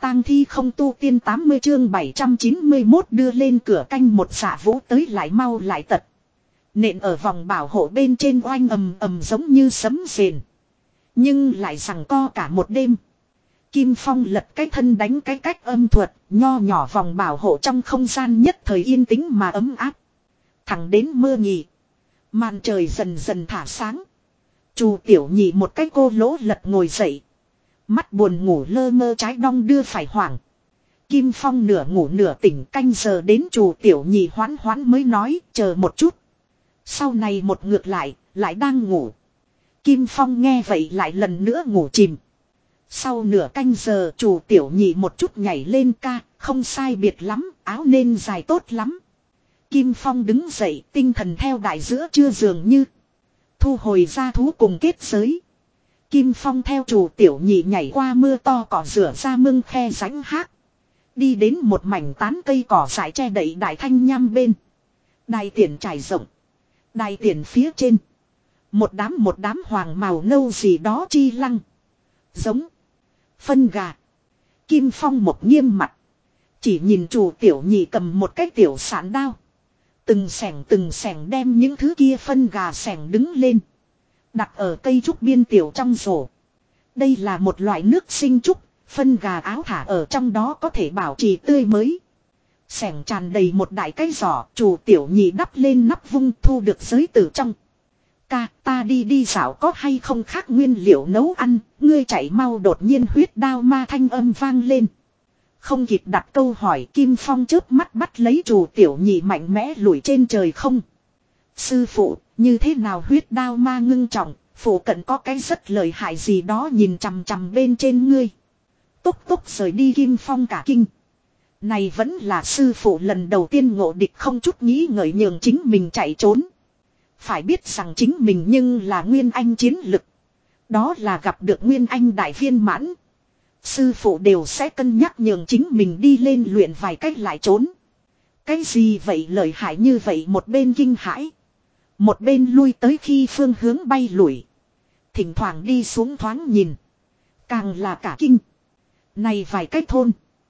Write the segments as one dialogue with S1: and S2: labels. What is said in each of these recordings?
S1: tang thi không tu tiên 80 chương 791 đưa lên cửa canh một Dạ Vũ tới lại mau lại tật. Nện ở vòng bảo hộ bên trên oanh ầm ầm giống như sấm rền. Nhưng lại giằng co cả một đêm. Kim Phong lật cái thân đánh cái cách âm thuật, nho nhỏ vòng bảo hộ trong không gian nhất thời yên tĩnh mà ấm áp. Thẳng đến mưa nhì. Màn trời dần dần thả sáng. Chu Tiểu Nhị một cái cô lỗ lật ngồi dậy. Mắt buồn ngủ lơ mơ trái đong đưa phải hoảng. Kim Phong nửa ngủ nửa tỉnh canh giờ đến Chu Tiểu Nhị hoán hoán mới nói chờ một chút. Sau này một ngược lại đang ngủ. Kim Phong nghe vậy lại lần nữa ngủ chìm. Sau nửa canh giờ Chu Tiểu Nhị một chút nhảy lên ca, không sai biệt lắm, áo nên dài tốt lắm. Kim Phong đứng dậy tinh thần theo đại giữa trưa dường như. Thu hồi ra thú cùng kết giới. Kim Phong theo Chu Tiểu Nhị nhảy qua mưa to cỏ rửa ra mương khe rãnh hát. Đi đến một mảnh tán cây cỏ dại che đậy đại thanh nham bên. Đài tiền trải rộng. Đài tiền phía trên. Một đám hoàng màu nâu gì đó chi lăng. Giống. Phân gà. Kim Phong một nghiêm mặt. Chỉ nhìn Chu Tiểu Nhị cầm một cái tiểu sản đao. Từng sẻng đem những thứ kia phân gà sẻng đứng lên. Đặt ở cây trúc biên tiểu trong rổ. Đây là một loại nước sinh trúc. Phân gà áo thả ở trong đó có thể bảo trì tươi mới. Sẻng tràn đầy một đại cái giỏ. Chu Tiểu Nhị đắp lên nắp vung thu được giới từ trong. Ca ta đi dạo có hay không khác nguyên liệu nấu ăn. Ngươi chạy mau đột nhiên huyết đao ma thanh âm vang lên. Không kịp đặt câu hỏi Kim Phong chớp mắt bắt lấy Chu Tiểu Nhị mạnh mẽ lủi trên trời không. Sư phụ, như thế nào huyết đao ma ngưng trọng, phụ cận có cái rất lợi hại gì đó nhìn chằm chằm bên trên ngươi. Túc rời đi Kim Phong cả kinh. Này vẫn là sư phụ lần đầu tiên ngộ địch không chút nghĩ ngợi nhường chính mình chạy trốn. Phải biết rằng chính mình nhưng là Nguyên Anh chiến lực. Đó là gặp được Nguyên Anh đại viên mãn. Sư phụ đều sẽ cân nhắc nhường chính mình đi lên luyện vài cách lại trốn. Cái gì vậy lợi hại như vậy một bên kinh hãi. Một bên lui tới khi phương hướng bay lủi. Thỉnh thoảng đi xuống thoáng nhìn. Càng là cả kinh. Này vài cái thôn.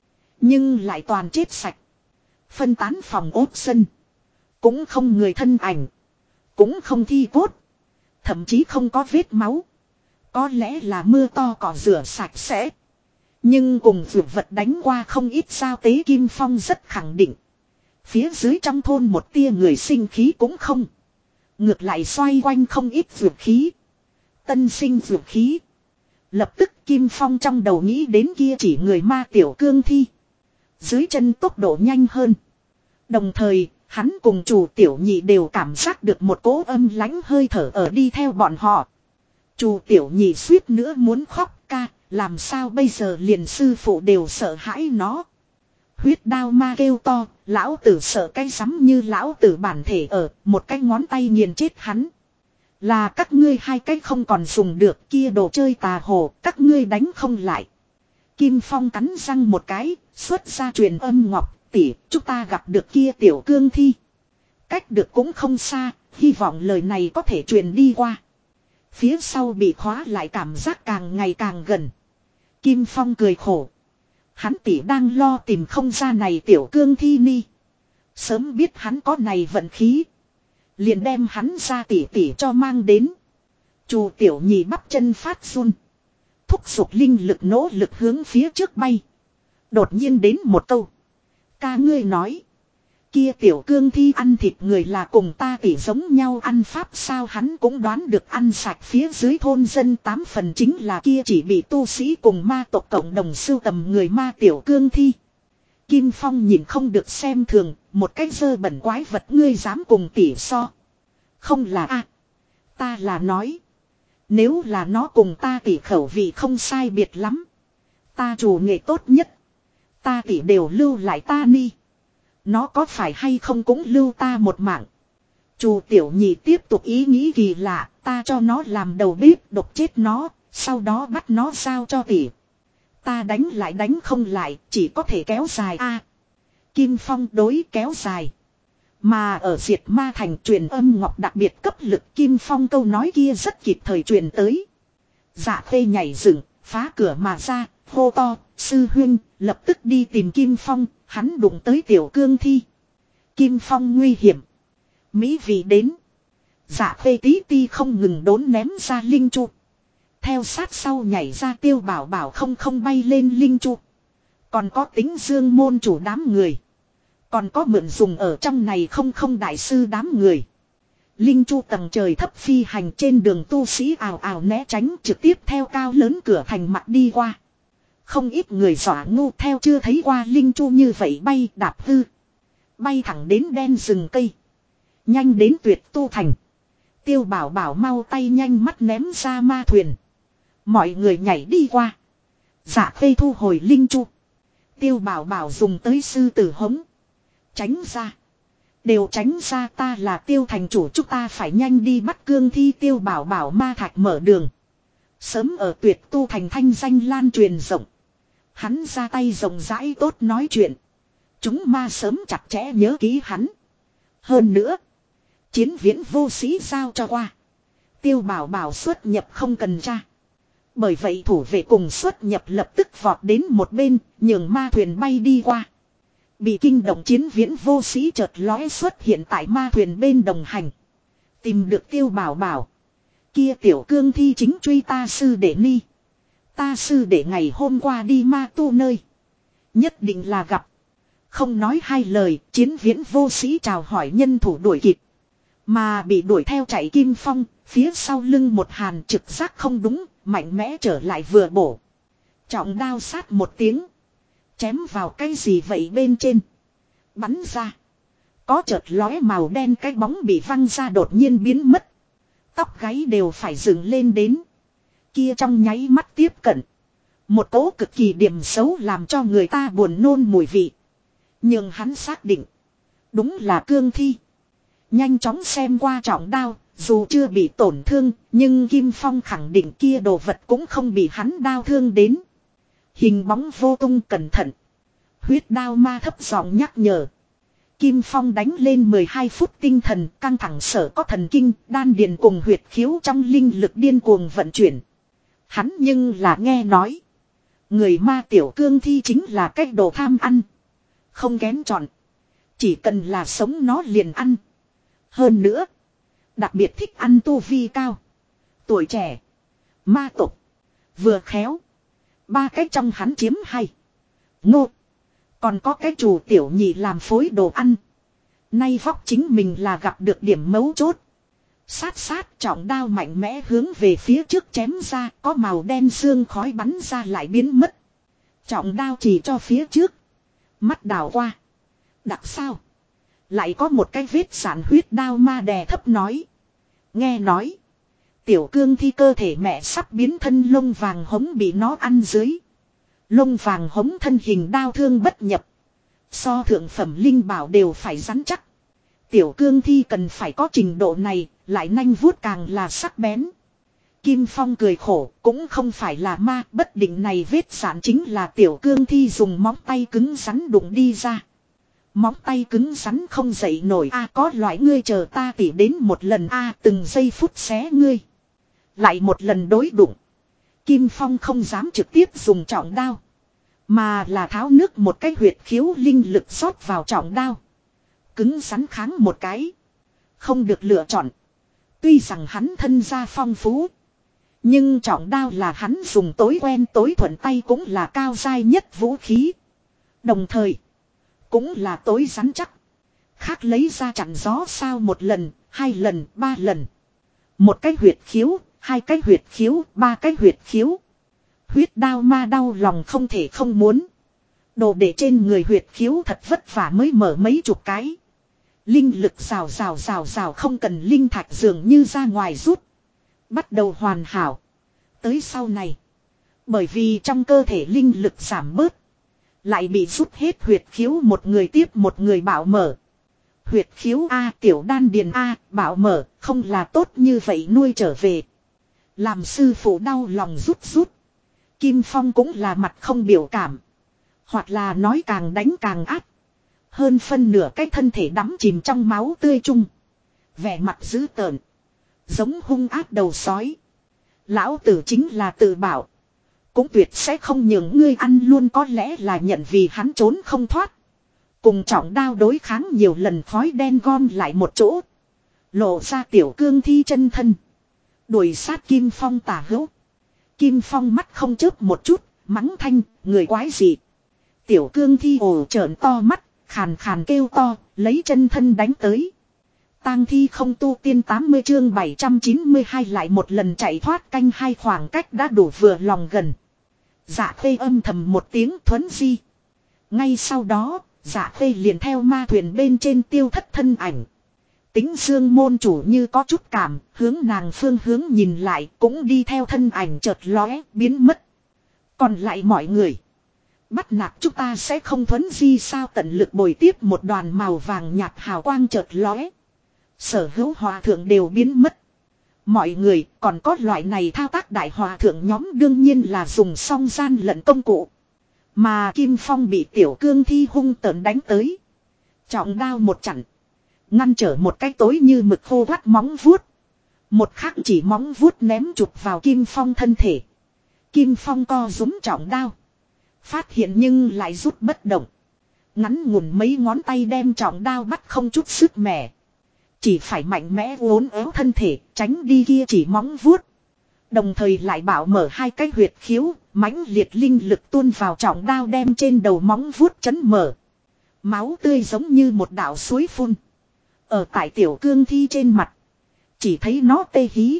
S1: Nhưng lại toàn chết sạch. Phân tán phòng ốt sân. Cũng không người thân ảnh. Cũng không thi cốt. Thậm chí không có vết máu. Có lẽ là mưa to cỏ rửa sạch sẽ. Nhưng cùng vượt vật đánh qua không ít sao tế Kim Phong rất khẳng định. Phía dưới trong thôn một tia người sinh khí cũng không. Ngược lại xoay quanh không ít vượt khí. Tân sinh vượt khí. Lập tức Kim Phong trong đầu nghĩ đến kia chỉ người ma tiểu cương thi. Dưới chân tốc độ nhanh hơn. Đồng thời, hắn cùng Chu Tiểu Nhị đều cảm giác được một cỗ âm lãnh hơi thở ở đi theo bọn họ. Chu Tiểu Nhị suýt nữa muốn khóc ca, làm sao bây giờ liền sư phụ đều sợ hãi nó. Huyết đao ma kêu to, lão tử sợ cái rắm như lão tử bản thể ở, một cái ngón tay nghiền chết hắn. Là các ngươi hai cái không còn dùng được kia đồ chơi tà hồ, các ngươi đánh không lại. Kim Phong cắn răng một cái, xuất ra truyền âm ngọc, tỉ, chúng ta gặp được kia tiểu cương thi. Cách được cũng không xa, hy vọng lời này có thể truyền đi qua. Phía sau bị khóa lại cảm giác càng ngày càng gần. Kim Phong cười khổ. Hắn tỉ đang lo tìm không ra này tiểu cương thi ni. Sớm biết hắn có này vận khí. Liền đem hắn ra tỉ cho mang đến. Chu Tiểu Nhị bắp chân phát run. Thúc giục linh lực nỗ lực hướng phía trước bay. Đột nhiên đến một câu. Ca ngươi nói. Kia tiểu cương thi ăn thịt người là cùng ta tỉ giống nhau ăn pháp sao hắn cũng đoán được ăn sạch phía dưới thôn dân 8 phần chính là kia chỉ bị tu sĩ cùng ma tộc cộng đồng sưu tầm người ma tiểu cương thi. Kim Phong nhìn không được xem thường, một cái dơ bẩn quái vật ngươi dám cùng tỉ so. Không là a, ta là nói. Nếu là nó cùng ta tỉ khẩu vị không sai biệt lắm. Ta chủ nghệ tốt nhất. Ta tỉ đều lưu lại ta ni. Nó có phải hay không cũng lưu ta một mạng. Chu Tiểu Nhị tiếp tục ý nghĩ kỳ lạ, ta cho nó làm đầu bếp độc chết nó, sau đó bắt nó giao cho tỉ. Ta đánh lại đánh không lại, chỉ có thể kéo dài a. Kim Phong đối kéo dài. Mà ở Diệt Ma Thành truyền âm ngọc đặc biệt cấp lực Kim Phong câu nói kia rất kịp thời truyền tới. Dạ Khê nhảy dựng, phá cửa mà ra, hô to, sư huynh, lập tức đi tìm Kim Phong, hắn đụng tới tiểu cương thi. Kim Phong nguy hiểm. Mỹ vị đến. Dạ phê tí ti không ngừng đốn ném ra linh chu. Theo sát sau nhảy ra Tiêu Bảo Bảo không bay lên linh chu. Còn có Tính Dương môn chủ đám người. Còn có mượn dùng ở trong này không đại sư đám người. Linh chu tầng trời thấp phi hành trên đường tu sĩ ào ào né tránh trực tiếp theo cao lớn cửa thành mặt đi qua. Không ít người dọa ngu theo chưa thấy qua linh chu như vậy bay đạp hư. Bay thẳng đến đen rừng cây. Nhanh đến Tuyệt Tu thành. Tiêu Bảo Bảo mau tay nhanh mắt ném ra ma thuyền. Mọi người nhảy đi qua. Dạ phê thu hồi linh chu. Tiêu Bảo Bảo dùng tới sư tử hống. Tránh ra. Đều tránh ra, ta là Tiêu thành chủ, chúng ta phải nhanh đi bắt cương thi. Tiêu Bảo Bảo ma thạch mở đường. Sớm ở Tuyệt Tu thành thanh danh lan truyền rộng. Hắn ra tay rộng rãi tốt nói chuyện. Chúng ma sớm chặt chẽ nhớ ký hắn. Hơn nữa. Chiến Viễn vô sĩ giao cho qua. Tiêu Bảo Bảo xuất nhập không cần tra. Bởi vậy thủ vệ cùng xuất nhập lập tức vọt đến một bên, nhường ma thuyền bay đi qua. Bị kinh động Chiến Viễn vô sĩ chợt lóe xuất hiện tại ma thuyền bên đồng hành. Tìm được Tiêu Bảo Bảo. Kia tiểu cương thi chính truy ta sư đệ ni. Ta sư đệ ngày hôm qua đi ma tu nơi. Nhất định là gặp. Không nói hai lời, Chiến Viễn vô sĩ chào hỏi nhân thủ đuổi kịp. Mà bị đuổi theo chạy Kim Phong, phía sau lưng một hàn trực giác không đúng, mạnh mẽ trở lại vừa bổ. Trọng đao sát một tiếng. Chém vào cái gì vậy bên trên. Bắn ra. Có chợt lóe màu đen, cái bóng bị văng ra đột nhiên biến mất. Tóc gáy đều phải dựng lên đến. Kia trong nháy mắt tiếp cận. Một cỗ cực kỳ điểm xấu làm cho người ta buồn nôn mùi vị. Nhưng hắn xác định. Đúng là cương thi. Nhanh chóng xem qua trọng đao. Dù chưa bị tổn thương. Nhưng Kim Phong khẳng định kia đồ vật cũng không bị hắn đao thương đến. Hình bóng vô tung, cẩn thận. Huyết đao ma thấp giọng nhắc nhở. Kim Phong đánh lên 12 phút tinh thần, căng thẳng sở có thần kinh, đan điền cùng huyệt khiếu trong linh lực điên cuồng vận chuyển. Hắn nhưng là nghe nói. Người ma tiểu cương thi chính là cách đồ tham ăn. Không kén chọn. Chỉ cần là sống nó liền ăn. Hơn nữa. Đặc biệt thích ăn tu vi cao. Tuổi trẻ. Ma tục. Vừa khéo. Ba cái trong hắn chiếm hay. Ngô. Còn có cái chủ tiểu nhị làm phối đồ ăn. Nay vóc chính mình là gặp được điểm mấu chốt. Sát sát trọng đao mạnh mẽ hướng về phía trước chém ra. Có màu đen xương khói bắn ra lại biến mất. Trọng đao chỉ cho phía trước. Mắt đảo qua. Đặc sao. Lại có một cái vết sản huyết đao ma đè thấp nói. Nghe nói. Tiểu cương thi cơ thể mẹ sắp biến thân lông vàng hống bị nó ăn dưới. Lông vàng hống thân hình đao thương bất nhập. So thượng phẩm linh bảo đều phải rắn chắc. Tiểu cương thi cần phải có trình độ này, lại nanh vuốt càng là sắc bén. Kim Phong cười khổ, cũng không phải là ma, bất định này vết sản chính là tiểu cương thi dùng móng tay cứng rắn đụng đi ra. Móng tay cứng rắn không dậy nổi a, có loại ngươi chờ ta tỉ đến một lần a, từng giây phút xé ngươi. Lại một lần đối đụng. Kim Phong không dám trực tiếp dùng trọng đao. Mà là tháo nước một cái huyệt khiếu linh lực rót vào trọng đao. Cứng rắn kháng một cái. Không được lựa chọn. Tuy rằng hắn thân gia phong phú. Nhưng trọng đao là hắn dùng tối quen tối thuận tay cũng là cao giai nhất vũ khí. Đồng thời. Cũng là tối rắn chắc. Khác lấy ra chặn gió sao một lần, 2 lần, 3 lần. Một cái huyệt khiếu, 2 cái huyệt khiếu, 3 cái huyệt khiếu. Huyết đao ma đau lòng không thể không muốn. Đồ để trên người huyệt khiếu thật vất vả mới mở mấy chục cái. Linh lực rào không cần linh thạch dường như ra ngoài rút. Bắt đầu hoàn hảo. Tới sau này. Bởi vì trong cơ thể linh lực giảm bớt. Lại bị rút hết huyệt khiếu một người tiếp một người bảo mở. Huyệt khiếu A tiểu đan điền A bảo mở không là tốt như vậy nuôi trở về. Làm sư phụ đau lòng rút. Kim Phong cũng là mặt không biểu cảm. Hoặc là nói càng đánh càng ác. Hơn phân nửa cái thân thể đắm chìm trong máu tươi chung. Vẻ mặt dữ tợn. Giống hung ác đầu sói. Lão tử chính là tự bảo. cũng tuyệt sẽ không nhường ngươi ăn luôn, có lẽ là nhận vì hắn trốn không thoát. Cùng trọng đao đối kháng nhiều lần, khói đen gom lại một chỗ. Lộ ra tiểu cương thi chân thân. Đuổi sát Kim Phong tả hữu. Kim Phong mắt không chớp một chút, mắng thanh, người quái gì. Tiểu cương thi ồ trợn to mắt, khàn khàn kêu to, lấy chân thân đánh tới. Tang thi không tu tiên 80 chương 792 lại một lần chạy thoát, canh hai khoảng cách đã đủ vừa lòng gần. Dạ Khê âm thầm một tiếng thuấn di. Ngay sau đó, Dạ Khê liền theo ma thuyền bên trên tiêu thất thân ảnh. Tính Dương môn chủ như có chút cảm, hướng nàng phương hướng nhìn lại, cũng đi theo thân ảnh chợt lóe, biến mất. Còn lại mọi người, bắt nạt chúng ta sẽ không thuấn di sao? Tận lực bồi tiếp một đoàn màu vàng nhạt hào quang chợt lóe. Sở hữu hòa thượng đều biến mất. Mọi người còn có loại này thao tác, đại hòa thượng nhóm đương nhiên là dùng song gian lận công cụ. Mà Kim Phong bị tiểu cương thi hung tợn đánh tới. Trọng đao một chặn, ngăn trở một cái tối như mực khô quắt móng vuốt. Một khắc chỉ móng vuốt ném chụp vào Kim Phong thân thể. Kim Phong co rúm trọng đao. Phát hiện nhưng lại rút bất động. Ngắn ngủn mấy ngón tay đem trọng đao bắt không chút sức mẻ. Chỉ phải mạnh mẽ uốn éo thân thể, tránh đi kia chỉ móng vuốt. Đồng thời lại bảo mở hai cái huyệt khiếu, mãnh liệt linh lực tuôn vào trọng đao đem trên đầu móng vuốt chấn mở. Máu tươi giống như một đạo suối phun. Ở tại tiểu cương thi trên mặt, chỉ thấy nó tê hí.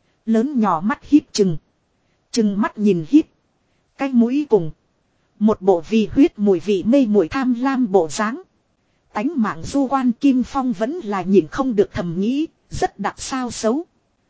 S1: Lớn nhỏ mắt híp chừng. Chừng mắt nhìn híp. Cái mũi cùng. Một bộ vì huyết mùi vị mê muội tham lam bộ dáng. Tánh mạng du quan, Kim Phong vẫn là nhìn không được thầm nghĩ, rất đặc sao xấu.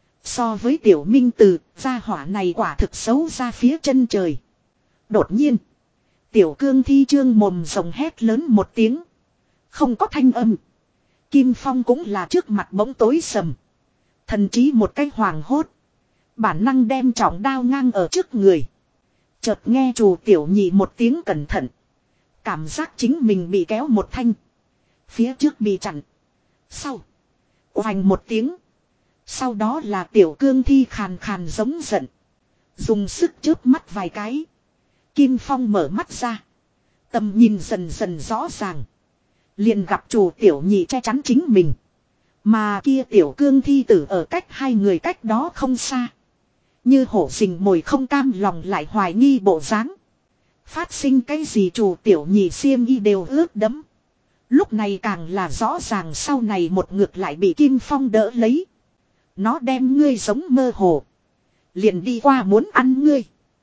S1: So với tiểu minh từ, gia hỏa này quả thực xấu ra phía chân trời. Đột nhiên, tiểu cương thi trương mồm rồng hét lớn một tiếng. Không có thanh âm. Kim Phong cũng là trước mặt bỗng tối sầm. Thần trí một cái hoàng hốt. Bản năng đem trọng đao ngang ở trước người. Chợt nghe Trù Tiểu Nhị một tiếng cẩn thận. Cảm giác chính mình bị kéo một thanh. Phía trước bị chặn. Sau. Oanh một tiếng. Sau đó là tiểu cương thi khàn khàn giống giận. Dùng sức chớp mắt vài cái. Kim Phong mở mắt ra. Tầm nhìn dần dần rõ ràng. Liền gặp Trù Tiểu Nhị che chắn chính mình. Mà kia tiểu cương thi tử ở cách hai người cách đó không xa. Như hổ rình mồi không cam lòng lại hoài nghi bộ dáng. Phát sinh cái gì Trù Tiểu Nhị xiêm y đều ướt đẫm. Lúc này càng là rõ ràng, sau này một ngược lại bị Kim Phong đỡ lấy. Nó đem ngươi giống mơ hồ. Liền đi qua muốn ăn ngươi.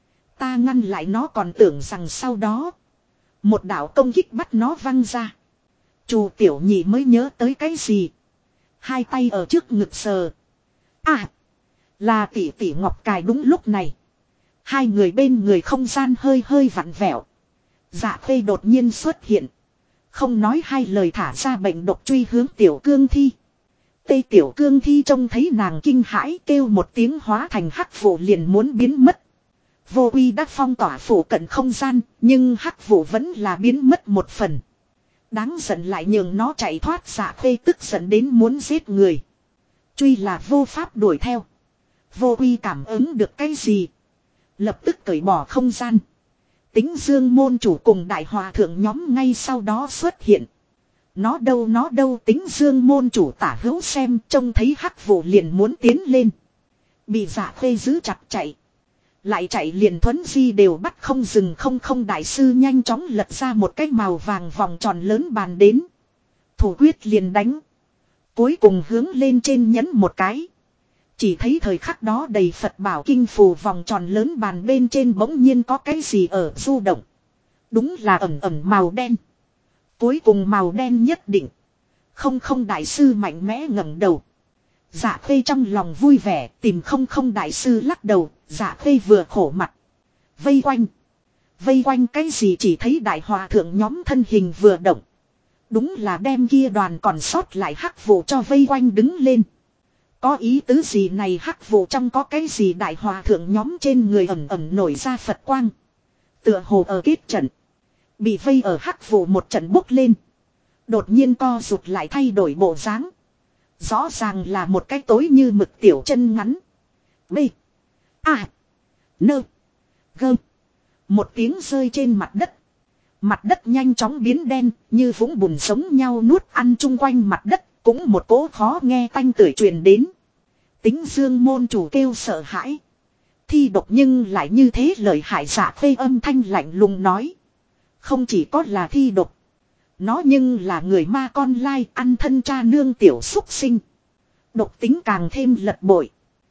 S1: Ta ngăn lại nó còn tưởng rằng sau đó. Một đạo công kích bắt nó văng ra. Trù Tiểu Nhị mới nhớ tới cái gì. Hai tay ở trước ngực sờ. À. Là tỷ tỷ Ngọc Cài. Đúng lúc này. Hai người bên người không gian hơi hơi vặn vẹo. Dạ Khê đột nhiên xuất hiện. Không nói hai lời thả ra bệnh độc truy hướng tiểu cương thi. Tây tiểu cương thi trông thấy nàng kinh hãi kêu một tiếng hóa thành hắc vụ liền muốn biến mất. Vô uy đã phong tỏa phủ cận không gian, nhưng hắc vụ vẫn là biến mất một phần. Đáng giận lại nhường nó chạy thoát. Dạ Khê tức giận đến muốn giết người. Truy là vô pháp đuổi theo. Vô uy cảm ứng được cái gì. Lập tức cởi bỏ không gian. Tính Dương môn chủ cùng đại hòa thượng nhóm ngay sau đó xuất hiện. Nó đâu Tính Dương môn chủ tả hữu xem trông thấy hắc vụ liền muốn tiến lên. Bị Dạ Khê giữ chặt chạy. Lại chạy liền thuấn di đều bắt không dừng. Không đại sư nhanh chóng lật ra một cái màu vàng vòng tròn lớn bàn đến. Thủ quyết liền đánh. Cuối cùng hướng lên trên nhấn một cái. Chỉ thấy thời khắc đó đầy Phật bảo kinh phù vòng tròn lớn bàn bên trên bỗng nhiên có cái gì ở du động. Đúng là ẩm ẩm màu đen. Cuối cùng màu đen nhất định. Không đại sư mạnh mẽ ngẩng đầu. Dạ Khê trong lòng vui vẻ tìm không đại sư lắc đầu. Dạ Khê vừa khổ mặt. Vây quanh cái gì, chỉ thấy đại hòa thượng nhóm thân hình vừa động. Đúng là đem kia đoàn còn sót lại hắc vụ cho vây quanh đứng lên. Có ý tứ gì này, hắc vụ trong có cái gì? Đại hòa thượng nhóm trên người ẩm ẩm nổi ra Phật quang. Tựa hồ ở kết trận. Bị vây ở hắc vụ một trận bốc lên. Đột nhiên co rụt lại thay đổi bộ dáng. Rõ ràng là một cái tối như mực tiểu chân ngắn. B. A. Nơ. Gơm. Một tiếng rơi trên mặt đất. Mặt đất nhanh chóng biến đen, như vũng bùn giống nhau nuốt ăn chung quanh mặt đất, cũng một cỗ khó nghe tanh tưởi truyền đến. Tính Dương môn chủ kêu sợ hãi. Thi độc nhưng lại như thế lợi hại. Dạ Khê âm thanh lạnh lùng nói. Không chỉ có là thi độc. Nó nhưng là người ma con lai ăn thân cha nương tiểu xúc sinh. Độc tính càng thêm lật bội.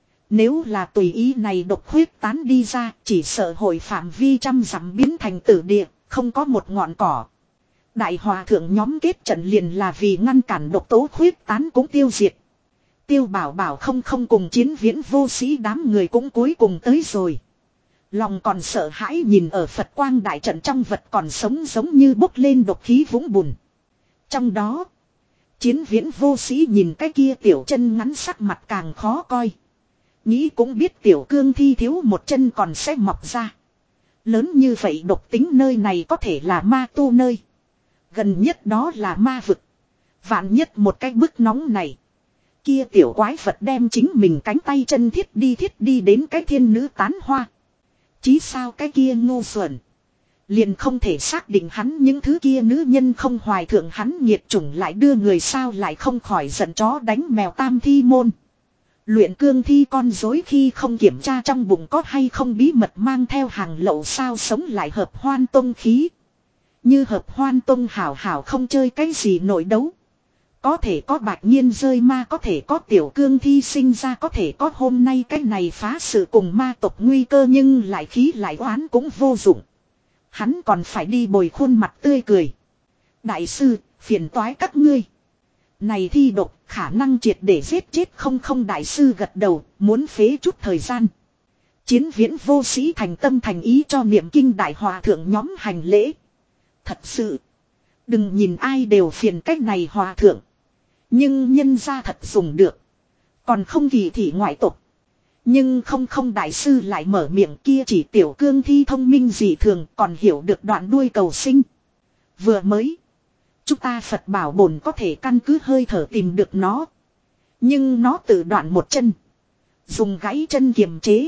S1: Nếu là tùy ý này độc huyết tán đi ra, chỉ sợ hội phạm vi trăm dặm biến thành tử địa, không có một ngọn cỏ. Đại hòa thượng nhóm kết trận liền là vì ngăn cản độc tố huyết tán cũng tiêu diệt. Tiêu Bảo Bảo không cùng Chiến Viễn vô sĩ đám người cũng cuối cùng tới rồi. Lòng còn sợ hãi nhìn ở Phật quang đại trận trong vật còn sống giống như bốc lên độc khí vũng bùn. Trong đó, Chiến Viễn vô sĩ nhìn cái kia tiểu chân ngắn sắc mặt càng khó coi. Nghĩ cũng biết tiểu cương thi thiếu một chân còn sẽ mọc ra. Lớn như vậy độc tính nơi này có thể là ma tu nơi. Gần nhất đó là ma vực. Vạn nhất một cái bức nóng này. Kia tiểu quái vật đem chính mình cánh tay chân thiết đi đến cái thiên nữ tán hoa. Chí sao cái kia ngu xuẩn. Liền không thể xác định hắn những thứ kia nữ nhân không hoài thượng hắn nghiệt chủng lại đưa người sao lại không khỏi giận chó đánh mèo tam thi môn. Luyện cương thi con dối khi không kiểm tra trong bụng có hay không bí mật mang theo hàng lậu sao sống lại hợp hoan tông khí. Như hợp hoan tông hảo hảo không chơi cái gì nội đấu. Có thể có bạch nhiên rơi ma, có thể có tiểu cương thi sinh ra, có thể có hôm nay cái này phá sự cùng ma tộc nguy cơ nhưng lại khí lại oán cũng vô dụng. Hắn còn phải đi bồi khuôn mặt tươi cười. Đại sư, phiền toái các ngươi. Này thi độc khả năng triệt để giết chết không đại sư gật đầu, muốn phế chút thời gian. Chiến Viễn vô sĩ thành tâm thành ý cho niệm kinh đại hòa thượng nhóm hành lễ. Thật sự, đừng nhìn ai đều phiền cách này hòa thượng. Nhưng nhân ra thật dùng được. Còn không kỳ thị ngoại tục. Nhưng không đại sư lại mở miệng kia chỉ tiểu cương thi thông minh dị thường còn hiểu được đoạn đuôi cầu sinh. Vừa mới. Chúng ta Phật bảo bổn có thể căn cứ hơi thở tìm được nó. Nhưng nó tự đoạn một chân. Dùng gãy chân kiềm chế.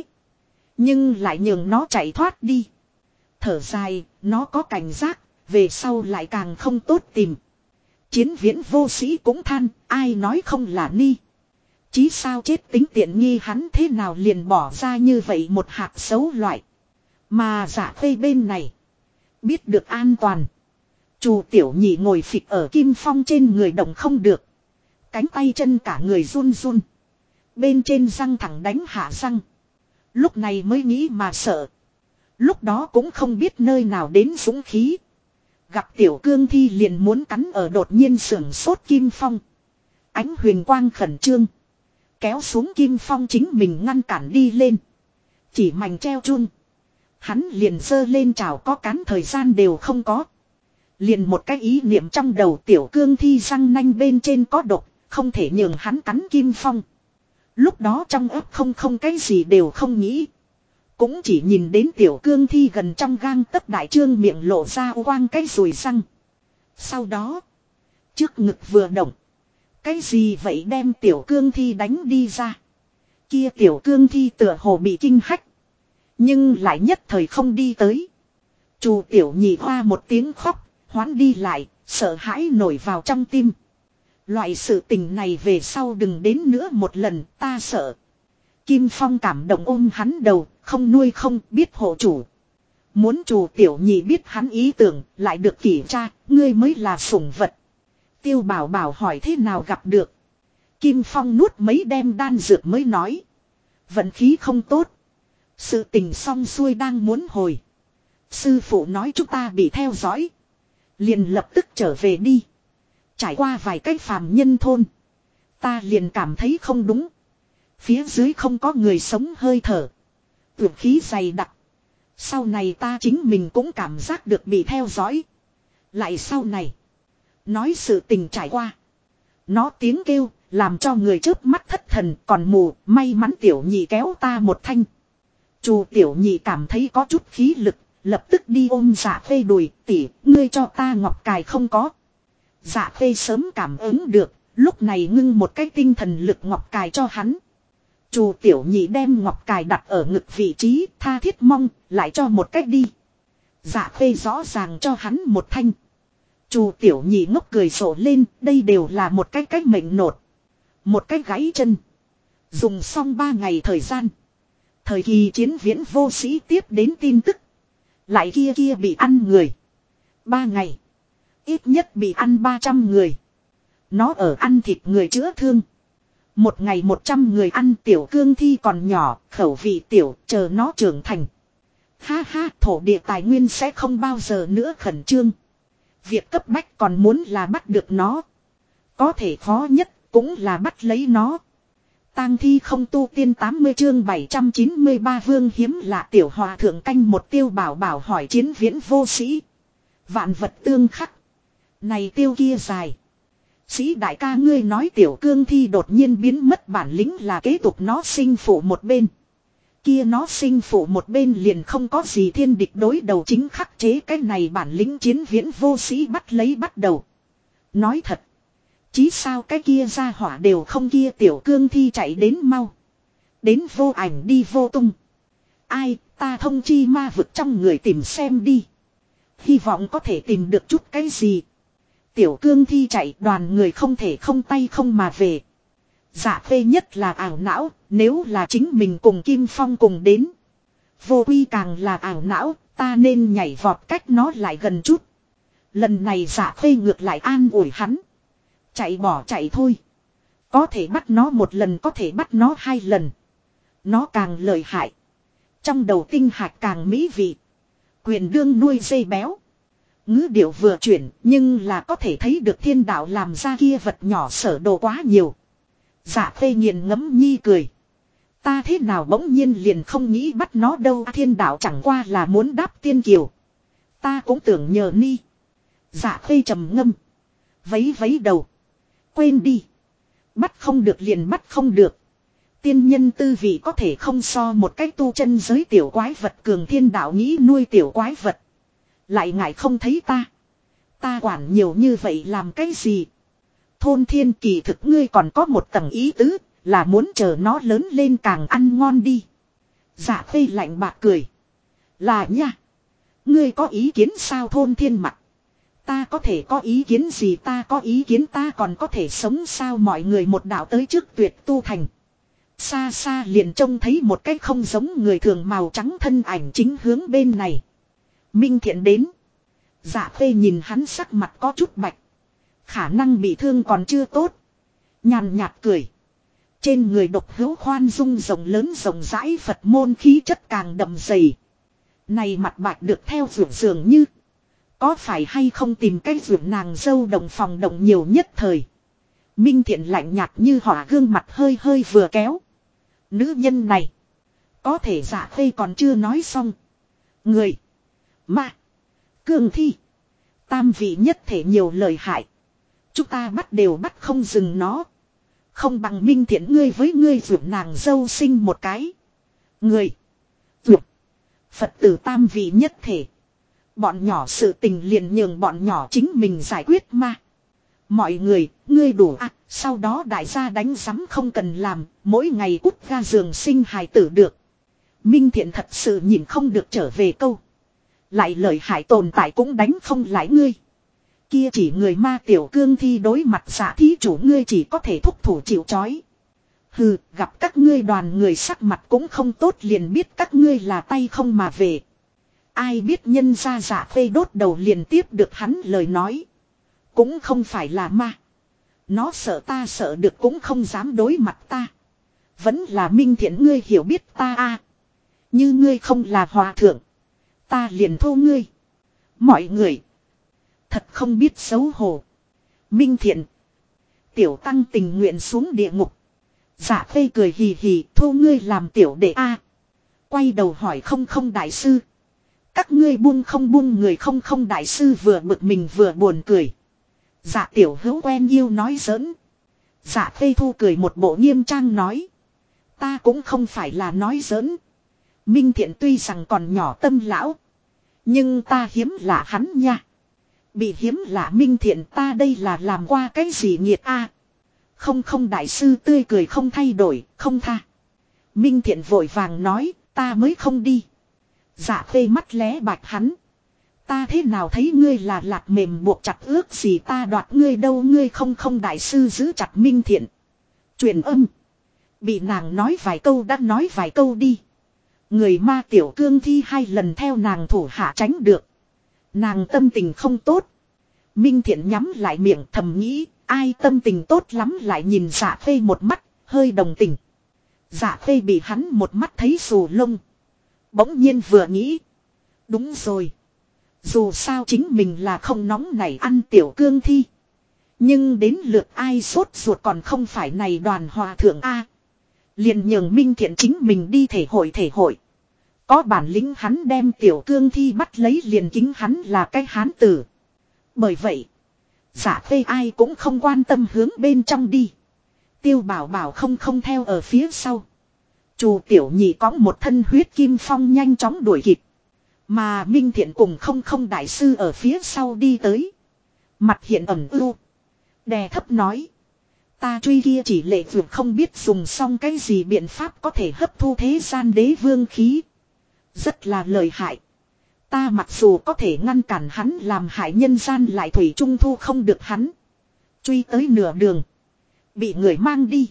S1: Nhưng lại nhường nó chạy thoát đi. Thở dài, nó có cảnh giác, về sau lại càng không tốt tìm. Chiến Viễn vô sĩ cũng than, ai nói không là ni. Chí sao chết tính tiện nghi hắn thế nào liền bỏ ra như vậy một hạt xấu loại. Mà Dạ Khê bên này. Biết được an toàn. Chù tiểu nhị ngồi phịch ở Kim Phong trên người động không được. Cánh tay chân cả người run run. Bên trên răng thẳng đánh hạ răng. Lúc này mới nghĩ mà sợ. Lúc đó cũng không biết nơi nào đến dũng khí. Gặp tiểu cương thi liền muốn cắn ở đột nhiên sưởng sốt Kim Phong. Ánh huyền quang khẩn trương. Kéo xuống Kim Phong chính mình ngăn cản đi lên. Chỉ mảnh treo chun. Hắn liền giơ lên chào có cán thời gian đều không có. Liền một cái ý niệm trong đầu tiểu cương thi răng nanh bên trên có độc. Không thể nhường hắn cắn Kim Phong. Lúc đó trong ấp không cái gì đều không nghĩ. Cũng chỉ nhìn đến tiểu cương thi gần trong gang tấc đại trương miệng lộ ra quang cái rùi răng. Sau đó. Trước ngực vừa động. Cái gì vậy đem tiểu cương thi đánh đi ra. Kia tiểu cương thi tựa hồ bị kinh hách. Nhưng lại nhất thời không đi tới. Chù tiểu nhị hoa một tiếng khóc. Hoán đi lại. Sợ hãi nổi vào trong tim. Loại sự tình này về sau đừng đến nữa một lần ta sợ. Kim Phong cảm động ôm hắn đầu. Không nuôi không biết hộ chủ. Muốn chù tiểu nhị biết hắn ý tưởng. Lại được kiểm tra. Ngươi mới là sủng vật. Tiêu Bảo Bảo hỏi thế nào gặp được. Kim Phong nuốt mấy đem đan dược mới nói. Vận khí không tốt. Sự tình xong xuôi đang muốn hồi. Sư phụ nói chúng ta bị theo dõi. Liền lập tức trở về đi. Trải qua vài cái phàm nhân thôn. Ta liền cảm thấy không đúng. Phía dưới không có người sống hơi thở. Tuyệt khí dày đặc. Sau này ta chính mình cũng cảm giác được bị theo dõi. Lại sau này. Nói sự tình trải qua. Nó tiếng kêu, làm cho người chớp mắt thất thần còn mù, may mắn tiểu nhị kéo ta một thanh. Chù tiểu nhị cảm thấy có chút khí lực, lập tức đi ôm Dạ Khê đùi, tỉ, ngươi cho ta ngọc cài không có. Dạ Khê sớm cảm ứng được, lúc này ngưng một cái tinh thần lực ngọc cài cho hắn. Chu Tiểu Nhị đem ngọc cài đặt ở ngực vị trí, tha thiết mong, lại cho một cách đi. Dạ Khê rõ ràng cho hắn một thanh. Chu Tiểu Nhị ngốc cười rộ lên, đây đều là một cái mệnh nột. Một cái gãy chân. Dùng xong 3 ngày thời gian. Thời kỳ chiến viễn vô sĩ tiếp đến tin tức. Lại kia bị ăn người. 3 ngày. Ít nhất bị ăn 300 người. Nó ở ăn thịt người chữa thương. Một ngày 100 người ăn tiểu cương thi còn nhỏ, khẩu vị tiểu, chờ nó trưởng thành. Ha ha, thổ địa tài nguyên sẽ không bao giờ nữa khẩn trương. Việc cấp bách còn muốn là bắt được nó. Có thể khó nhất cũng là bắt lấy nó. Tang thi không tu tiên 80 chương 793 vương hiếm lạ tiểu hòa thượng canh một tiêu bảo bảo hỏi chiến viễn vô sĩ. Vạn vật tương khắc. Này tiêu kia dài. Sĩ đại ca ngươi nói tiểu cương thi đột nhiên biến mất bản lĩnh là kế tục nó sinh phụ một bên. Kia nó sinh phụ một bên liền không có gì thiên địch đối đầu chính khắc chế cái này bản lĩnh chiến viễn vô sĩ bắt lấy bắt đầu. Nói thật. Chí sao cái kia ra hỏa đều không kia tiểu cương thi chạy đến mau. Đến vô ảnh đi vô tung. Ai ta thông chi ma vực trong người tìm xem đi. Hy vọng có thể tìm được chút cái gì. Tiểu cương thi chạy đoàn người không thể không tay không mà về. Dạ Khê nhất là ảo não, nếu là chính mình cùng Kim Phong cùng đến. Vô Quy càng là ảo não, ta nên nhảy vọt cách nó lại gần chút. Lần này Dạ Khê ngược lại an ủi hắn. Chạy bỏ chạy thôi. Có thể bắt nó một lần có thể bắt nó 2 lần. Nó càng lợi hại. Trong đầu tinh hạch càng mỹ vị. Quyền đương nuôi dây béo. Ngữ điệu vừa chuyển nhưng là có thể thấy được thiên đạo làm ra kia vật nhỏ sở đồ quá nhiều. Dạ Khê nghiền ngẫm nhi cười. Ta thế nào bỗng nhiên liền không nghĩ bắt nó đâu. Thiên đạo chẳng qua là muốn đáp tiên kiều. Ta cũng tưởng nhờ ni. Dạ Khê trầm ngâm. Vấy vấy đầu. Quên đi. Bắt không được liền bắt không được. Tiên nhân tư vị có thể không so một cách tu chân giới tiểu quái vật cường thiên đạo nghĩ nuôi tiểu quái vật. Lại ngại không thấy ta. Ta quản nhiều như vậy làm cái gì? Thôn thiên kỳ thực ngươi còn có một tầng ý tứ. Là muốn chờ nó lớn lên càng ăn ngon đi. Dạ Khê lạnh bạc cười. Là nha. Ngươi có ý kiến sao thôn thiên mặt? Ta có thể có ý kiến gì ta có ý kiến ta còn có thể sống sao mọi người một đạo tới trước tuyệt tu thành. Xa xa liền trông thấy một cái không giống người thường màu trắng thân ảnh chính hướng bên này. Minh Thiện đến. Dạ Khê nhìn hắn sắc mặt có chút bạch. Khả năng bị thương còn chưa tốt. Nhàn nhạt cười. Trên người độc hữu khoan dung rộng lớn rộng rãi Phật môn khí chất càng đậm dày. Này mặt bạch được theo dường như. Có phải hay không tìm cách ruộng nàng dâu đồng phòng đồng nhiều nhất thời. Minh Thiện lạnh nhạt như hỏa gương mặt hơi hơi vừa kéo. Nữ nhân này. Có thể Dạ Khê còn chưa nói xong. Người. Ma. Cương thi. Tam vị nhất thể nhiều lời hại. Chúng ta bắt đều bắt không dừng nó. Không bằng Minh Thiện ngươi với ngươi ruộng nàng dâu sinh một cái. Người. Ruộng. Phật tử tam vị nhất thể. Bọn nhỏ sự tình liền nhường bọn nhỏ chính mình giải quyết mà. Mọi người, ngươi đủ sau đó đại gia đánh rắm không cần làm, mỗi ngày cút ra giường sinh hài tử được. Minh Thiện thật sự nhìn không được trở về câu. Lại lợi hại tồn tại cũng đánh không lại ngươi. Kia chỉ người ma tiểu cương thi đối mặt giả thí chủ ngươi chỉ có thể thúc thủ chịu chói. Hừ, gặp các ngươi đoàn người sắc mặt cũng không tốt liền biết các ngươi là tay không mà về. Ai biết nhân ra Dạ Khê đốt đầu liền tiếp được hắn lời nói. Cũng không phải là ma. Nó sợ ta sợ được cũng không dám đối mặt ta. Vẫn là Minh Thiện ngươi hiểu biết ta Như ngươi không là hòa thượng. Ta liền thô ngươi. Mọi người. Thật không biết xấu hổ. Minh Thiện. Tiểu tăng tình nguyện xuống địa ngục. Dạ Khê cười hì hì thô ngươi làm tiểu đệ Quay đầu hỏi không đại sư. Các ngươi buông không buông người không đại sư vừa bực mình vừa buồn cười. Dạ tiểu hữu quen yêu nói giỡn. Dạ Khê thu cười một bộ nghiêm trang nói. Ta cũng không phải là nói giỡn. Minh Thiện tuy rằng còn nhỏ tâm lão. Nhưng ta hiếm lạ hắn nha. Bị hiếm lạ Minh Thiện ta đây là làm qua cái gì nghiệt không đại sư tươi cười không thay đổi, không tha. Minh Thiện vội vàng nói, ta mới không đi. Dạ khê mắt lé bạch hắn. Ta thế nào thấy ngươi là lạc mềm buộc chặt ước gì ta đoạt ngươi đâu, ngươi không đại sư giữ chặt Minh Thiện. Truyền âm. Bị nàng nói vài câu đã nói vài câu đi. Người ma tiểu cương thi 2 lần theo nàng thủ hạ tránh được. Nàng tâm tình không tốt. Minh Thiện nhắm lại miệng thầm nghĩ, ai tâm tình tốt lắm lại nhìn Dạ Khê một mắt, hơi đồng tình. Dạ Khê bị hắn một mắt thấy xù lông. Bỗng nhiên vừa nghĩ. Đúng rồi. Dù sao chính mình là không nóng nảy ăn tiểu cương thi. Nhưng đến lượt ai sốt ruột còn không phải này Đoàn hòa thượng A. Liền nhường Minh Thiện chính mình đi thể hội. Có bản lĩnh hắn đem tiểu cương thi bắt lấy liền kính hắn là cái hán tử. Bởi vậy, Dạ Khê ai cũng không quan tâm hướng bên trong đi. Tiêu Bảo Bảo không theo ở phía sau. Chù tiểu nhị có một thân huyết kim phong nhanh chóng đuổi kịp. Mà Minh Thiện cùng không đại sư ở phía sau đi tới. Mặt hiện ẩn ưu. Đè thấp nói. Ta truy kia chỉ lệ vượt không biết dùng xong cái gì biện pháp có thể hấp thu thế gian đế vương khí. Rất là lợi hại. Ta mặc dù có thể ngăn cản hắn làm hại nhân gian lại thủy trung thu không được hắn. Truy tới nửa đường. Bị người mang đi.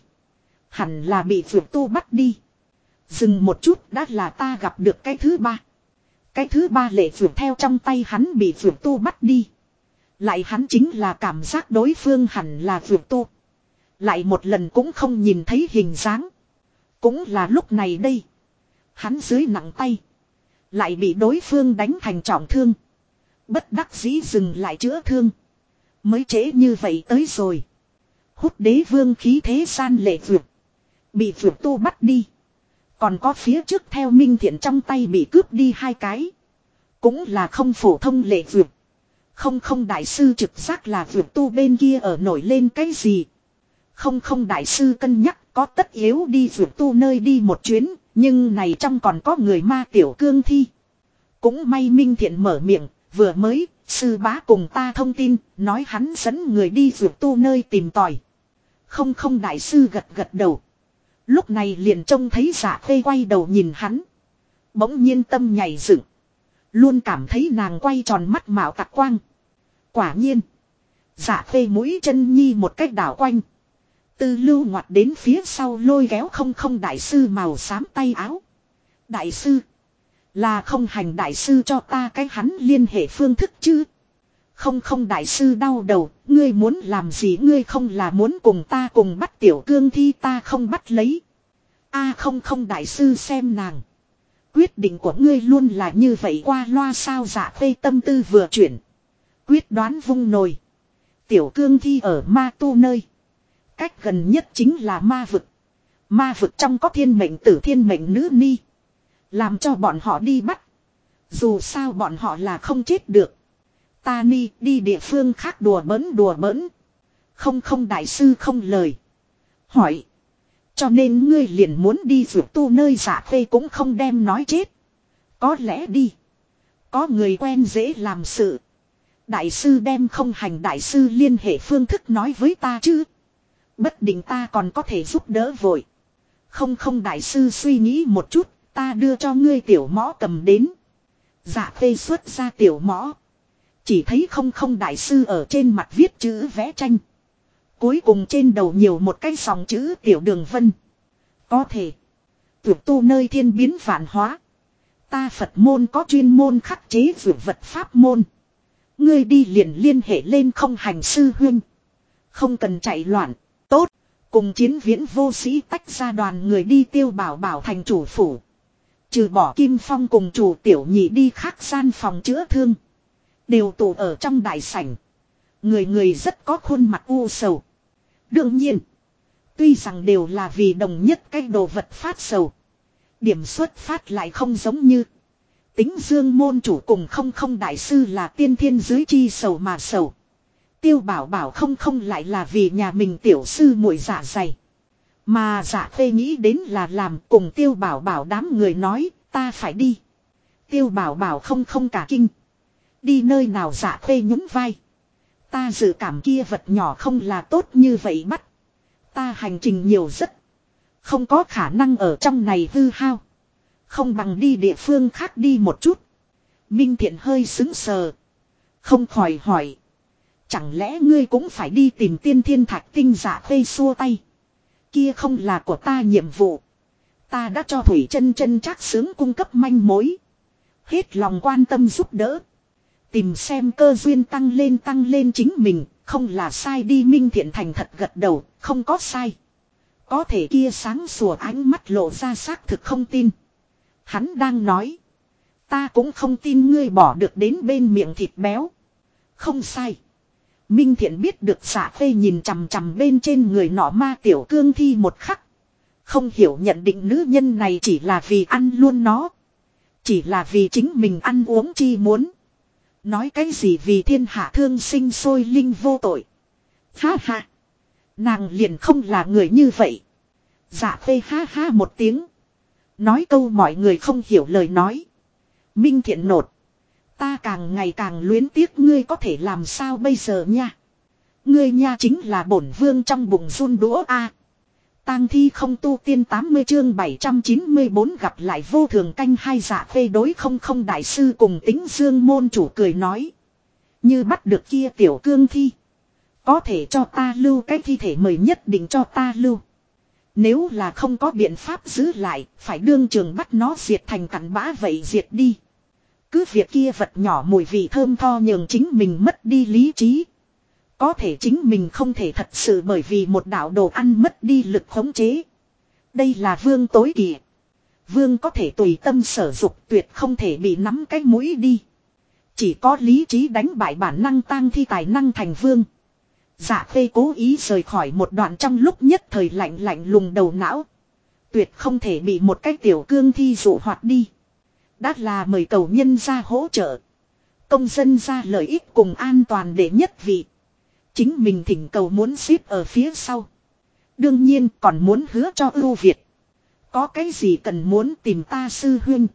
S1: Hẳn là bị vượt tu bắt đi. Dừng một chút đã là ta gặp được cái thứ 3. Cái thứ 3 lệ vượt theo trong tay hắn bị vượt tu bắt đi. Lại hắn chính là cảm giác đối phương hẳn là vượt tu. Lại một lần cũng không nhìn thấy hình dáng. Cũng là lúc này đây. Hắn dưới nặng tay. Lại bị đối phương đánh thành trọng thương. Bất đắc dĩ dừng lại chữa thương. Mới trễ như vậy tới rồi. Hút đế vương khí thế gian lệ vượt. Bị vượt tu bắt đi. Còn có phía trước theo Minh Thiện trong tay bị cướp đi 2 cái. Cũng là không phổ thông lệ vượt. Không đại sư trực giác là vượt tu bên kia ở nổi lên cái gì. Không đại sư cân nhắc có tất yếu đi vượt tu nơi đi một chuyến. Nhưng này trong còn có người ma tiểu cương thi. Cũng may Minh Thiện mở miệng. Vừa mới sư bá cùng ta thông tin. Nói hắn dẫn người đi vượt tu nơi tìm tòi. Không đại sư gật đầu. Lúc này liền trông thấy Dạ Khê quay đầu nhìn hắn. Bỗng nhiên tâm nhảy dựng. Luôn cảm thấy nàng quay tròn mắt mạo tạc quang. Quả nhiên. Dạ Khê mũi chân nhi một cách đảo quanh. Tư lưu ngoặt đến phía sau lôi kéo không đại sư màu xám tay áo. Đại sư. Là không hành đại sư cho ta cái hắn liên hệ phương thức chứ. Không đại sư đau đầu. Ngươi muốn làm gì, ngươi không là muốn cùng ta cùng bắt tiểu cương thi ta không bắt lấy. Không đại sư xem nàng. Quyết định của ngươi luôn là như vậy qua loa sao. Dạ Khê tâm tư vừa chuyển. Quyết đoán vung nồi. Tiểu cương thi ở ma tu nơi. Cách gần nhất chính là ma vực. Ma vực trong có thiên mệnh tử thiên mệnh nữ ni. Làm cho bọn họ đi bắt. Dù sao bọn họ là không chết được. Ta ni đi địa phương khác đùa bỡn. Không đại sư không lời. Hỏi. Cho nên ngươi liền muốn đi vượt tu nơi. Dạ Khê cũng không đem nói chết. Có lẽ đi. Có người quen dễ làm sự. Đại sư đem không hành đại sư liên hệ phương thức nói với ta chứ. Bất định ta còn có thể giúp đỡ vội. Không đại sư suy nghĩ một chút. Ta đưa cho ngươi tiểu mõ cầm đến. Dạ Khê xuất ra tiểu mõ. Chỉ thấy không đại sư ở trên mặt viết chữ vẽ tranh. Cuối cùng trên đầu nhiều một cái dòng chữ tiểu đường vân. Có thể. Vượt tu nơi thiên biến vạn hóa. Ta Phật môn có chuyên môn khắc chế vượt vật pháp môn. Ngươi đi liền liên hệ lên không hành sư huynh. Không cần chạy loạn. Tốt. Cùng Chiến Viễn vô sĩ tách ra đoàn người đi Tiêu Bảo Bảo thành chủ phủ. Trừ bỏ Kim Phong cùng chủ tiểu nhị đi khác gian phòng chữa thương. Đều tụ ở trong đại sảnh. Người rất có khuôn mặt u sầu. Đương nhiên. Tuy rằng đều là vì đồng nhất cái đồ vật phát sầu. Điểm xuất phát lại không giống như. Tính Dương môn chủ cùng không đại sư là tiên thiên dưới chi sầu mà sầu. Tiêu Bảo Bảo không lại là vì nhà mình tiểu sư muội dạ dày. Mà Dạ Khê nghĩ đến là làm cùng Tiêu Bảo Bảo đám người nói ta phải đi. Tiêu Bảo Bảo không cả kinh. Đi nơi nào. Dạ Khê nhún vai. Ta dự cảm kia vật nhỏ không là tốt như vậy bắt. Ta hành trình nhiều rất. Không có khả năng ở trong này hư hao. Không bằng đi địa phương khác đi một chút. Minh Thiện hơi sững sờ. Không khỏi hỏi. Chẳng lẽ ngươi cũng phải đi tìm tiên thiên thạch tinh Dạ Khê xua tay. Kia không là của ta nhiệm vụ. Ta đã cho Thủy Chân Chân Trác Xướng cung cấp manh mối. Hết lòng quan tâm giúp đỡ. Tìm xem cơ duyên tăng lên chính mình. Không là sai đi. Minh Thiện thành thật gật đầu. Không có sai. Có thể kia sáng sủa ánh mắt lộ ra xác thực không tin. Hắn đang nói. Ta cũng không tin ngươi bỏ được đến bên miệng thịt béo. Không sai. Minh Thiện biết được Dạ Khê nhìn chằm chằm bên trên người nọ ma tiểu cương thi một khắc. Không hiểu nhận định nữ nhân này chỉ là vì ăn luôn nó. Chỉ là vì chính mình ăn uống chi muốn. Nói cái gì vì thiên hạ thương sinh sôi linh vô tội. Ha ha. Nàng liền không là người như vậy. Dạ Khê ha ha một tiếng. Nói câu mọi người không hiểu lời nói. Minh Thiện nột. Ta càng ngày càng luyến tiếc ngươi có thể làm sao bây giờ nha. Ngươi nha chính là bổn vương trong bụng run đũa a. Tang thi không tu tiên 80 chương 794 gặp lại vô thường canh hai. Dạ Khê đối không đại sư cùng Tính Dương môn chủ cười nói. Như bắt được kia tiểu cương thi. Có thể cho ta lưu cái thi thể mời nhất định cho ta lưu. Nếu là không có biện pháp giữ lại, phải đương trường bắt nó diệt thành cặn bã vậy diệt đi. Cứ việc kia vật nhỏ mùi vị thơm tho nhường chính mình mất đi lý trí. Có thể chính mình không thể thật sự bởi vì một đạo đồ ăn mất đi lực khống chế. Đây là vương tối kỵ. Vương có thể tùy tâm sở dục tuyệt không thể bị nắm cái mũi đi. Chỉ có lý trí đánh bại bản năng tang thi tài năng thành vương. Dạ Khê cố ý rời khỏi một đoạn trong lúc nhất thời lạnh lùng đầu não. Tuyệt không thể bị một cái tiểu cương thi dụ hoạt đi. Đã là mời cầu nhân ra hỗ trợ. Công dân ra lợi ích cùng an toàn để nhất vị. Chính mình thỉnh cầu muốn xếp ở phía sau. Đương nhiên còn muốn hứa cho ưu việt. Có cái gì cần muốn tìm ta sư huynh.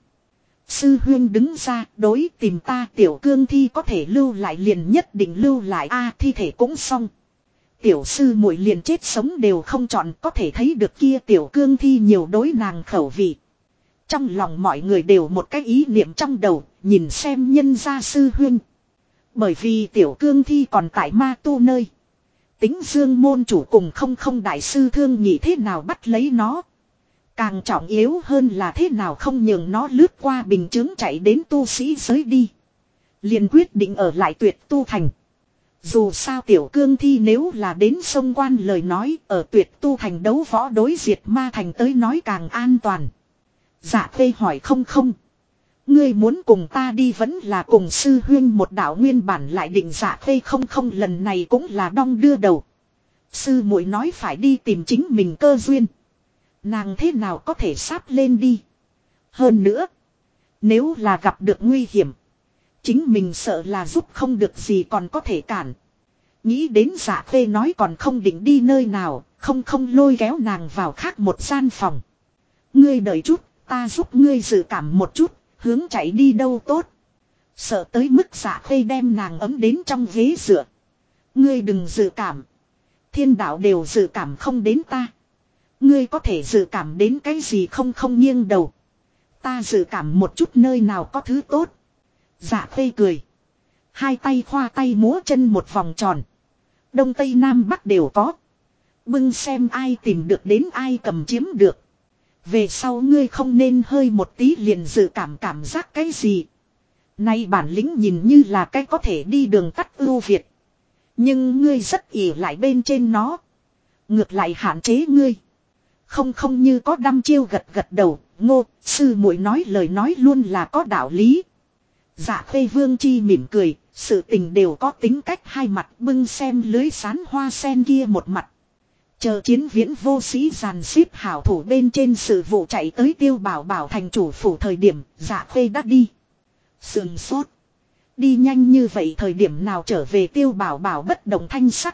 S1: Sư huynh đứng ra đối tìm ta tiểu cương thi có thể lưu lại liền nhất định lưu lại a thi thể cũng xong. Tiểu sư muội liền chết sống đều không chọn có thể thấy được kia tiểu cương thi nhiều đối nàng khẩu vị. Trong lòng mọi người đều một cái ý niệm trong đầu nhìn xem nhân gia sư huynh. Bởi vì tiểu cương thi còn tại ma tu nơi. Tính Dương môn chủ cùng không đại sư thương nhị thế nào bắt lấy nó. Càng trọng yếu hơn là thế nào không nhường nó lướt qua bình chứng chạy đến tu sĩ giới đi. Liền quyết định ở lại Tuyệt Tu Thành. Dù sao tiểu cương thi nếu là đến sông quan lời nói ở Tuyệt Tu Thành đấu võ đối diệt ma thành tới nói càng an toàn. Dạ Khê hỏi không. Ngươi muốn cùng ta đi vẫn là cùng sư huyên một đạo nguyên bản lại định. Dạ Khê không lần này cũng là đong đưa đầu. Sư muội nói phải đi tìm chính mình cơ duyên. Nàng thế nào có thể sáp lên đi. Hơn nữa. Nếu là gặp được nguy hiểm. Chính mình sợ là giúp không được gì còn có thể cản. Nghĩ đến Dạ Khê nói còn không định đi nơi nào. Không lôi kéo nàng vào khác một gian phòng. Ngươi đợi chút. Ta giúp ngươi dự cảm một chút. Hướng chạy đi đâu tốt. Sợ tới mức Dạ Khê đem nàng ấm đến trong ghế dựa. Ngươi đừng dự cảm. Thiên đạo đều dự cảm không đến ta. Ngươi có thể dự cảm đến cái gì không nghiêng đầu. Ta dự cảm một chút nơi nào có thứ tốt. Dạ Khê cười. Hai tay khoa tay múa chân một vòng tròn. Đông Tây Nam Bắc đều có. Bưng xem ai tìm được đến ai cầm chiếm được. Về sau ngươi không nên hơi một tí liền dự cảm giác cái gì. Nay bản lĩnh nhìn như là cái có thể đi đường tắt ưu việt. Nhưng ngươi rất ỷ lại bên trên nó. Ngược lại hạn chế ngươi. Không như có đăm chiêu gật đầu. Ngô sư muội nói lời nói luôn là có đạo lý. Dạ Khê Vương Chi mỉm cười. Sự tình đều có tính cách hai mặt bưng xem lưới sán hoa sen kia một mặt. Chờ Chiến Viễn vô sĩ dàn xếp hảo thủ bên trên sự vụ chạy tới Tiêu Bảo thành chủ phủ thời điểm Dạ Khê đã đi. Sườn sốt. Đi nhanh như vậy thời điểm nào trở về Tiêu Bảo bất động thanh sắc.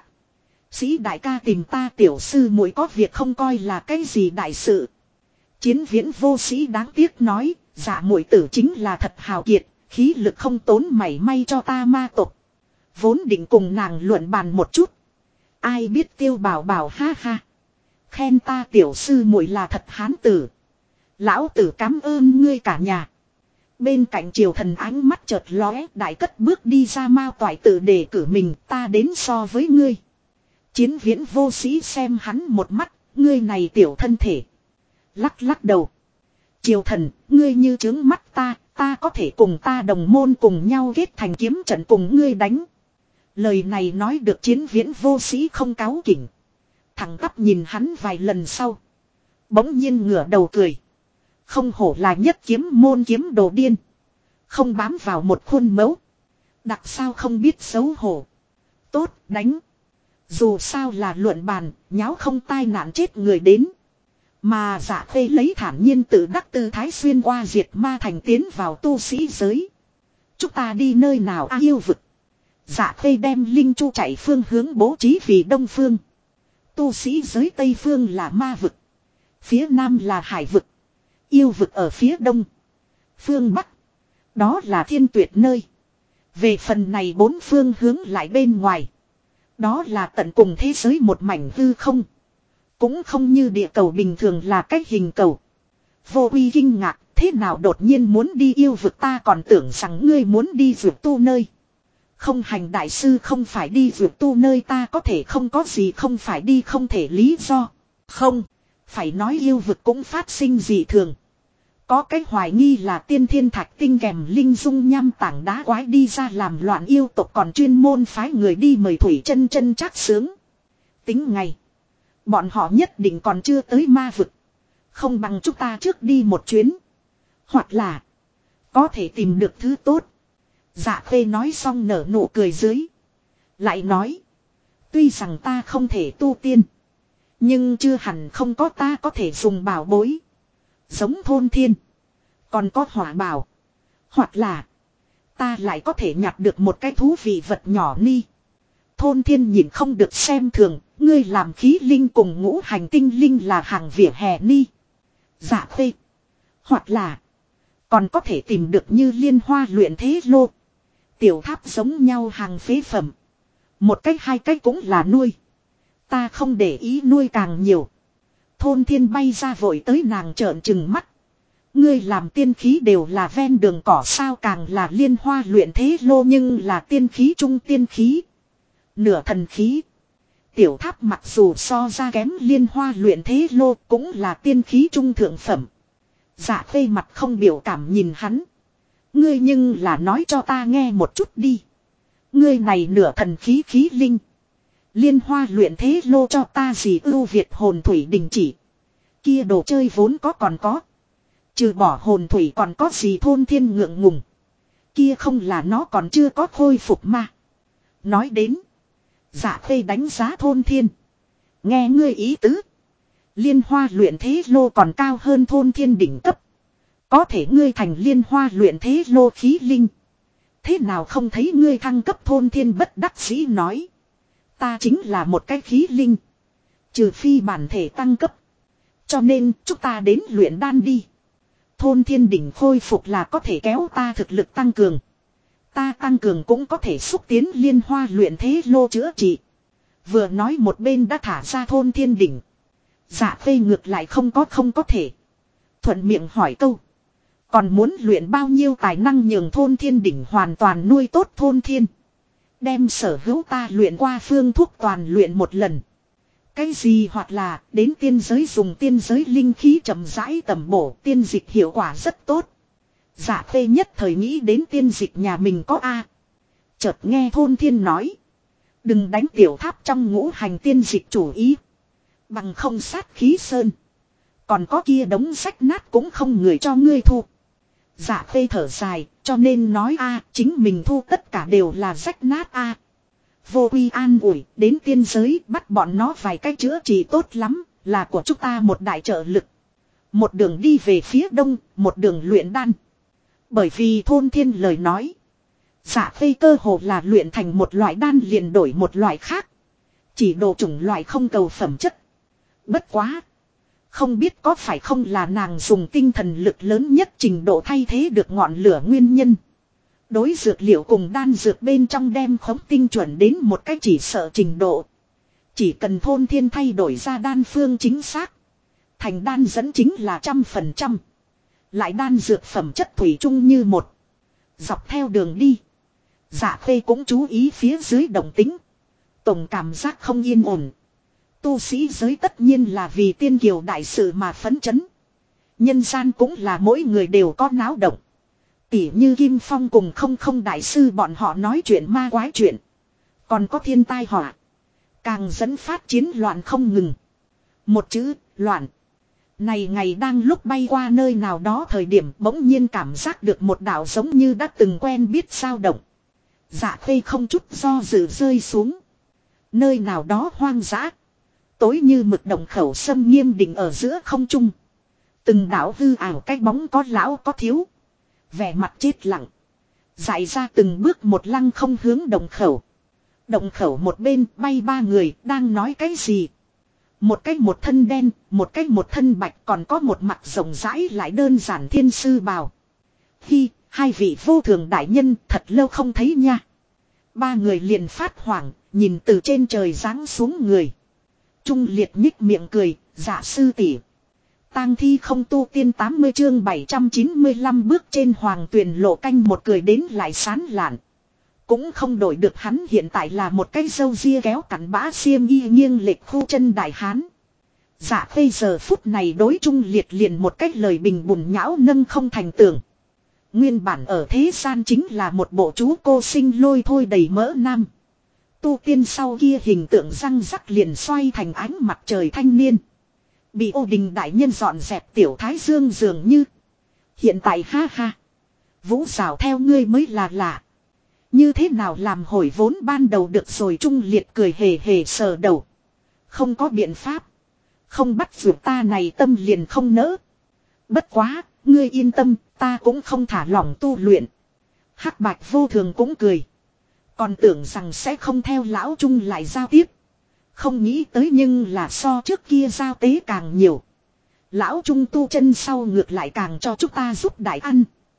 S1: Sĩ đại ca tìm ta tiểu sư muội có việc không coi là cái gì đại sự. Chiến Viễn vô sĩ đáng tiếc nói, Dạ muội tử chính là thật hào kiệt, khí lực không tốn mảy may cho ta ma tộc. Vốn định cùng nàng luận bàn một chút. Ai biết Tiêu Bảo ha ha. Khen ta tiểu sư muội là thật hán tử. Lão tử cảm ơn ngươi cả nhà. Bên cạnh triều thần ánh mắt chợt lóe, đại cất bước đi ra. Mao Toại tự đề cử mình, ta đến so với ngươi. Chiến Viễn vô sĩ xem hắn một mắt, ngươi này tiểu thân thể. Lắc lắc đầu. Triều thần, ngươi như trướng mắt ta có thể cùng ta đồng môn cùng nhau kết thành kiếm trận cùng ngươi đánh. Lời này nói được Chiến Viễn vô sĩ không cáu kỉnh. Thẳng tắp nhìn hắn vài lần sau. Bỗng nhiên ngửa đầu cười. Không hổ là nhất kiếm môn kiếm đồ điên. Không bám vào một khuôn mẫu. Đặc sao không biết xấu hổ. Tốt, đánh. Dù sao là luận bàn, nháo không tai nạn chết người đến. Mà Dạ Khê lấy thản nhiên tự đắc tư thái xuyên qua diệt ma thành tiến vào tu sĩ giới. Chúng ta đi nơi nào yêu vực. Dạ Khê đem linh chu chạy phương hướng bố trí vì đông phương. Tu sĩ giới tây phương là ma vực. Phía nam là hải vực. Yêu vực ở phía đông. Phương bắc. Đó là thiên tuyệt nơi. Về phần này bốn phương hướng lại bên ngoài. Đó là tận cùng thế giới một mảnh hư không. Cũng không như địa cầu bình thường là cách hình cầu. Vô Uy kinh ngạc, thế nào đột nhiên muốn đi yêu vực, ta còn tưởng rằng ngươi muốn đi vượt tu nơi. Không, hành đại sư không phải đi vượt tu nơi, ta có thể không có gì không phải đi không thể lý do. Không, phải nói yêu vực cũng phát sinh dị thường. Có cái hoài nghi là tiên thiên thạch tinh kèm linh dung nham tảng đá quái đi ra làm loạn yêu tộc, còn chuyên môn phái người đi mời Thủy chân chân trác sướng. Tính ngày. Bọn họ nhất định còn chưa tới ma vực. Không bằng chúng ta trước đi một chuyến. Hoặc là có thể tìm được thứ tốt. Dạ Khê nói xong nở nụ cười dưới. Lại nói. Tuy rằng ta không thể tu tiên. Nhưng chưa hẳn không có ta có thể dùng bảo bối. Giống thôn thiên. Còn có hỏa bảo. Hoặc là ta lại có thể nhặt được một cái thú vị vật nhỏ ni. Thôn thiên nhìn không được xem thường. Ngươi làm khí linh cùng ngũ hành tinh linh là hàng vỉa hè ni. Dạ Khê. Hoặc là còn có thể tìm được như liên hoa luyện thế lô. Tiểu tháp giống nhau hàng phế phẩm. Một cách hai cách cũng là nuôi. Ta không để ý nuôi càng nhiều. Thôn thiên bay ra vội tới nàng trợn trừng mắt. Ngươi làm tiên khí đều là ven đường cỏ sao, càng là liên hoa luyện thế lô nhưng là tiên khí trung tiên khí. Nửa thần khí. Tiểu tháp mặc dù so ra kém liên hoa luyện thế lô cũng là tiên khí trung thượng phẩm. Dạ Khê mặt không biểu cảm nhìn hắn. Ngươi nhưng là nói cho ta nghe một chút đi. Ngươi này nửa thần khí khí linh. Liên hoa luyện thế lô cho ta gì ưu việt hồn thủy đình chỉ. Kia đồ chơi vốn có còn có. Trừ bỏ hồn thủy còn có gì thôn thiên ngượng ngùng. Kia không là nó còn chưa có khôi phục mà. Nói đến. Dạ Khê đánh giá thôn thiên. Nghe ngươi ý tứ. Liên hoa luyện thế lô còn cao hơn thôn thiên đỉnh cấp. Có thể ngươi thành liên hoa luyện thế lô khí linh. Thế nào không thấy ngươi thăng cấp, thôn thiên bất đắc dĩ nói. Ta chính là một cái khí linh. Trừ phi bản thể tăng cấp. Cho nên chúng ta đến luyện đan đi. Thôn thiên đỉnh khôi phục là có thể kéo ta thực lực tăng cường. Ta tăng cường cũng có thể xúc tiến liên hoa luyện thế lô chữa trị. Vừa nói một bên đã thả ra thôn thiên đỉnh. Dạ Khê ngược lại không có thể. Thuận miệng hỏi câu. Còn muốn luyện bao nhiêu tài năng nhường thôn thiên đỉnh hoàn toàn nuôi tốt thôn thiên. Đem sở hữu ta luyện qua phương thuốc toàn luyện một lần. Cái gì hoặc là đến tiên giới dùng tiên giới linh khí chậm rãi tầm bổ, tiên dịch hiệu quả rất tốt. Dạ Khê nhất thời nghĩ đến tiên dịch nhà mình có A. Chợt nghe thôn thiên nói. Đừng đánh tiểu tháp trong ngũ hành tiên dịch chủ ý. Bằng không sát khí sơn. Còn có kia đống sách nát cũng không người cho ngươi thu. Dạ Khê thở dài, cho nên nói A, chính mình thu tất cả đều là rách nát A. Vô Uy an ủi, đến tiên giới bắt bọn nó vài cái chữa trị tốt lắm, là của chúng ta một đại trợ lực. Một đường đi về phía đông, một đường luyện đan. Bởi vì thôn thiên lời nói. Dạ Khê cơ hồ là luyện thành một loại đan liền đổi một loại khác. Chỉ đồ chủng loại không cầu phẩm chất. Bất quá. Không biết có phải không là nàng dùng tinh thần lực lớn nhất trình độ thay thế được ngọn lửa nguyên nhân. Đối dược liệu cùng đan dược bên trong đem khống tinh chuẩn đến một cách chỉ sợ trình độ. Chỉ cần thôn thiên thay đổi ra đan phương chính xác. Thành đan dẫn chính là 100%. Lại đan dược phẩm chất thủy chung như một. Dọc theo đường đi. Dạ Khê cũng chú ý phía dưới động tính. Tổng cảm giác không yên ổn. Tu sĩ giới tất nhiên là vì tiên kiều đại sự mà phấn chấn. Nhân gian cũng là mỗi người đều có náo động. Tỉ như Kim Phong cùng không đại sư bọn họ nói chuyện ma quái chuyện. Còn có thiên tai họa. Càng dẫn phát chiến loạn không ngừng. Một chữ, loạn. Này ngày đang lúc bay qua nơi nào đó thời điểm bỗng nhiên cảm giác được một đạo giống như đã từng quen biết sao động. Dạ Khê không chút do dự rơi xuống. Nơi nào đó hoang dã. Tối như mực đồng khẩu sâm nghiêm định ở giữa không trung. Từng đạo hư ảo cái bóng có lão có thiếu. Vẻ mặt chết lặng. Dại ra từng bước một lăng không hướng đồng khẩu. Đồng khẩu một bên bay ba người đang nói cái gì. Một cái một thân đen, một cái một thân bạch, còn có một mặt rộng rãi lại đơn giản thiên sư bào. Hi, hai vị vô thường đại nhân thật lâu không thấy nha. Ba người liền phát hoảng, nhìn từ trên trời giáng xuống người. Trung liệt nhích miệng cười, dạ sư tỷ. Tang thi không tu tiên 80 chương 795 bước trên hoàng tuyền lộ canh một cười đến lại sán lạn. Cũng không đổi được hắn hiện tại là một cái râu ria kéo cắn bã xiêm y nghiêng lệch khu chân đại hán. Dạ Khê giờ phút này đối Trung liệt liền một cách lời bình bùn nhão nâng không thành tường. Nguyên bản ở thế gian chính là một bộ chú cô sinh lôi thôi đầy mỡ nam. Tu tiên sau kia hình tượng răng rắc liền xoay thành ánh mặt trời thanh niên. Bị ô đình đại nhân dọn dẹp tiểu thái dương dường như. Hiện tại ha ha. Vũ xảo theo ngươi mới là lạ. Như thế nào làm hồi vốn ban đầu được rồi. Trung liệt cười hề hề sờ đầu. Không có biện pháp. Không bắt vượt ta này tâm liền không nỡ. Bất quá, ngươi yên tâm, ta cũng không thả lỏng tu luyện. Hắc bạch vô thường cũng cười. Còn tưởng rằng sẽ không theo lão Trung lại giao tiếp. Không nghĩ tới nhưng là so trước kia giao tế càng nhiều. Lão Trung tu chân sau ngược lại càng cho chúng ta giúp đại ăn.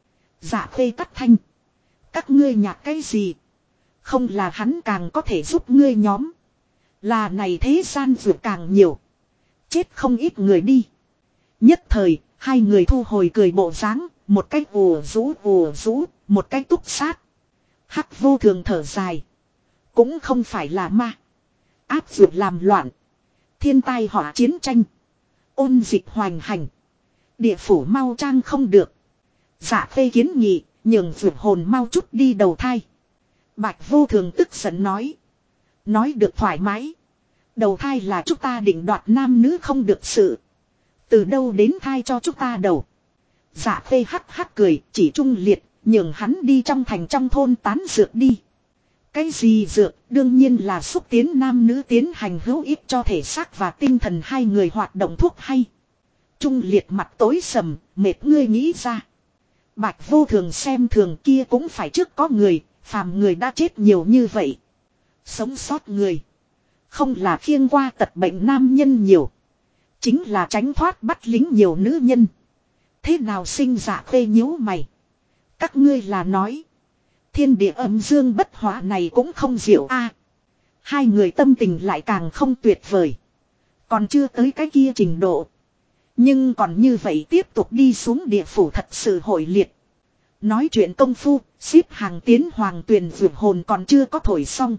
S1: Dạ Khê tắt thanh. Các ngươi nhạc cái gì? Không là hắn càng có thể giúp ngươi nhóm. Là này thế gian vượt càng nhiều. Chết không ít người đi. Nhất thời, hai người thu hồi cười bộ dáng, một cách ùa rũ, một cách túc sát. Hắc vô thường thở dài. Cũng không phải là ma. Áp dụng làm loạn. Thiên tai họa chiến tranh. Ôn dịch hoành hành. Địa phủ mau trang không được. Dạ Khê kiến nghị, nhường vượt hồn mau chút đi đầu thai. Bạch vô thường tức giận nói. Nói được thoải mái. Đầu thai là chúng ta định đoạt nam nữ không được sự. Từ đâu đến thai cho chúng ta đầu. Dạ Khê hắc hắc cười, chỉ Trung liệt, nhường hắn đi trong thành trong thôn tán dược đi. Cái gì dược, đương nhiên là xúc tiến nam nữ tiến hành hữu ích cho thể xác và tinh thần hai người hoạt động thuốc hay. Trung liệt mặt tối sầm, mệt ngươi nghĩ ra. Bạch vô thường xem thường kia cũng phải trước có người, phàm người đã chết nhiều như vậy. Sống sót người. Không là khiêng qua tật bệnh nam nhân nhiều. Chính là tránh thoát bắt lính nhiều nữ nhân. Thế nào sinh Dạ Khê nhíu mày. Các ngươi là nói. Thiên địa âm dương bất hóa này cũng không diệu a. Hai người tâm tình lại càng không tuyệt vời. Còn chưa tới cái kia trình độ. Nhưng còn như vậy tiếp tục đi xuống địa phủ thật sự hội liệt. Nói chuyện công phu, xếp hàng tiến hoàng tuyền vượt hồn còn chưa có thổi xong.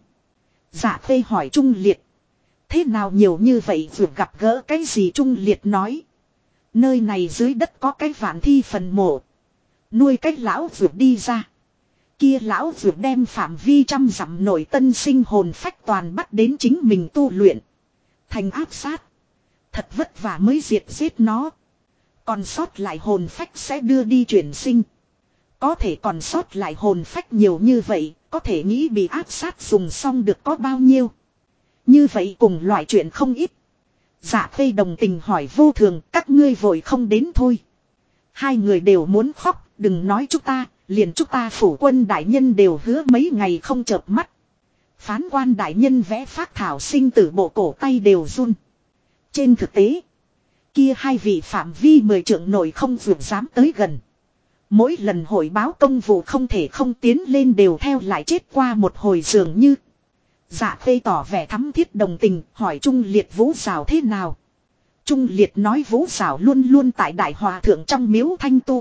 S1: Dạ Khê hỏi Trung liệt. Thế nào nhiều như vậy vượt gặp gỡ cái gì? Trung liệt nói. Nơi này dưới đất có cái vạn thi phần mộ. Nuôi cái lão vượt đi ra. Kia lão vượt đem phạm vi trăm dặm nổi tân sinh hồn phách toàn bắt đến chính mình tu luyện. Thành áp sát. Thật vất vả mới diệt giết nó. Còn sót lại hồn phách sẽ đưa đi chuyển sinh. Có thể còn sót lại hồn phách nhiều như vậy, có thể nghĩ bị áp sát dùng xong được có bao nhiêu. Như vậy cùng loại chuyện không ít. Dạ Khê đồng tình hỏi vô thường, các ngươi vội không đến thôi. Hai người đều muốn khóc, đừng nói chúng ta, liền chúng ta phủ quân đại nhân đều hứa mấy ngày không chợp mắt. Phán quan đại nhân vẽ phác thảo sinh tử bộ cổ tay đều run. Trên thực tế, kia hai vị phạm vi 10 trượng nổi không vượt dám tới gần. Mỗi lần hội báo công vụ không thể không tiến lên đều theo lại chết qua một hồi dường như. Dạ Khê tỏ vẻ thắm thiết đồng tình, hỏi Trung Liệt Vũ Giảo thế nào. Trung Liệt nói Vũ Giảo luôn luôn tại Đại Hòa Thượng trong miếu thanh tu.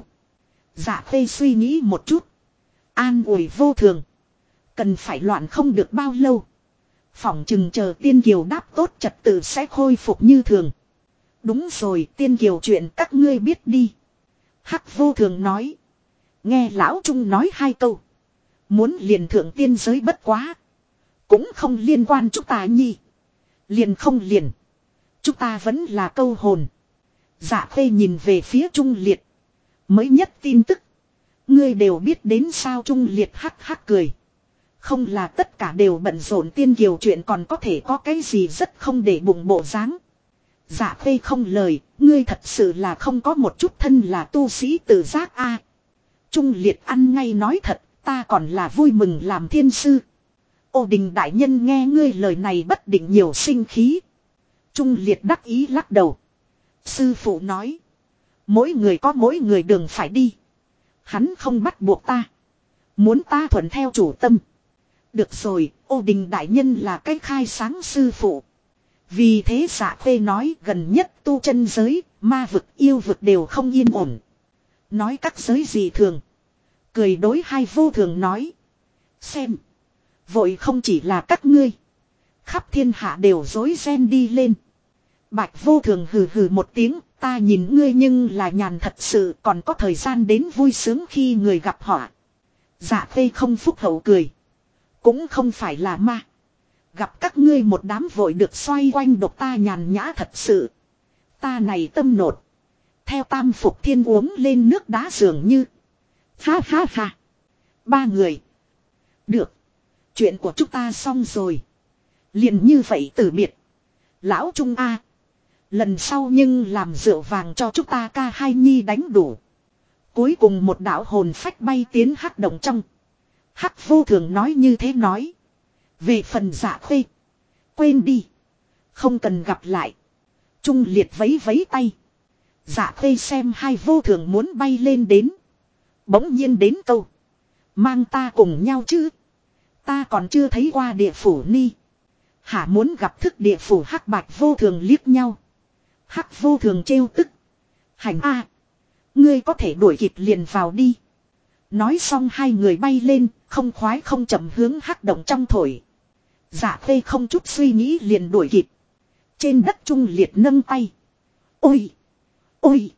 S1: Dạ Khê suy nghĩ một chút. An ủi Vô Thường. Cần phải loạn không được bao lâu. Phỏng chừng chờ Tiên Kiều đáp tốt trật tự sẽ khôi phục như thường. Đúng rồi, Tiên Kiều chuyện các ngươi biết đi. Hắc Vô Thường nói. Nghe lão Trung nói hai câu. Muốn liền thượng tiên giới bất quá. Cũng không liên quan chúng ta nhi. Liền không liền. Chúng ta vẫn là câu hồn. Dạ Khê nhìn về phía Trung Liệt. Mới nhất tin tức. Ngươi đều biết đến sao. Trung Liệt hắc hắc cười. Không là tất cả đều bận rộn Tiên Kiều chuyện còn có thể có cái gì rất không để bụng bộ dáng. Dạ Khê không lời. Ngươi thật sự là không có một chút thân là tu sĩ tự giác a. Trung Liệt ăn ngay nói thật. Ta còn là vui mừng làm thiên sư. Ô Đình đại nhân nghe ngươi lời này bất định nhiều sinh khí. Trung Liệt đắc ý lắc đầu. Sư phụ nói. Mỗi người có mỗi người đường phải đi. Hắn không bắt buộc ta. Muốn ta thuận theo chủ tâm. Được rồi, Ô Đình đại nhân là cái khai sáng sư phụ. Vì thế Dạ Khê nói gần nhất tu chân giới, ma vực yêu vực đều không yên ổn. Nói các giới gì thường. Cười đối hai Vô Thường nói. Xem. Vội không chỉ là các ngươi. Khắp thiên hạ đều rối ren đi lên. Bạch Vô Thường hừ hừ một tiếng. Ta nhìn ngươi nhưng là nhàn thật sự còn có thời gian đến vui sướng khi người gặp họa. Dạ Khê không phúc hậu cười. Cũng không phải là ma. Gặp các ngươi một đám vội được xoay quanh độc ta nhàn nhã thật sự. Ta này tâm nột. Theo Tam Phục Thiên uống lên nước đá dường như. Ha ha ha. Ba người. Được. Chuyện của chúng ta xong rồi. Liền như vậy từ biệt. Lão Trung A. Lần sau nhưng làm rượu vàng cho chúng ta ca hai nhi đánh đủ. Cuối cùng một đạo hồn phách bay tiến hắc động trong. Hắc Vô Thường nói như thế nói. Về phần Dạ Khê. Quên đi. Không cần gặp lại. Trung Liệt vấy vấy tay. Dạ Khê xem hai Vô Thường muốn bay lên đến. Bỗng nhiên đến câu. Mang ta cùng nhau chứ. Ta còn chưa thấy qua địa phủ ni. Hả muốn gặp thức địa phủ Hắc Bạch Vô Thường liếc nhau. Hắc Vô Thường trêu tức. Hành a, ngươi có thể đuổi kịp liền vào đi. Nói xong hai người bay lên, không khoái không chậm hướng hắc động trong thổi. Dạ Khê không chút suy nghĩ liền đuổi kịp. Trên đất Trung Liệt nâng tay. Ôi! Ôi!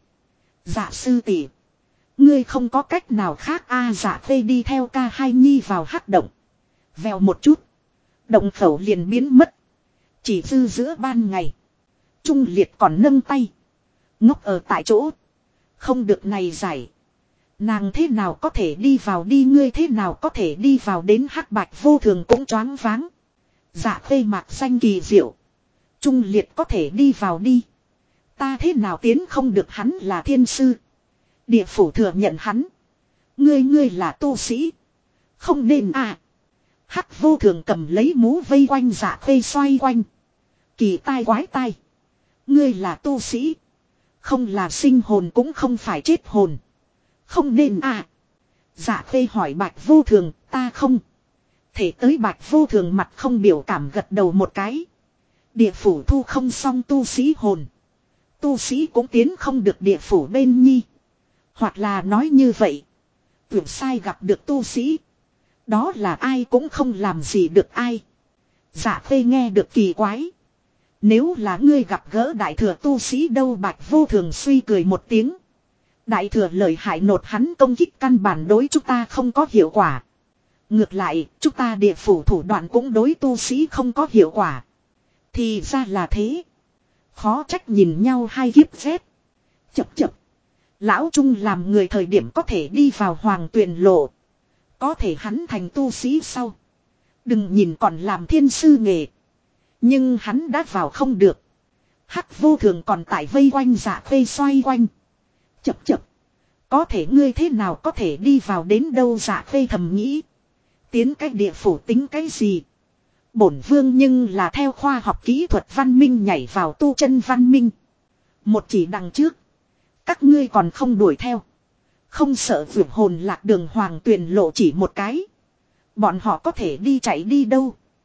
S1: Dạ sư tỷ, ngươi không có cách nào khác a. Dạ Khê đi theo ca hai nhi vào hắc động. Vèo một chút. Động khẩu liền biến mất. Chỉ dư giữa ban ngày. Trung Liệt còn nâng tay. Ngốc ở tại chỗ. Không được này giải. Nàng thế nào có thể đi vào đi. Ngươi thế nào có thể đi vào đến Hắc Bạch Vô Thường cũng choáng váng. Dạ Khê mạc danh kỳ diệu. Trung Liệt có thể đi vào đi. Ta thế nào tiến không được hắn là thiên sư. Địa phủ thừa nhận hắn. Ngươi là tu sĩ. Không nên à. Hắc Vô Thường cầm lấy mũ vây quanh Dạ Khê xoay quanh. Kỳ tai quái tai. Ngươi là tu sĩ. Không là sinh hồn cũng không phải chết hồn. Không nên à. Dạ Khê hỏi Bạch Vô Thường, ta không. Thể tới Bạch Vô Thường mặt không biểu cảm gật đầu một cái. Địa phủ thu không xong tu sĩ hồn. Tu sĩ cũng tiến không được địa phủ bên nhi. Hoặc là nói như vậy. Tuyển sai gặp được tu sĩ. Đó là ai cũng không làm gì được ai. Dạ Khê nghe được kỳ quái. Nếu là ngươi gặp gỡ đại thừa tu sĩ đâu. Bạch Vô Thường suy cười một tiếng. Đại thừa lợi hại nột hắn công kích căn bản đối chúng ta không có hiệu quả. Ngược lại, chúng ta địa phủ thủ đoạn cũng đối tu sĩ không có hiệu quả. Thì ra là thế. Khó trách nhìn nhau hai kiếp rét. Chập chập. Lão Trung làm người thời điểm có thể đi vào hoàng tuyền lộ. Có thể hắn thành tu sĩ sau. Đừng nhìn còn làm thiên sư nghề. Nhưng hắn đã vào không được. Hắc Vô Thường còn tại vây quanh Dạ Khê xoay quanh. Chập chập. Có thể ngươi thế nào có thể đi vào đến đâu. Dạ Khê thầm nghĩ. Tiến cách địa phủ tính cái gì. Bổn vương nhưng là theo khoa học kỹ thuật văn minh nhảy vào tu chân văn minh. Một chỉ đằng trước. Các ngươi còn không đuổi theo. Không sợ vượt hồn lạc đường hoàng tuyền lộ chỉ một cái. Bọn họ có thể đi chạy đi đâu.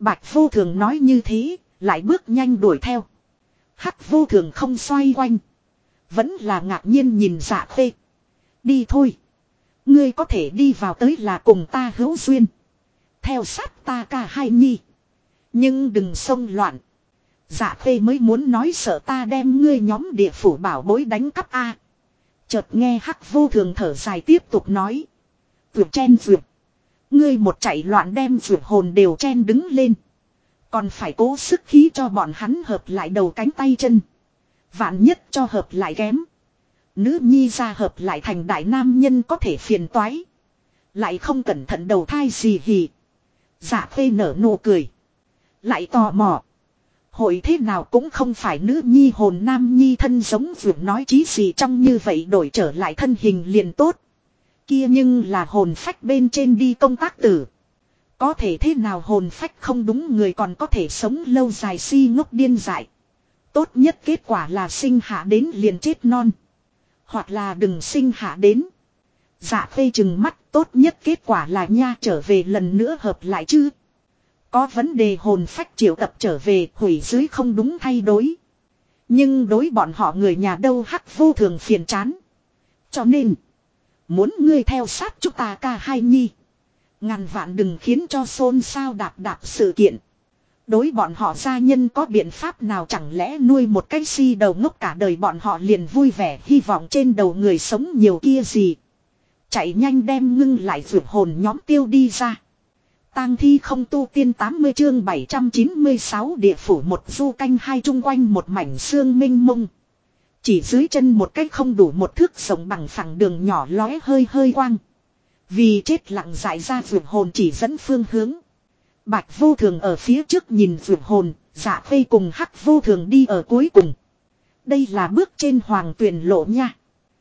S1: Bạch vô thường nói như thế, lại bước nhanh đuổi theo. Hắc vô thường không xoay quanh. Vẫn là ngạc nhiên nhìn Dạ Khê. Đi thôi. Ngươi có thể đi vào tới là cùng ta hữu duyên. Theo sát ta ca hai nhi. Nhưng đừng xông loạn. Dạ Khê mới muốn nói sợ ta đem ngươi nhóm địa phủ bảo bối đánh cắp a. Chợt nghe Hắc vô thường thở dài tiếp tục nói. Vượt chen vượt. Ngươi một chạy loạn đem vượt hồn đều chen đứng lên. Còn phải cố sức khí cho bọn hắn hợp lại đầu cánh tay chân. Vạn nhất cho hợp lại kém. Nữ nhi ra hợp lại thành đại nam nhân có thể phiền toái. Lại không cẩn thận đầu thai gì hì. Dạ Khê nở nụ cười. Lại tò mò. Hội thế nào cũng không phải nữ nhi hồn nam nhi thân giống vượt nói chí gì trong như vậy đổi trở lại thân hình liền tốt. Kia nhưng là hồn phách bên trên đi công tác tử. Có thể thế nào hồn phách không đúng người còn có thể sống lâu dài si ngốc điên dại. Tốt nhất kết quả là sinh hạ đến liền chết non. Hoặc là đừng sinh hạ đến. Dạ Khê chừng mắt tốt nhất kết quả là nha trở về lần nữa hợp lại chứ. Có vấn đề hồn phách triệu tập trở về hủy dưới không đúng thay đổi. Nhưng đối bọn họ người nhà đâu Hắc vô thường phiền chán. Cho nên. Muốn ngươi theo sát chúng ta ca hai nhi. Ngàn vạn đừng khiến cho xôn xao đạp đạp sự kiện. Đối bọn họ gia nhân có biện pháp nào chẳng lẽ nuôi một cái si đầu ngốc cả đời bọn họ liền vui vẻ hy vọng trên đầu người sống nhiều kia gì. Chạy nhanh đem ngưng lại vượt hồn nhóm tiêu đi ra. Tang thi không tu tiên 80 chương 796 địa phủ một du canh hai chung quanh một mảnh xương minh mông. Chỉ dưới chân một cái không đủ một thước rộng bằng phẳng đường nhỏ lóe hơi hơi quang. Vì chết lặng dại ra vượt hồn chỉ dẫn phương hướng. Bạch vô thường ở phía trước nhìn vượt hồn, Dạ Khê cùng Hắc vô thường đi ở cuối cùng. Đây là bước trên hoàng tuyền lộ nha.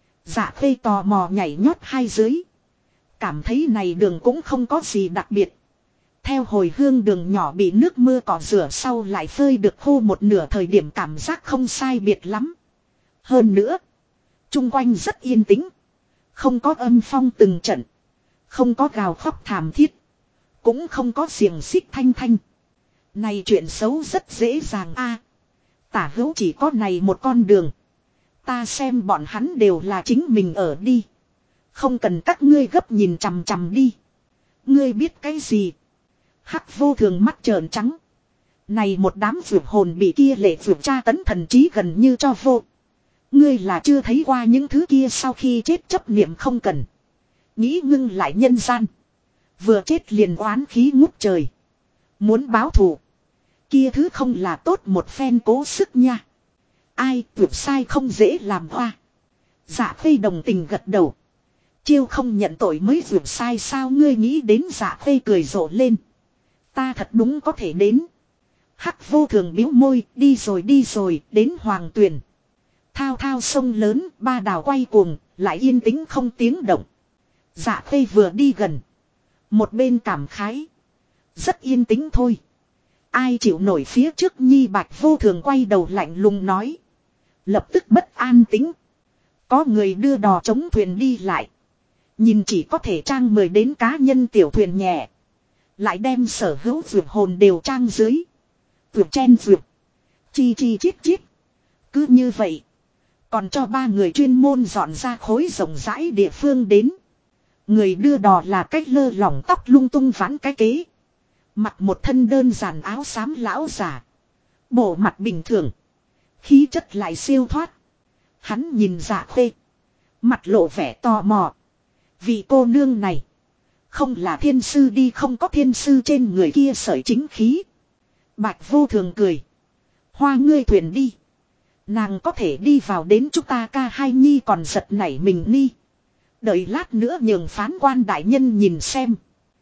S1: Dạ Khê tò mò nhảy nhót hai dưới. Cảm thấy này đường cũng không có gì đặc biệt. Theo hồi hương đường nhỏ bị nước mưa cỏ rửa sau lại phơi được khô một nửa thời điểm cảm giác không sai biệt lắm. Hơn nữa, chung quanh rất yên tĩnh. Không có âm phong từng trận. Không có gào khóc thảm thiết. Cũng không có xiềng xích thanh thanh. Này chuyện xấu rất dễ dàng a. Tả hữu chỉ có này một con đường. Ta xem bọn hắn đều là chính mình ở đi. Không cần các ngươi gấp nhìn chằm chằm đi. Ngươi biết cái gì? Hắc vô thường mắt trợn trắng. Này một đám vượt hồn bị kia lệ vượt tra tấn thần trí gần như cho vô. Ngươi là chưa thấy qua những thứ kia sau khi chết chấp niệm không cần. Nghĩ ngưng lại nhân gian. Vừa chết liền oán khí ngút trời. Muốn báo thù. Kia thứ không là tốt một phen cố sức nha. Ai vượt sai không dễ làm hoa. Dạ Khê đồng tình gật đầu. Chiêu không nhận tội mới vượt sai sao ngươi nghĩ đến Dạ Khê cười rộ lên. Ta thật đúng có thể đến. Hắc vô thường biếu môi đi rồi đến hoàng tuyền. Thao thao sông lớn ba đào quay cuồng lại yên tĩnh không tiếng động. Dạ Khê vừa đi gần. Một bên cảm khái. Rất yên tĩnh thôi. Ai chịu nổi phía trước nhi Bạch vô thường quay đầu lạnh lùng nói. Lập tức bất an tĩnh. Có người đưa đò chống thuyền đi lại. Nhìn chỉ có thể trang 10 đến cá nhân tiểu thuyền nhẹ. Lại đem sở hữu vượt hồn đều trang dưới. Vượt chen vượt. Chi chi chít chít. Cứ như vậy. Còn cho ba người chuyên môn dọn ra khối rộng rãi địa phương đến. Người đưa đò là cách lơ lỏng tóc lung tung ván cái kế. Mặc một thân đơn giản áo xám lão giả. Bộ mặt bình thường. Khí chất lại siêu thoát. Hắn nhìn Dạ Khê. Mặt lộ vẻ tò mò. Vị cô nương này. Không là thiên sư đi không có thiên sư trên người kia sởi chính khí. Bạch vô thường cười. Hoa ngươi thuyền đi. Nàng có thể đi vào đến chúng ta ca hai nhi còn giật nảy mình ni. Đợi lát nữa nhường phán quan đại nhân nhìn xem.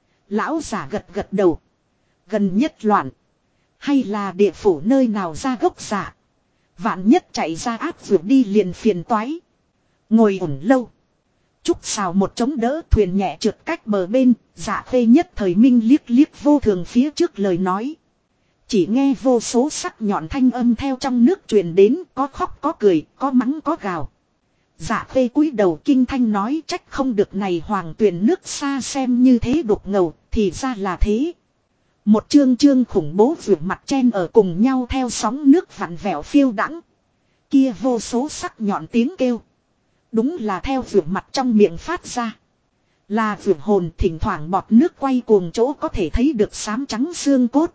S1: Lão giả gật gật đầu. Gần nhất loạn. Hay là địa phủ nơi nào ra gốc giả. Vạn nhất chạy ra áp vượt đi liền phiền toái. Ngồi ổn lâu. Trúc xào một chống đỡ thuyền nhẹ trượt cách bờ bên. Dạ Khê nhất thời minh liếc liếc vô thường phía trước lời nói. Chỉ nghe vô số sắc nhọn thanh âm theo trong nước truyền đến. Có khóc có cười, có mắng có gào. Dạ Khê cúi đầu kinh thanh nói trách không được này hoàng tuyền nước xa xem như thế đục ngầu. Thì ra là thế. Một chương chương khủng bố vượt mặt chen ở cùng nhau theo sóng nước vặn vẹo phiêu đãng. Kia vô số sắc nhọn tiếng kêu. Đúng là theo vượt mặt trong miệng phát ra. Là vượt hồn thỉnh thoảng bọt nước quay cuồng chỗ có thể thấy được xám trắng xương cốt.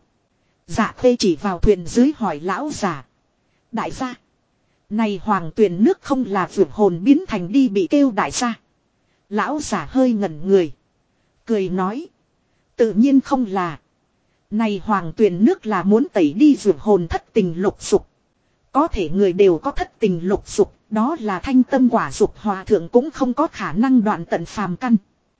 S1: Dạ Khê chỉ vào thuyền dưới hỏi lão giả. Đại gia. Này hoàng tuyền nước không là vượt hồn biến thành đi bị kêu đại gia. Lão giả hơi ngẩn người. Cười nói. Tự nhiên không là. Này hoàng tuyền nước là muốn tẩy đi vượt hồn thất tình lục dục. Có thể người đều có thất tình lục dục. Đó là thanh tâm quả dục hòa thượng cũng không có khả năng đoạn tận phàm căn.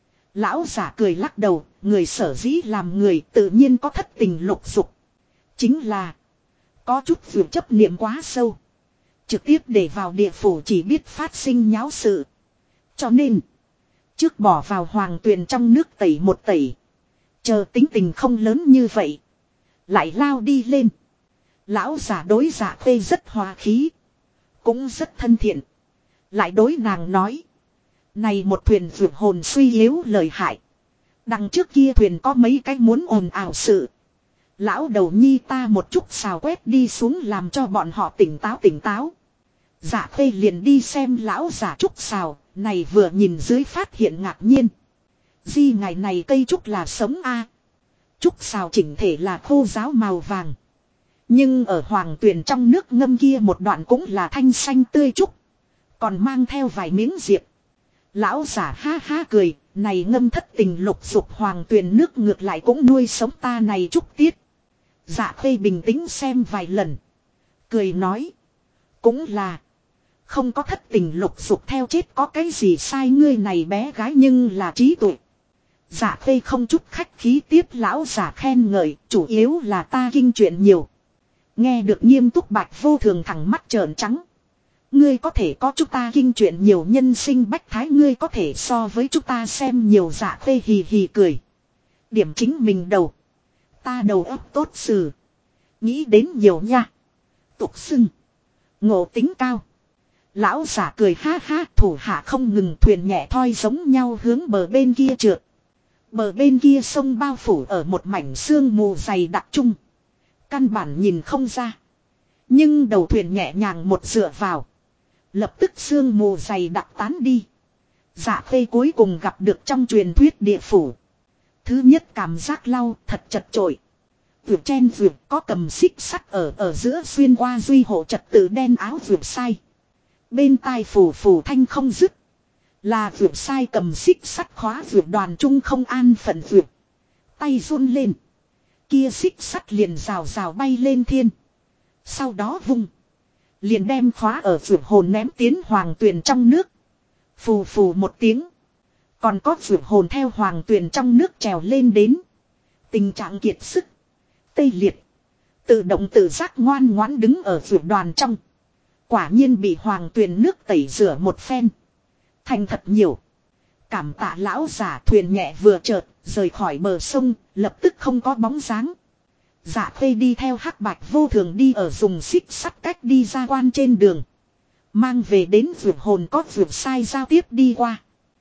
S1: Lão giả cười lắc đầu. Người sở dĩ làm người tự nhiên có thất tình lục dục. Chính là. Có chút vượt chấp niệm quá sâu. Trực tiếp để vào địa phủ chỉ biết phát sinh nháo sự. Cho nên. Trước bỏ vào hoàng tuyền trong nước tẩy một tẩy. Chờ tính tình không lớn như vậy. Lại lao đi lên. Lão giả đối Dạ Khê rất hòa khí. Cũng rất thân thiện. Lại đối nàng nói. Này một thuyền vượt hồn suy yếu lợi hại. Đằng trước kia thuyền có mấy cái muốn ồn ào sự. Lão đầu nhi ta một chút xào quét đi xuống làm cho bọn họ tỉnh táo tỉnh táo. Dạ Khê liền đi xem lão giả trúc xào. Này vừa nhìn dưới phát hiện ngạc nhiên. Di ngày này cây trúc là sống a. Trúc xào chỉnh thể là khô ráo màu vàng. Nhưng ở hoàng tuyền trong nước ngâm kia một đoạn cũng là thanh xanh tươi trúc. Còn mang theo vài miếng diệp. Lão giả ha ha cười. Này ngâm thất tình lục dục hoàng tuyền nước ngược lại cũng nuôi sống ta này trúc tiết. Dạ Khê bình tĩnh xem vài lần. Cười nói. Cũng là. Không có thất tình lục dục theo chết có cái gì sai ngươi này bé gái nhưng là trí tuệ. Dạ Khê không chút khách khí tiếp lão giả khen ngợi, chủ yếu là ta kinh chuyện nhiều. Nghe được nghiêm túc Bạch Vô Thường thẳng mắt trợn trắng. Ngươi có thể có chúng ta kinh chuyện nhiều nhân sinh bách thái ngươi có thể so với chúng ta xem nhiều. Dạ Khê hì hì cười. Điểm chính mình đầu. Ta đầu óc tốt xử. Nghĩ đến nhiều nha. Tục xưng. Ngộ tính cao. Lão giả cười ha ha thủ hạ không ngừng thuyền nhẹ thoi giống nhau hướng bờ bên kia trượt. Bờ bên kia sông bao phủ ở một mảnh sương mù dày đặc trung. Căn bản nhìn không ra. Nhưng đầu thuyền nhẹ nhàng một dựa vào. Lập tức sương mù dày đặc tán đi. Dạ Khê cuối cùng gặp được trong truyền thuyết địa phủ. Thứ nhất cảm giác lau thật chật chội. Vượt chen vượt có cầm xích sắt ở giữa xuyên qua duy hộ trật tự đen áo vượt sai. Bên tai phù phù thanh không dứt. Là vượt sai cầm xích sắt khóa vượt đoàn trung không an phận vượt. Tay run lên. Kia xích sắt liền rào rào bay lên thiên. Sau đó vung. Liền đem khóa ở vượt hồn ném tiến hoàng tuyền trong nước. Phù phù một tiếng. Còn có vượt hồn theo hoàng tuyền trong nước trèo lên đến. Tình trạng kiệt sức. Tê liệt. Tự động tự giác ngoan ngoãn đứng ở vượt đoàn trong. Quả nhiên bị hoàng tuyền nước tẩy rửa một phen. Thành thật nhiều. Cảm tạ lão giả thuyền nhẹ vừa chợt rời khỏi bờ sông, lập tức không có bóng dáng. Dạ Khê đi theo Hắc Bạch Vô Thường đi ở dùng xích sắt cách đi ra quan trên đường. Mang về đến vượt hồn có vượt sai giao tiếp đi qua.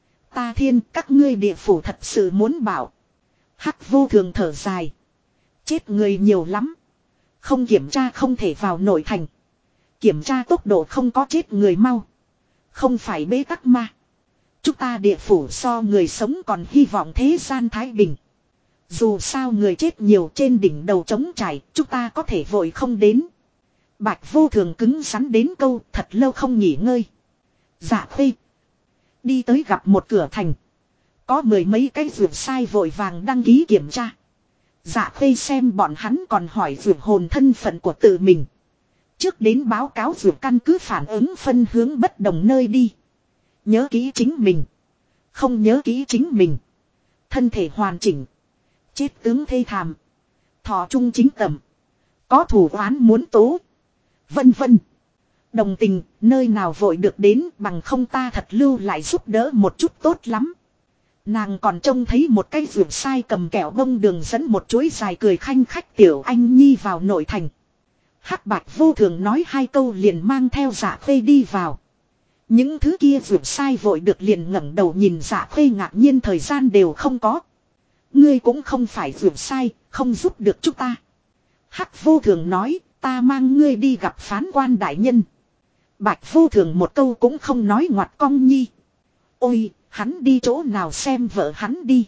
S1: Ta thiên các ngươi địa phủ thật sự muốn bảo. Hắc Vô Thường thở dài. Chết người nhiều lắm. Không kiểm tra không thể vào nội thành. Kiểm tra tốc độ không có chết người mau. Không phải bế tắc ma. Chúng ta địa phủ so người sống còn hy vọng thế gian thái bình. Dù sao người chết nhiều trên đỉnh đầu trống trải, chúng ta có thể vội không đến. Bạch Vô Thường cứng rắn đến câu thật lâu không nghỉ ngơi. Dạ Khê đi tới gặp một cửa thành. Có mười mấy cái vượt sai vội vàng đăng ký kiểm tra. Dạ Khê xem bọn hắn còn hỏi vượt hồn thân phận của tự mình. Trước đến báo cáo vượt căn cứ phản ứng phân hướng bất đồng nơi đi. Nhớ kỹ chính mình. Không nhớ kỹ chính mình. Thân thể hoàn chỉnh. Chết tướng thê thảm. Thọ trung chính tầm. Có thủ oán muốn tố. Vân vân. Đồng tình, nơi nào vội được đến bằng không ta thật lưu lại giúp đỡ một chút tốt lắm. Nàng còn trông thấy một cái vượt sai cầm kẹo bông đường dẫn một chuỗi dài cười khanh khách tiểu anh nhi vào nội thành. Hắc Bạch Vô Thường nói hai câu liền mang theo Dạ Khê đi vào. Những thứ kia vượt sai vội được liền ngẩng đầu nhìn Dạ Khê ngạc nhiên thời gian đều không có. Ngươi cũng không phải vượt sai, không giúp được chúng ta. Hắc vô thường nói, ta mang ngươi đi gặp phán quan đại nhân. Bạch vô thường một câu cũng không nói ngoặt cong nhi. Ôi, hắn đi chỗ nào xem vợ hắn đi.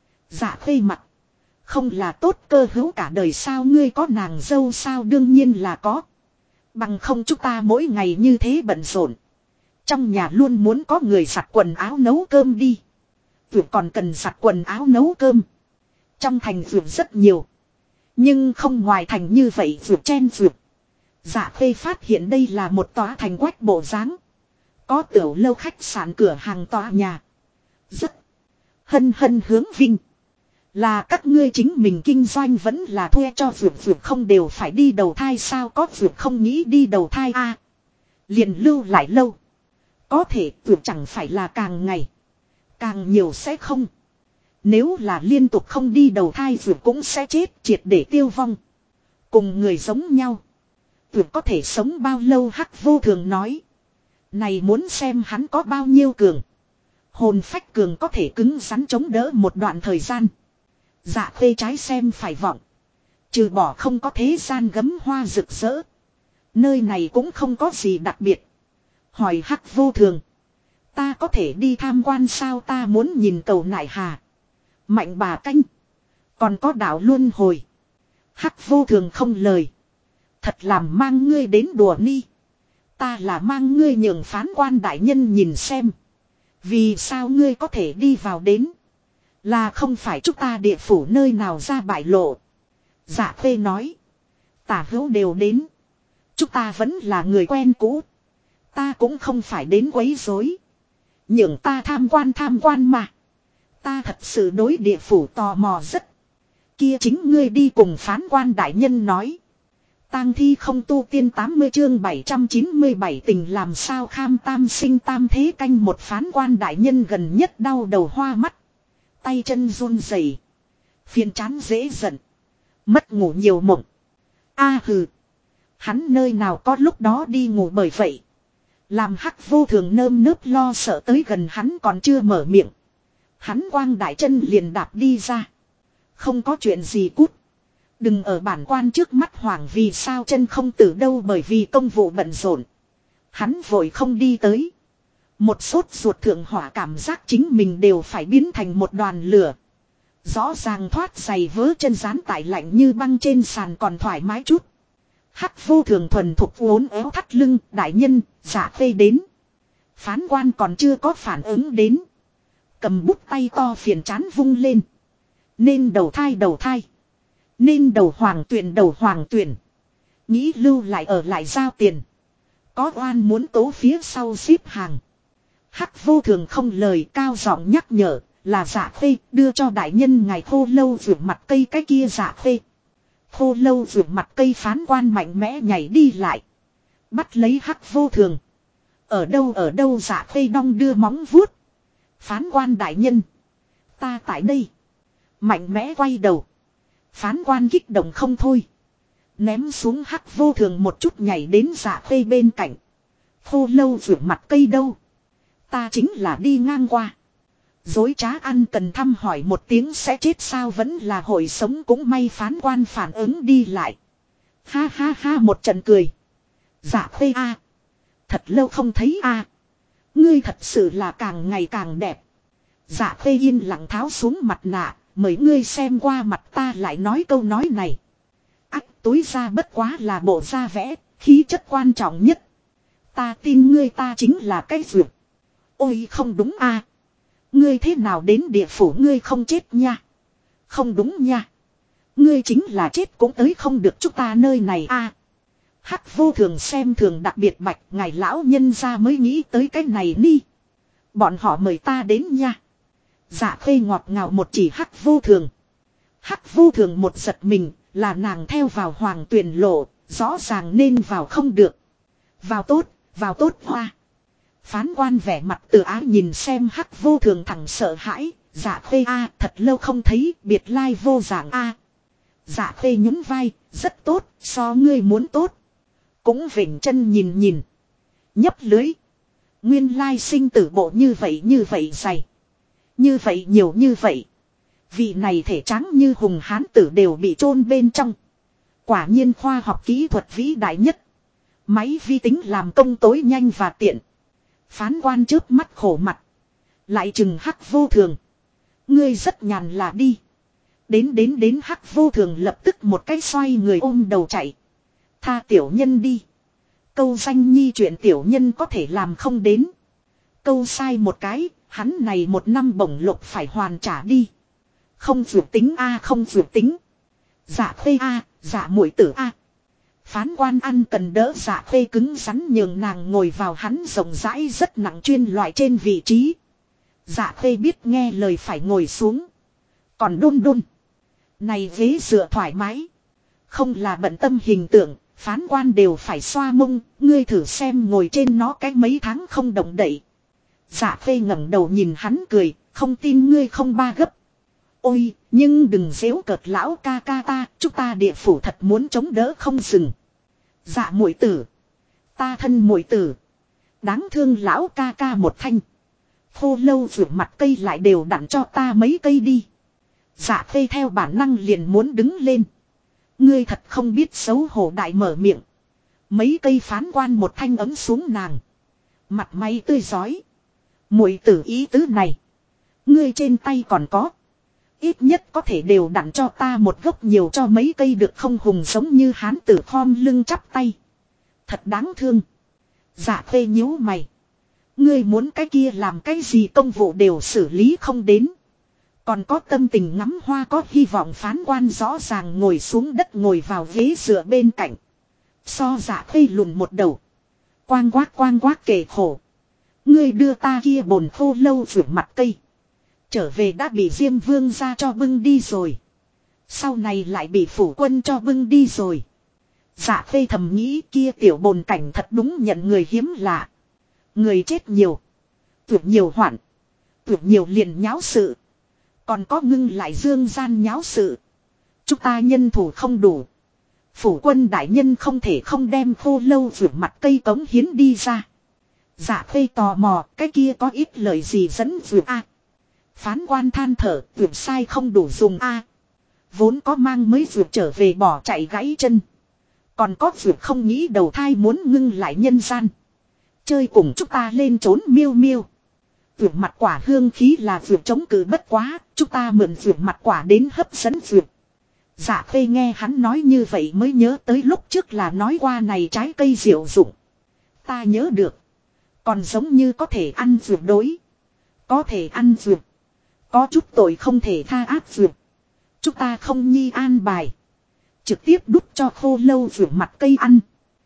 S1: Dạ khê mặt. Không là tốt cơ hữu cả đời sao, ngươi có nàng dâu sao, đương nhiên là có. Bằng không chúng ta mỗi ngày như thế bận rộn. Trong nhà luôn muốn có người giặt quần áo nấu cơm đi. Vượt còn cần giặt quần áo nấu cơm. Trong thành vượt rất nhiều. Nhưng không ngoài thành như vậy vượt chen vượt. Dạ khê phát hiện đây là một tòa thành quách bộ dáng. Có tiểu lâu khách sạn cửa hàng tòa nhà. Rất hân hân hướng vinh. Là các ngươi chính mình kinh doanh vẫn là thuê cho vượt không đều phải đi đầu thai sao, có vượt không nghĩ đi đầu thai a liền lưu lại lâu. Có thể vượt chẳng phải là càng ngày càng nhiều sẽ không. Nếu là liên tục không đi đầu thai vượt cũng sẽ chết triệt để tiêu vong. Cùng người giống nhau. Vượt có thể sống bao lâu, Hắc vô thường nói. Này muốn xem hắn có bao nhiêu cường. Hồn phách cường có thể cứng rắn chống đỡ một đoạn thời gian. Dạ khê trái xem phải vọng. Trừ bỏ không có thế gian gấm hoa rực rỡ. Nơi này cũng không có gì đặc biệt. Hỏi Hắc vô thường. Ta có thể đi tham quan sao, ta muốn nhìn cầu nại hà. Mạnh bà canh. Còn có đảo luân hồi. Hắc vô thường không lời. Thật làm mang ngươi đến đùa ni. Ta là mang ngươi nhường phán quan đại nhân nhìn xem. Vì sao ngươi có thể đi vào đến. Là không phải chúng ta địa phủ nơi nào ra bại lộ. Dạ khê nói. Tả hữu đều đến. Chúng ta vẫn là người quen cũ. Ta cũng không phải đến quấy rối. Nhưng ta tham quan mà. Ta thật sự đối địa phủ tò mò rất. Kia chính ngươi đi cùng phán quan đại nhân nói. Tang thi không tu tiên 80 chương 797 tình làm sao kham tam sinh tam thế canh một, phán quan đại nhân gần nhất đau đầu hoa mắt. Tay chân run rẩy, phiền chán dễ giận, mất ngủ nhiều mộng. A hừ, hắn nơi nào có lúc đó đi ngủ, bởi vậy làm Hắc vô thường nơm nớp lo sợ tới gần hắn còn chưa mở miệng. Hắn quang đại chân liền đạp đi ra. Không có chuyện gì cút. Đừng ở bản quan trước mắt hoảng vì sao chân không tử đâu, bởi vì công vụ bận rộn. Hắn vội không đi tới. Một sốt ruột thượng hỏa cảm giác chính mình đều phải biến thành một đoàn lửa. Rõ ràng thoát giày vớ chân dán tại lạnh như băng trên sàn còn thoải mái chút. Hắc vô thường thuần thục uốn éo thắt lưng, đại nhân, dạ khê đến. Phán quan còn chưa có phản ứng đến. Cầm bút tay to phiền chán vung lên. Nên đầu thai. Nên đầu hoàng tuyển. Nghĩ lưu lại ở lại giao tiền. Có oan muốn tố phía sau xếp hàng. Hắc vô thường không lời cao giọng nhắc nhở. Là dạ khê đưa cho đại nhân ngài khô lâu vượt mặt cây, cái kia dạ khê. Khô lâu vượt mặt cây, phán quan mạnh mẽ nhảy đi lại. Bắt lấy Hắc vô thường. Ở đâu dạ khê đong đưa móng vuốt. Phán quan đại nhân. Ta tại đây. Mạnh mẽ quay đầu. Phán quan kích động không thôi. Ném xuống Hắc vô thường một chút, nhảy đến dạ khê bên cạnh. Khô lâu vượt mặt cây đâu. Ta chính là đi ngang qua. Dối trá ăn cần thăm hỏi một tiếng sẽ chết sao, vẫn là hồi sống cũng may, phán quan phản ứng đi lại. Ha ha ha một trận cười. Dạ khê a, thật lâu không thấy a. Ngươi thật sự là càng ngày càng đẹp. Dạ khê yên lặng tháo xuống mặt nạ. Mời ngươi xem qua mặt ta lại nói câu nói này. Ách, túi ra bất quá là bộ da vẽ, khí chất quan trọng nhất. Ta tin ngươi, ta chính là cái dược. Ôi không đúng a. Ngươi thế nào đến địa phủ ngươi không chết nha. Không đúng nha. Ngươi chính là chết cũng tới không được chúng ta nơi này a. Hắc vô thường xem thường đặc biệt bạch, ngài lão nhân ra mới nghĩ tới cái này ni. Bọn họ mời ta đến nha. Dạ khê ngọt ngào một chỉ Hắc vô thường. Hắc vô thường một giật mình, là nàng theo vào hoàng tuyển lộ, rõ ràng nên vào không được. Vào tốt hoa. Phán quan vẻ mặt từ ái nhìn xem Hắc vô thường thẳng sợ hãi. Dạ khê a, thật lâu không thấy, biệt lai vô dạng a. Dạ khê nhún vai, rất tốt, so ngươi muốn tốt. Cũng vểnh chân nhìn. Nhấp lưới. Nguyên lai sinh tử bộ như vậy dày. Như vậy nhiều như vậy. Vị này thể trắng như hùng hán tử đều bị chôn bên trong. Quả nhiên khoa học kỹ thuật vĩ đại nhất. Máy vi tính làm công tối nhanh và tiện. Phán quan chớp mắt khổ mặt. Lại chừng Hắc Vô Thường. Ngươi rất nhàn là đi. Đến Hắc Vô Thường lập tức một cái xoay người ôm đầu chạy. Tha tiểu nhân đi. Câu danh nhi chuyện tiểu nhân có thể làm không đến. Câu sai một cái, hắn này một năm bổng lộc phải hoàn trả đi. Không vượt tính a, không vượt tính. Dạ khê a, dạ muội tử a. Phán quan ăn cần đỡ dạ khê cứng rắn nhường nàng ngồi vào hắn rộng rãi rất nặng chuyên loại trên vị trí. Dạ khê biết nghe lời phải ngồi xuống. Còn đôn đôn. Này ghế dựa thoải mái. Không là bận tâm hình tượng, phán quan đều phải xoa mông, ngươi thử xem ngồi trên nó cái mấy tháng không động đậy. Dạ khê ngẩng đầu nhìn hắn cười, không tin ngươi không ba gấp. Ôi, nhưng đừng giễu cợt lão ca ca ta, chúng ta địa phủ thật muốn chống đỡ không dừng. Dạ muội tử. Ta thân muội tử. Đáng thương lão ca ca một thanh. Khô lâu vượt mặt cây lại đều đặn cho ta mấy cây đi. Dạ khê theo bản năng liền muốn đứng lên. Ngươi thật không biết xấu hổ đại mở miệng. Mấy cây phán quan một thanh ấm xuống nàng. Mặt mày tươi giói. Muội tử ý tứ này. Ngươi trên tay còn có. Ít nhất có thể đều đặn cho ta một gốc nhiều cho mấy cây được không hùng giống như hán tử khom lưng chắp tay. Thật đáng thương. Dạ khê nhíu mày. Ngươi muốn cái kia làm cái gì công vụ đều xử lý không đến. Còn có tâm tình ngắm hoa có hy vọng phán quan rõ ràng ngồi xuống đất ngồi vào ghế dựa bên cạnh. So dạ khê lùn một đầu. Quang quát kể khổ. Ngươi đưa ta kia bồn khô lâu vượt mặt cây. Trở về đã bị Diêm Vương ra cho bưng đi rồi. Sau này lại bị phủ quân cho bưng đi rồi. Dạ khê thầm nghĩ kia tiểu bồn cảnh thật đúng nhận người hiếm lạ. Người chết nhiều. Tuyệt nhiều hoạn. Tuyệt nhiều liền nháo sự. Còn có ngưng lại dương gian nháo sự. Chúng ta nhân thủ không đủ. Phủ quân đại nhân không thể không đem khô lâu vượt mặt cây cống hiến đi ra. Dạ khê tò mò cái kia có ít lời gì dẫn vượt a. Phán quan than thở vượt sai không đủ dùng a. Vốn có mang mới vượt trở về bỏ chạy gãy chân. Còn có vượt không nghĩ đầu thai muốn ngưng lại nhân gian. Chơi cùng chúng ta lên trốn miêu miêu. Vượt mặt quả hương khí là vượt chống cự bất quá. Chúng ta mượn vượt mặt quả đến hấp dẫn vượt. Dạ khê nghe hắn nói như vậy mới nhớ tới lúc trước là nói qua này trái cây diệu dụng. Ta nhớ được. Còn giống như có thể ăn vượt đối. Có thể ăn vượt. Có chút tội không thể tha ác vượt. Chúng ta không nhi an bài. Trực tiếp đút cho khô lâu vượt mặt cây ăn.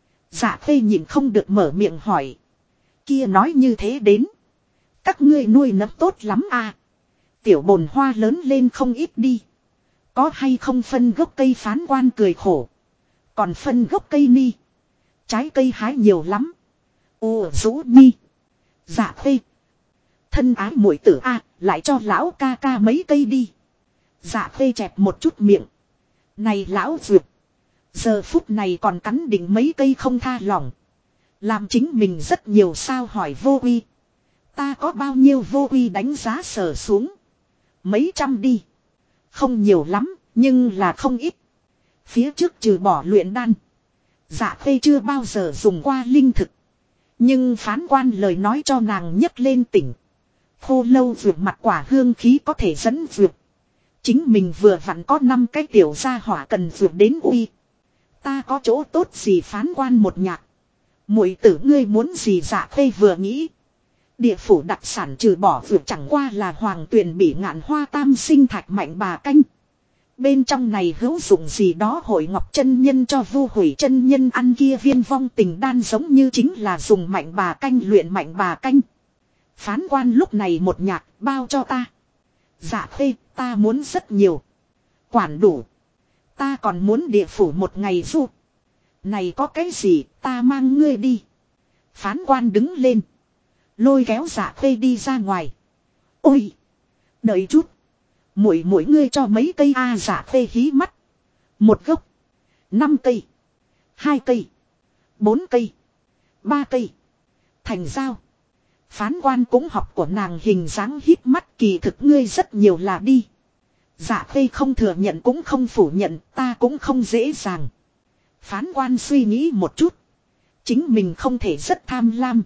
S1: Dạ khê nhìn không được mở miệng hỏi. Kia nói như thế đến. Các ngươi nuôi nấng tốt lắm à. Tiểu bồn hoa lớn lên không ít đi. Có hay không phân gốc cây phán quan cười khổ. Còn phân gốc cây ni. Trái cây hái nhiều lắm. Ô rũ ni. Dạ khê. Thân ái muội tử a, lại cho lão ca ca mấy cây đi. Dạ khê chẹp một chút miệng. Này lão vượt. Giờ phút này còn cắn đỉnh mấy cây không tha lỏng. Làm chính mình rất nhiều sao hỏi vô uy. Ta có bao nhiêu vô uy đánh giá sở xuống. Mấy trăm đi. Không nhiều lắm, nhưng là không ít. Phía trước trừ bỏ luyện đan. Dạ khê chưa bao giờ dùng qua linh thực. Nhưng phán quan lời nói cho nàng nhấc lên tỉnh. Khô lâu vượt mặt quả hương khí có thể dẫn vượt. Chính mình vừa vặn có 5 cái tiểu gia hỏa cần vượt đến uy. Ta có chỗ tốt gì phán quan một nhạc. Muội tử ngươi muốn gì dạ khê vừa nghĩ. Địa phủ đặc sản trừ bỏ vượt chẳng qua là hoàng tuyền bị ngạn hoa tam sinh thạch mạnh bà canh. Bên trong này hữu dụng gì đó hội ngọc chân nhân cho vu hủy chân nhân ăn kia viên vong tình đan giống như chính là dùng mạnh bà canh luyện mạnh bà canh. Phán quan lúc này một nhạc bao cho ta. Dạ khê ta muốn rất nhiều. Quản đủ. Ta còn muốn địa phủ một ngày du. Này có cái gì ta mang ngươi đi. Phán quan đứng lên. Lôi kéo dạ khê đi ra ngoài. Ôi. Đợi chút. Mỗi ngươi cho mấy cây a dạ khê hí mắt. Một gốc. 5 cây. 2 cây. 4 cây. 3 cây. Thành giao. Phán quan cũng học của nàng hình dáng hít mắt kỳ thực ngươi rất nhiều là đi. Dạ Khê không thừa nhận cũng không phủ nhận, ta cũng không dễ dàng. Phán quan suy nghĩ một chút. Chính mình không thể rất tham lam.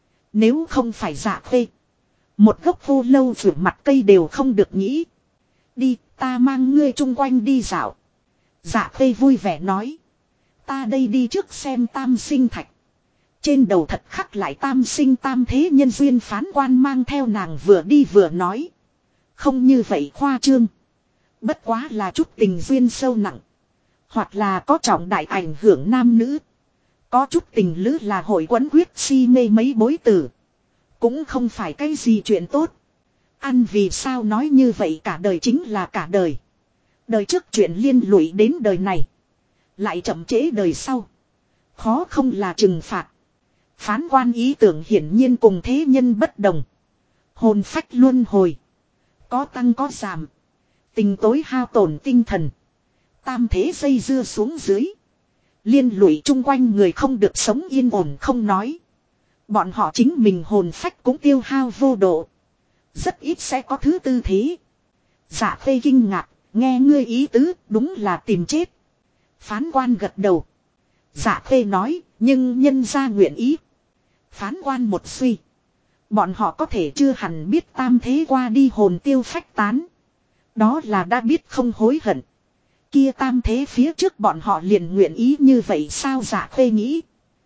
S1: Nếu không phải Dạ Khê, một gốc khô lâu rửa mặt cây đều không được nghĩ. Đi, ta mang ngươi chung quanh đi dạo. Dạ Khê vui vẻ nói. Ta đây đi trước xem tam sinh thạch. Trên đầu thật khắc lại tam sinh tam thế nhân duyên, phán quan mang theo nàng vừa đi vừa nói. Không như vậy khoa trương. Bất quá là chút tình duyên sâu nặng. Hoặc là có trọng đại ảnh hưởng nam nữ. Có chút tình lữ là hội quấn quyết si mê mấy bối tử. Cũng không phải cái gì chuyện tốt. Ăn vì sao nói như vậy, cả đời chính là cả đời. Đời trước chuyện liên lụy đến đời này. Lại chậm trễ đời sau. Khó không là trừng phạt. Phán quan ý tưởng hiển nhiên cùng thế nhân bất đồng. Hồn phách luân hồi. Có tăng có giảm. Tình tối hao tổn tinh thần. Tam thế dây dưa xuống dưới. Liên lụy chung quanh người không được sống yên ổn không nói. Bọn họ chính mình hồn phách cũng tiêu hao vô độ. Rất ít sẽ có thứ tư thế. Dạ Khê kinh ngạc, nghe ngươi ý tứ, đúng là tìm chết. Phán quan gật đầu. Dạ Khê nói, nhưng nhân ra nguyện ý. Phán quan một suy. Bọn họ có thể chưa hẳn biết tam thế qua đi hồn tiêu phách tán. Đó là đã biết không hối hận. Kia tam thế phía trước bọn họ liền nguyện ý như vậy sao? Dạ Khê nghĩ.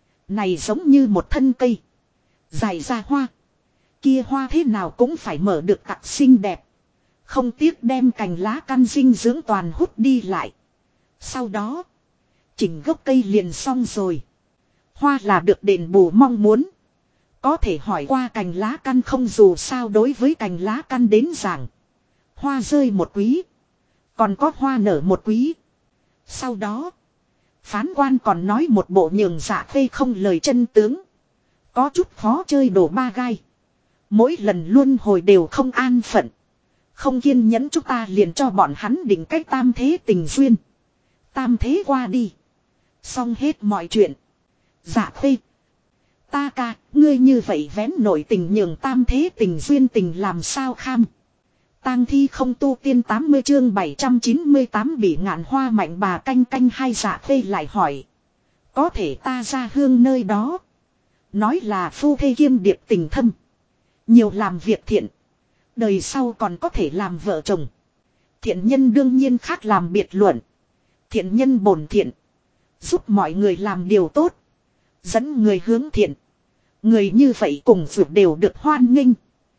S1: Này giống như một thân cây. Dài ra hoa. Kia hoa thế nào cũng phải mở được tặc xinh đẹp. Không tiếc đem cành lá căn dinh dưỡng toàn hút đi lại. Sau đó. Chỉnh gốc cây liền xong rồi. Hoa là được đền bù mong muốn. Có thể hỏi qua cành lá căn không, dù sao đối với cành lá căn đến giảng. Hoa rơi một quý. Còn có hoa nở một quý. Sau đó. Phán quan còn nói một bộ nhường Dạ Khê không lời chân tướng. Có chút khó chơi đổ ba gai. Mỗi lần luân hồi đều không an phận. Không kiên nhẫn chúng ta liền cho bọn hắn định cách tam thế tình duyên. Tam thế qua đi. Xong hết mọi chuyện. Dạ Khê. Ta ca, ngươi như vậy vén nổi tình nhường tam thế tình duyên tình làm sao kham. Tang thi không tu tiên 80 chương 798 bị ngạn hoa mạnh bà canh canh hai. Dạ Khê lại hỏi. Có thể ta ra hương nơi đó. Nói là phu thê kiêm điệp tình thâm. Nhiều làm việc thiện. Đời sau còn có thể làm vợ chồng. Thiện nhân đương nhiên khác làm biệt luận. Thiện nhân bổn thiện. Giúp mọi người làm điều tốt. Dẫn người hướng thiện. Người như vậy cùng vượt đều được hoan nghênh.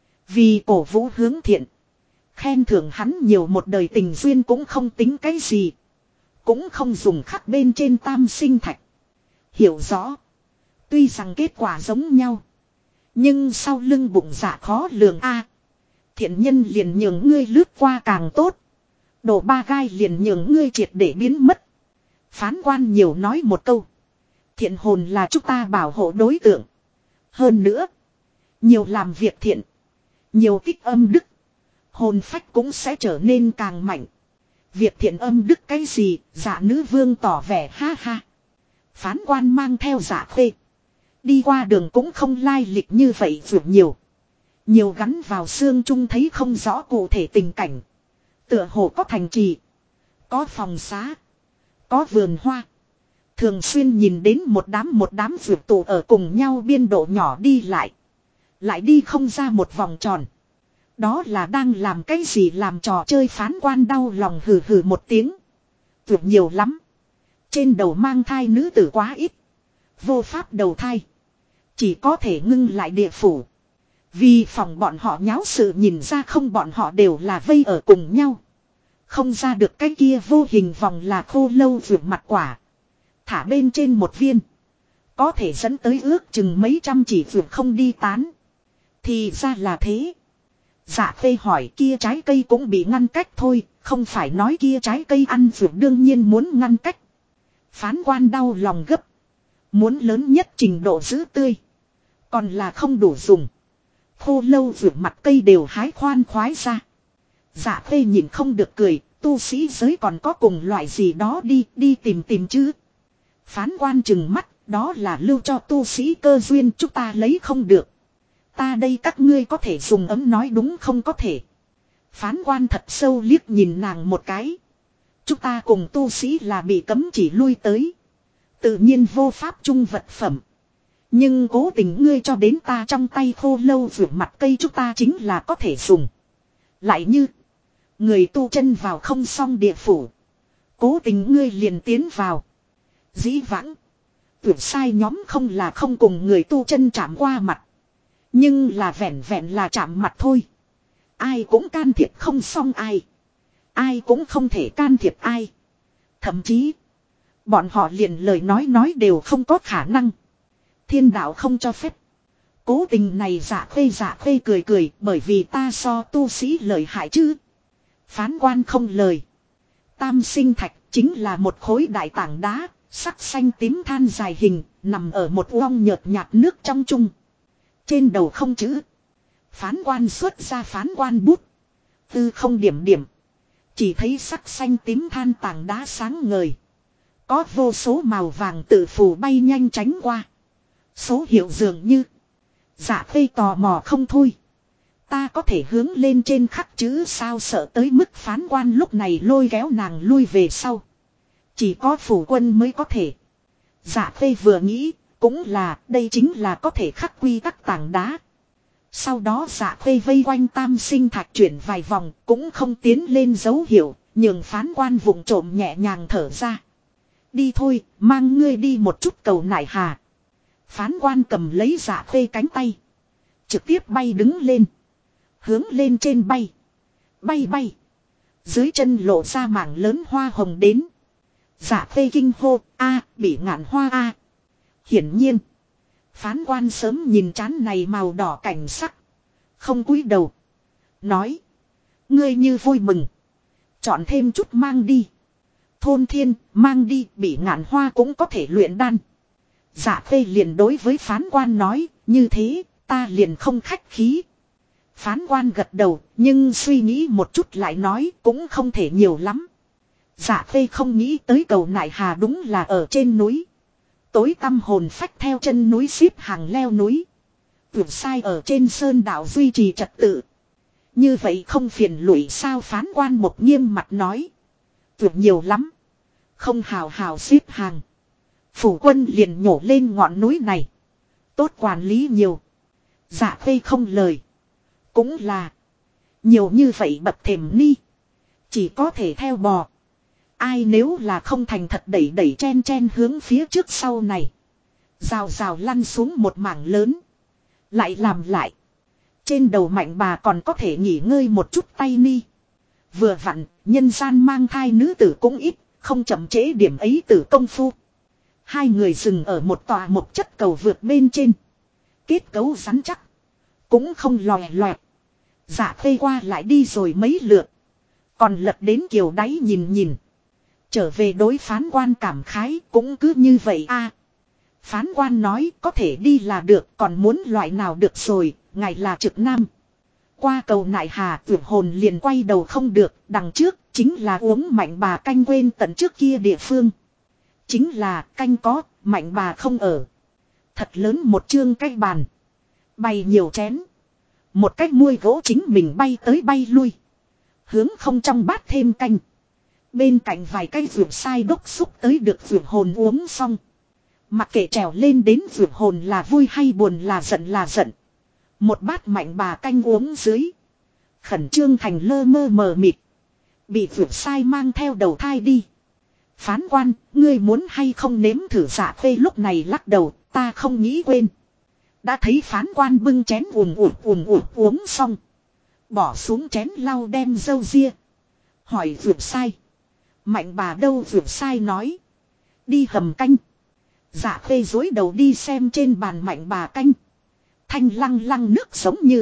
S1: Vì cổ vũ hướng thiện. Khen thưởng hắn nhiều một đời tình duyên cũng không tính cái gì. Cũng không dùng khắc bên trên tam sinh thạch. Hiểu rõ. Tuy rằng kết quả giống nhau. Nhưng sau lưng bụng dạ khó lường a. Thiện nhân liền nhường ngươi lướt qua càng tốt. Đổ ba gai liền nhường ngươi triệt để biến mất. Phán quan nhiều nói một câu. Thiện hồn là chúng ta bảo hộ đối tượng. Hơn nữa. Nhiều làm việc thiện. Nhiều tích âm đức. Hồn phách cũng sẽ trở nên càng mạnh. Việc thiện âm đức cái gì? Dạ nữ vương tỏ vẻ ha ha. Phán quan mang theo Dạ Khê. Đi qua đường cũng không lai lịch như vậy vượt nhiều. Nhiều gắn vào xương trung thấy không rõ cụ thể tình cảnh. Tựa hồ có thành trì. Có phòng xá. Có vườn hoa. Thường xuyên nhìn đến một đám vượt tụ ở cùng nhau biên độ nhỏ đi lại. Lại đi không ra một vòng tròn. Đó là đang làm cái gì, làm trò chơi? Phán quan đau lòng hừ hừ một tiếng. Vượt nhiều lắm. Trên đầu mang thai nữ tử quá ít. Vô pháp đầu thai. Chỉ có thể ngưng lại địa phủ. Vì phòng bọn họ nháo sự nhìn ra không, bọn họ đều là vây ở cùng nhau. Không ra được cái kia vô hình vòng là khô lâu vượt mặt quả. Thả bên trên một viên. Có thể dẫn tới ước chừng mấy trăm chỉ vượt không đi tán. Thì ra là thế. Dạ Khê hỏi kia trái cây cũng bị ngăn cách thôi. Không phải nói kia trái cây ăn vượt đương nhiên muốn ngăn cách. Phán quan đau lòng gấp. Muốn lớn nhất trình độ giữ tươi. Còn là không đủ dùng. Khô lâu vượt mặt cây đều hái khoan khoái ra. Dạ Khê nhìn không được cười. Tu sĩ giới còn có cùng loại gì đó đi tìm chứ. Phán quan chừng mắt. Đó là lưu cho tu sĩ cơ duyên, chúng ta lấy không được. Ta đây các ngươi có thể dùng ấm nói đúng không? Có thể. Phán quan thật sâu liếc nhìn nàng một cái. Chúng ta cùng tu sĩ là bị cấm chỉ lui tới. Tự nhiên vô pháp chung vật phẩm. Nhưng cố tình ngươi cho đến ta trong tay khô lâu rửa mặt cây chúng ta chính là có thể dùng. Lại như. Người tu chân vào không xong địa phủ. Cố tình ngươi liền tiến vào. Dĩ vãng. Tuyệt sai nhóm không là không cùng người tu chân chạm qua mặt. Nhưng là vẹn vẹn là chạm mặt thôi. Ai cũng can thiệp không xong ai. Ai cũng không thể can thiệp ai. Thậm chí. Bọn họ liền lời nói đều không có khả năng. Thiên đạo không cho phép. Cố tình này dạ khê cười cười bởi vì ta so tu sĩ lợi hại chứ. Phán quan không lời. Tam sinh thạch chính là một khối đại tảng đá, sắc xanh tím than dài hình, nằm ở một uong nhợt nhạt nước trong chung. Trên đầu không chữ. Phán quan xuất ra phán quan bút. Tư không điểm điểm. Chỉ thấy sắc xanh tím than tảng đá sáng ngời. Có vô số màu vàng tự phù bay nhanh tránh qua. Số hiệu dường như. Dạ khê tò mò không thôi. Ta có thể hướng lên trên khắc chữ sao sợ tới mức phán quan lúc này lôi kéo nàng lui về sau. Chỉ có phủ quân mới có thể. Dạ khê vừa nghĩ, cũng là đây chính là có thể khắc quy tắc tảng đá. Sau đó dạ khê vây quanh tam sinh thạch chuyển vài vòng cũng không tiến lên dấu hiệu, nhường phán quan vụng trộm nhẹ nhàng thở ra. Đi thôi, mang ngươi đi một chút cầu nại hà. Phán quan cầm lấy dạ khê cánh tay. Trực tiếp bay đứng lên. Hướng lên trên bay. Bay bay. Dưới chân lộ ra mảng lớn hoa hồng đến. Dạ khê kinh hô, bị ngạn hoa a. Hiển nhiên. Phán quan sớm nhìn chán này màu đỏ cảnh sắc. Không cúi đầu. Nói. Ngươi như vui mừng. Chọn thêm chút mang đi. Thôn thiên, mang đi, bị ngạn hoa cũng có thể luyện đan. Dạ khê liền đối với phán quan nói, như thế, ta liền không khách khí. Phán quan gật đầu, nhưng suy nghĩ một chút lại nói cũng không thể nhiều lắm. Dạ khê không nghĩ tới cầu nại hà đúng là ở trên núi. Tối tăm hồn phách theo chân núi xếp hàng leo núi. Vượt sai ở trên sơn đảo duy trì trật tự. Như vậy không phiền lụy sao phán quan một nghiêm mặt nói. Vượt nhiều lắm. Không hào hào xếp hàng. Phủ quân liền nhổ lên ngọn núi này. Tốt quản lý nhiều. Dạ khê không lời. Cũng là. Nhiều như vậy bậc thềm ni. Chỉ có thể theo bò. Ai nếu là không thành thật đẩy đẩy chen chen hướng phía trước sau này. Rào rào lăn xuống một mảng lớn. Lại làm lại. Trên đầu mạnh bà còn có thể nghỉ ngơi một chút tay ni. Vừa vặn, nhân gian mang thai nữ tử cũng ít, không chậm trễ điểm ấy tử công phu. Hai người dừng ở một tòa một chất cầu vượt bên trên. Kết cấu rắn chắc. Cũng không lòe loẹt. Dạ khê qua lại đi rồi mấy lượt. Còn lật đến kiều đáy nhìn nhìn. Trở về đối phán quan cảm khái cũng cứ như vậy a. Phán quan nói có thể đi là được, còn muốn loại nào được rồi, ngài là trực nam. Qua cầu nại hà tưởng hồn liền quay đầu không được, đằng trước chính là uống mạnh bà canh quên tận trước kia địa phương. Chính là canh có, mạnh bà không ở. Thật lớn một chương cái bàn. Bày nhiều chén. Một cách muôi gỗ chính mình bay tới bay lui. Hướng không trong bát thêm canh. Bên cạnh vài cây rượu sai đốc xúc tới được rượu hồn uống xong. Mặc kệ trèo lên đến rượu hồn là vui hay buồn là giận là giận. Một bát mạnh bà canh uống dưới. Khẩn trương thành lơ mơ mờ mịt. Bị rượu sai mang theo đầu thai đi. Phán quan, ngươi muốn hay không nếm thử dạ phê lúc này lắc đầu, ta không nghĩ quên. Đã thấy phán quan bưng chén ùn uống xong. Bỏ xuống chén lau đem dâu ria. Hỏi rượu sai. Mạnh bà đâu rượu sai nói. Đi hầm canh. Dạ phê dối đầu đi xem trên bàn mạnh bà canh. Thanh lăng lăng nước giống như.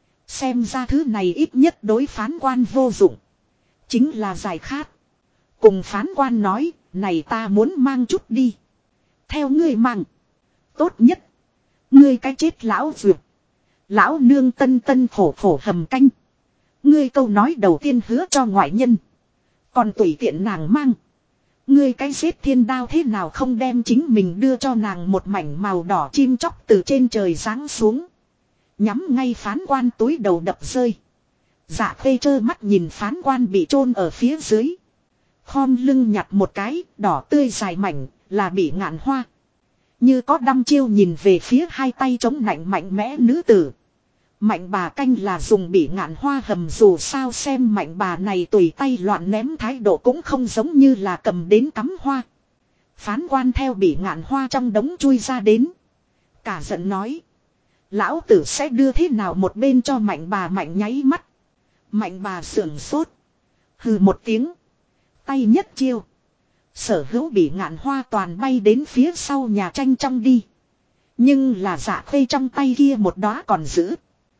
S1: Xem ra thứ này ít nhất đối phán quan vô dụng. Chính là giải khát. Cùng phán quan nói, này ta muốn mang chút đi. Theo ngươi mang. Tốt nhất. Ngươi cái chết lão dược. Lão nương tân tân khổ khổ hầm canh. Ngươi câu nói đầu tiên hứa cho ngoại nhân. Còn tùy tiện nàng mang. Ngươi cái xếp thiên đao thế nào không đem chính mình đưa cho nàng một mảnh màu đỏ chim chóc từ trên trời giáng xuống. Nhắm ngay phán quan túi đầu đập rơi. Dạ khê trơ mắt nhìn phán quan bị chôn ở phía dưới. Khom lưng nhặt một cái, đỏ tươi dài mảnh, là bị ngạn hoa. Như có đăm chiêu nhìn về phía hai tay chống nạnh mạnh mẽ nữ tử. Mạnh bà canh là dùng bị ngạn hoa hầm, dù sao xem mạnh bà này tùy tay loạn ném thái độ cũng không giống như là cầm đến cắm hoa. Phán quan theo bị ngạn hoa trong đống chui ra đến. Cả giận nói. Lão tử sẽ đưa thế nào một bên cho mạnh bà mạnh nháy mắt. Mạnh bà sưởng sốt. Hừ một tiếng. Tay nhất chiêu. Sở hữu bị ngạn hoa toàn bay đến phía sau nhà tranh trong đi. Nhưng là dạ khê trong tay kia một đóa còn giữ.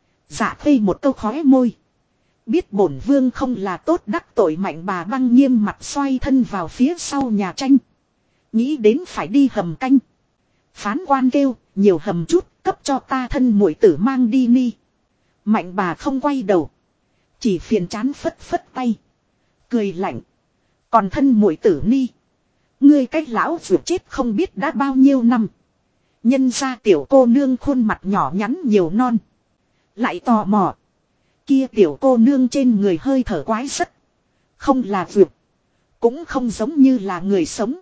S1: Dạ khê một câu khóe môi. Biết bổn vương không là tốt đắc tội mạnh bà băng nghiêm mặt xoay thân vào phía sau nhà tranh. Nghĩ đến phải đi hầm canh. Phán quan kêu, nhiều hầm chút, cấp cho ta thân muội tử mang đi ni. Mạnh bà không quay đầu. Chỉ phiền chán phất phất tay. Cười lạnh. Còn thân muội tử ni. Ngươi cách lão vượt chết không biết đã bao nhiêu năm. Nhân ra tiểu cô nương khuôn mặt nhỏ nhắn nhiều non. Lại tò mò. Kia tiểu cô nương trên người hơi thở quái rất. Không là vượt. Cũng không giống như là người sống.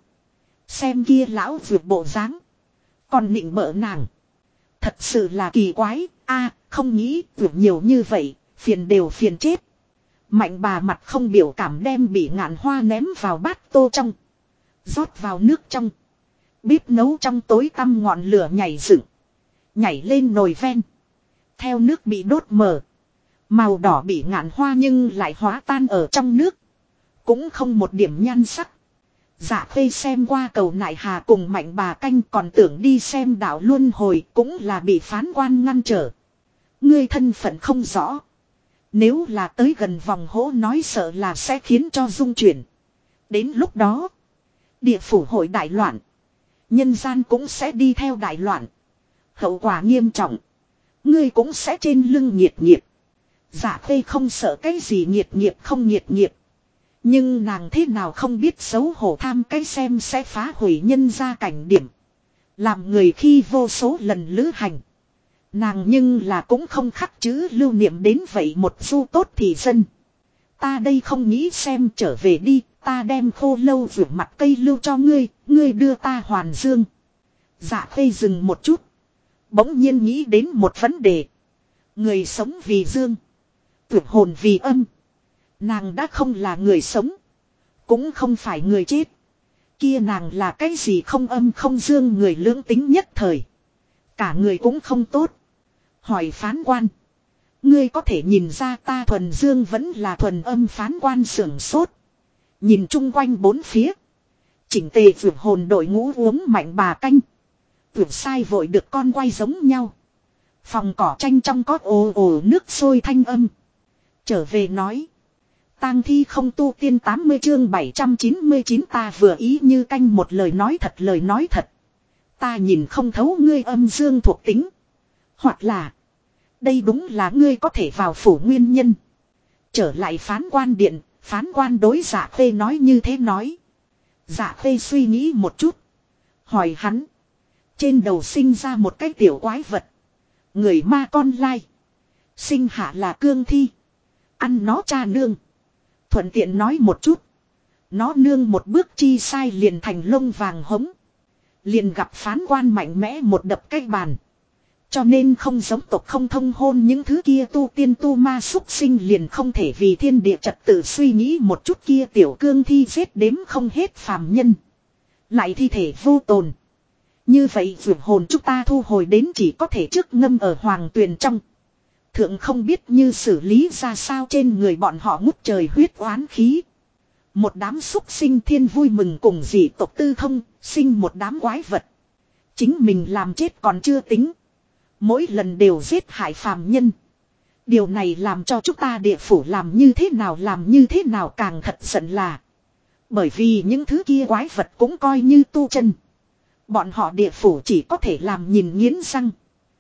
S1: Xem kia lão vượt bộ dáng. Còn nịnh bợ nàng. Thật sự là kỳ quái. A, không nghĩ vượt nhiều như vậy. Phiền đều phiền chết. Mạnh bà mặt không biểu cảm đem bị ngạn hoa ném vào bát tô trong. Rót vào nước trong. Bếp nấu trong tối tăm ngọn lửa nhảy dựng. Nhảy lên nồi ven. Theo nước bị đốt mở. Màu đỏ bị ngạn hoa nhưng lại hóa tan ở trong nước. Cũng không một điểm nhan sắc. Dạ khê xem qua cầu nại hà cùng mạnh bà canh, còn tưởng đi xem đạo luân hồi, cũng là bị phán quan ngăn trở. Ngươi thân phận không rõ. Nếu là tới gần vòng hố nói sợ là sẽ khiến cho rung chuyển. Đến lúc đó, địa phủ hội đại loạn. Nhân gian cũng sẽ đi theo đại loạn. Hậu quả nghiêm trọng. Ngươi cũng sẽ trên lưng nghiệt nghiệp. Dạ khê không sợ cái gì nghiệt nghiệp không nghiệt nghiệp. Nhưng nàng thế nào không biết xấu hổ tham cái xem sẽ phá hủy nhân gia cảnh điểm. Làm người khi vô số lần lữ hành. Nàng nhưng là cũng không khắc chữ lưu niệm đến vậy một du tốt thì dân. Ta đây không nghĩ xem trở về đi, ta đem khô lâu rửa mặt cây lưu cho ngươi, ngươi đưa ta hoàn dương. Dạ khê dừng một chút. Bỗng nhiên nghĩ đến một vấn đề. Người sống vì dương. Tuyệt hồn vì âm. Nàng đã không là người sống. Cũng không phải người chết. Kia nàng là cái gì không âm không dương, người lưỡng tính nhất thời. Cả người cũng không tốt. Hỏi phán quan. Ngươi có thể nhìn ra ta thuần dương vẫn là thuần âm, phán quan sưởng sốt. Nhìn chung quanh bốn phía. Chỉnh tề vượt hồn đội ngũ uống mạnh bà canh. Vượt sai vội được con quay giống nhau. Phòng cỏ tranh trong có ồ ồ nước sôi thanh âm. Trở về nói. Tang thi không tu tiên 80 chương 799, ta vừa ý như canh một lời nói thật. Ta nhìn không thấu ngươi âm dương thuộc tính. Hoặc là. Đây đúng là ngươi có thể vào phủ nguyên nhân. Trở lại phán quan điện. Phán quan đối Dạ khê nói như thế nói. Dạ khê suy nghĩ một chút. Hỏi hắn. Trên đầu sinh ra một cái tiểu quái vật. Người ma con lai. Sinh hạ là cương thi. Ăn nó cha nương. Thuận tiện nói một chút. Nó nương một bước chi sai liền thành lông vàng hống. Liền gặp phán quan mạnh mẽ một đập cái bàn. Cho nên không giống tộc không thông hôn những thứ kia tu tiên tu ma xúc sinh liền không thể vì thiên địa trật tự suy nghĩ một chút, kia tiểu cương thi giết đếm không hết phàm nhân. Lại thi thể vô tồn. Như vậy vượt hồn chúng ta thu hồi đến chỉ có thể trước ngâm ở hoàng tuyền trong. Thượng không biết như xử lý ra sao, trên người bọn họ ngút trời huyết oán khí. Một đám xúc sinh thiên vui mừng cùng dị tộc tư thông, sinh một đám quái vật. Chính mình làm chết còn chưa tính. Mỗi lần đều giết hại phàm nhân. Điều này làm cho chúng ta địa phủ làm như thế nào càng thật giận là. Bởi vì những thứ kia quái vật cũng coi như tu chân. Bọn họ địa phủ chỉ có thể làm nhìn nghiến răng.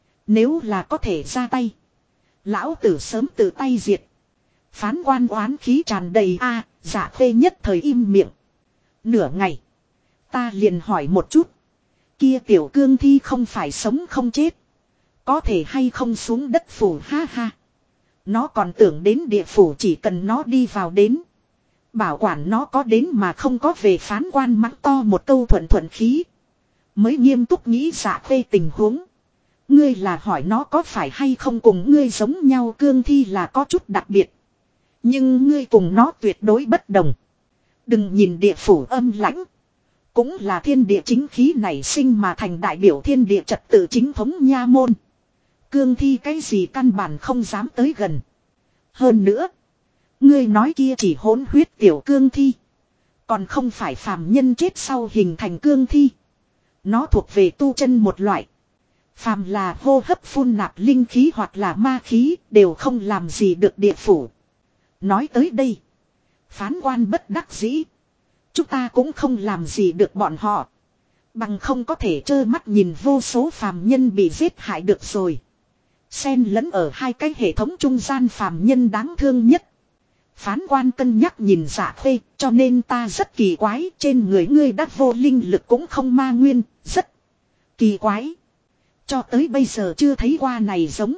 S1: Nếu là có thể ra tay. Lão tử sớm tự tay diệt. Phán quan oán khí tràn đầy a. Dạ khê nhất thời im miệng. Nửa ngày. Ta liền hỏi một chút. Kia tiểu cương thi không phải sống không chết. Có thể hay không xuống đất phủ ha ha. Nó còn tưởng đến địa phủ chỉ cần nó đi vào đến. Bảo quản nó có đến mà không có về, phán quan mắng to một câu thuận thuận khí. Mới nghiêm túc nghĩ Dạ Khê tình huống. Ngươi là hỏi nó có phải hay không cùng ngươi giống nhau, cương thi là có chút đặc biệt. Nhưng ngươi cùng nó tuyệt đối bất đồng. Đừng nhìn địa phủ âm lãnh. Cũng là thiên địa chính khí nảy sinh mà thành, đại biểu thiên địa trật tự chính thống nha môn. Cương thi cái gì căn bản không dám tới gần. Hơn nữa, ngươi nói kia chỉ hỗn huyết tiểu cương thi. Còn không phải phàm nhân chết sau hình thành cương thi. Nó thuộc về tu chân một loại. Phàm là hô hấp phun nạp linh khí hoặc là ma khí đều không làm gì được địa phủ. Nói tới đây, phán quan bất đắc dĩ. Chúng ta cũng không làm gì được bọn họ. Bằng không có thể trơ mắt nhìn vô số phàm nhân bị giết hại được rồi. Xen lẫn ở hai cái hệ thống trung gian phàm nhân đáng thương nhất. Phán quan cân nhắc nhìn Dạ Khê, cho nên ta rất kỳ quái, trên người ngươi đã vô linh lực cũng không ma nguyên, rất kỳ quái. Cho tới bây giờ chưa thấy qua này giống.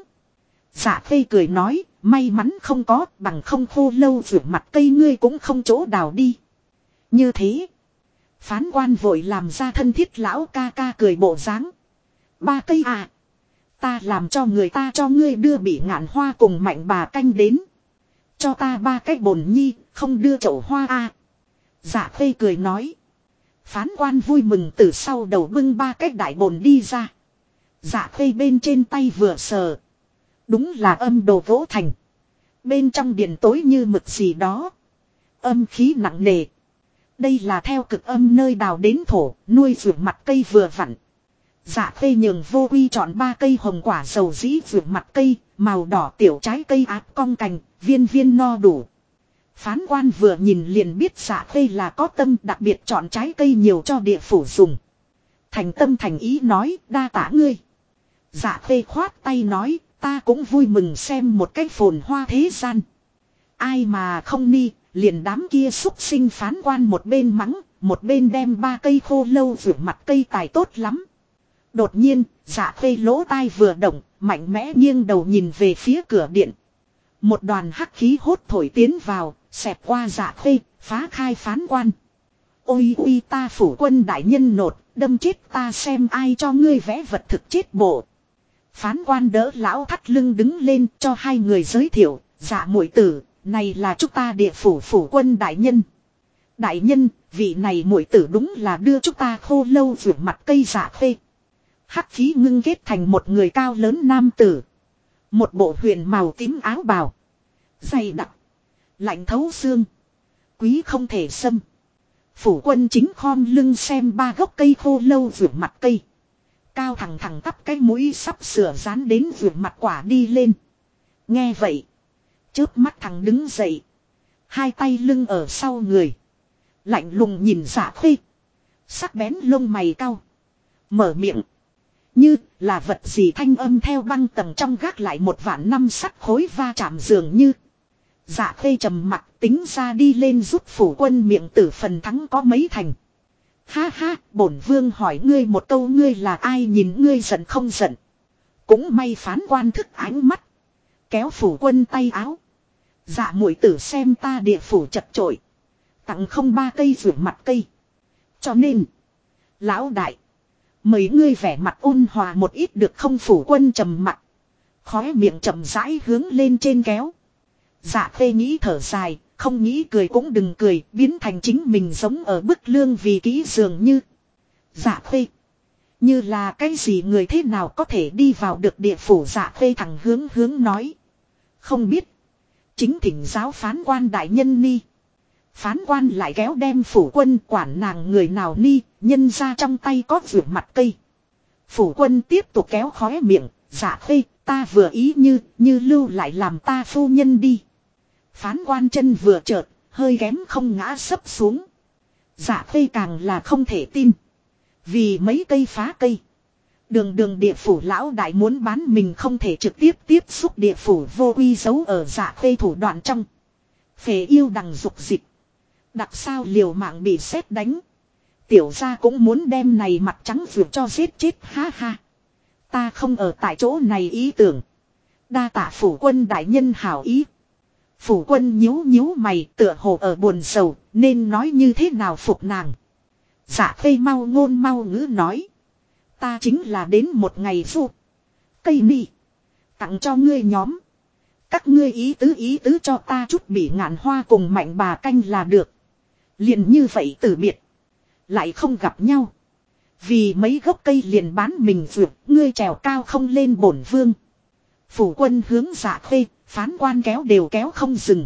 S1: Dạ Khê cười nói, may mắn không có, bằng không khô lâu rửa mặt cây ngươi cũng không chỗ đào đi. Như thế, phán quan vội làm ra thân thiết lão ca ca cười bộ dáng. 3 cây à, ta làm cho người ta cho ngươi đưa bị ngạn hoa cùng mạnh bà canh đến. Cho ta 3 cái bồn nhi, không đưa chậu hoa à. Dạ Khê cười nói. Phán quan vui mừng từ sau đầu bưng 3 cái đại bồn đi ra. Dạ Khê bên trên tay vừa sờ. Đúng là âm đồ gỗ thành. Bên trong điện tối như mực gì đó. Âm khí nặng nề. Đây là theo cực âm nơi đào đến thổ, nuôi dưỡng mặt cây vừa vặn. Dạ Khê nhường Vô Quy chọn 3 cây hồng quả dầu dĩ dưỡng mặt cây, màu đỏ tiểu trái cây áp cong cành, viên viên no đủ. Phán quan vừa nhìn liền biết Dạ Khê là có tâm, đặc biệt chọn trái cây nhiều cho địa phủ dùng. Thành tâm thành ý nói, đa tạ ngươi. Dạ Khê khoát tay nói, ta cũng vui mừng xem một cái phồn hoa thế gian. Ai mà không ni, liền đám kia xúc sinh. Phán quan một bên mắng, một bên đem 3 cây khô lâu rửa mặt cây tài tốt lắm. Đột nhiên, Dạ Khê lỗ tai vừa động, mạnh mẽ nghiêng đầu nhìn về phía cửa điện. Một đoàn hắc khí hốt thổi tiến vào, xẹp qua Dạ Khê, phá khai phán quan. Ôi uy, ta phủ quân đại nhân nột, đâm chết ta xem ai cho ngươi vẽ vật thực chết bộ. Phán quan đỡ lão thắt lưng đứng lên cho hai người giới thiệu, Dạ muội tử, này là chúng ta địa phủ phủ quân đại nhân. Đại nhân, vị này muội tử đúng là đưa chúng ta khô lâu rửa mặt cây. Dạ Khê. Hắc khí ngưng kết thành một người cao lớn nam tử. Một bộ huyền màu tím áo bào. Dày đặc. Lạnh thấu xương. Quý không thể xâm. Phủ quân chính khom lưng xem 3 gốc cây khô lâu rửa mặt cây. Cao thẳng thẳng tắp cái mũi sắp sửa dán đến rửa mặt quả đi lên. Nghe vậy. Chớp mắt thằng đứng dậy. 2 tay lưng ở sau người. Lạnh lùng nhìn Dạ Khê. Sắc bén lông mày cau. Mở miệng. Như là vật gì thanh âm theo băng tầng trong gác lại 1.000.000 sắt khối va chạm dường như. Dạ Khê trầm mặt tính ra đi lên giúp phủ quân miệng tử phần thắng có mấy thành. Ha ha, bổn vương hỏi ngươi một câu, ngươi là ai, nhìn ngươi giận không giận. Cũng may phán quan thức ánh mắt. Kéo phủ quân tay áo. Dạ muội tử xem ta địa phủ chật chội. Tặng không 3 cây rửa mặt cây. Cho nên, lão đại, mời ngươi vẻ mặt ôn hòa một ít được không? Phủ quân trầm mặt. Khóe miệng chậm rãi hướng lên trên kéo. Dạ Khê nghĩ thở dài, không nghĩ cười cũng đừng cười, biến thành chính mình giống ở bức lương vì kỹ dường như. Dạ Khê. Như là cái gì người thế nào có thể đi vào được địa phủ? Dạ Khê thẳng hướng nói. Không biết. Chính thỉnh giáo phán quan đại nhân ni. Phán quan lại kéo đem phủ quân, quản nàng người nào ni, nhân ra trong tay có rửa mặt cây. Phủ quân tiếp tục kéo khóe miệng. Dạ Khê, ta vừa ý như lưu lại làm ta phu nhân đi. Phán quan chân vừa chợt, hơi kém không ngã sấp xuống. Dạ Khê càng là không thể tin. Vì mấy cây phá cây. Đường địa phủ lão đại muốn bán mình không thể trực tiếp tiếp xúc địa phủ Vô Quy giấu ở Dạ Khê thủ đoạn trong. Phệ yêu đằng dục dịch. Đặc sao liều mạng bị sét đánh. Tiểu gia cũng muốn đem này mặt trắng vượt cho giết chết, ha ha. Ta không ở tại chỗ này ý tưởng. Đa tạ phủ quân đại nhân hảo ý. Phủ quân nhíu nhíu mày tựa hồ ở buồn sầu nên nói như thế nào phục nàng. Dạ khê mau ngôn mau ngữ nói. Ta chính là đến một ngày du. Cây nị. Tặng cho ngươi nhóm. Các ngươi ý tứ cho ta chút bỉ ngạn hoa cùng mạnh bà canh là được. Liền như vậy từ biệt. Lại không gặp nhau. Vì mấy gốc cây liền bán mình vượt. Ngươi trèo cao không lên bổn vương. Phủ quân hướng dạ khê. Phán quan kéo đều kéo không dừng.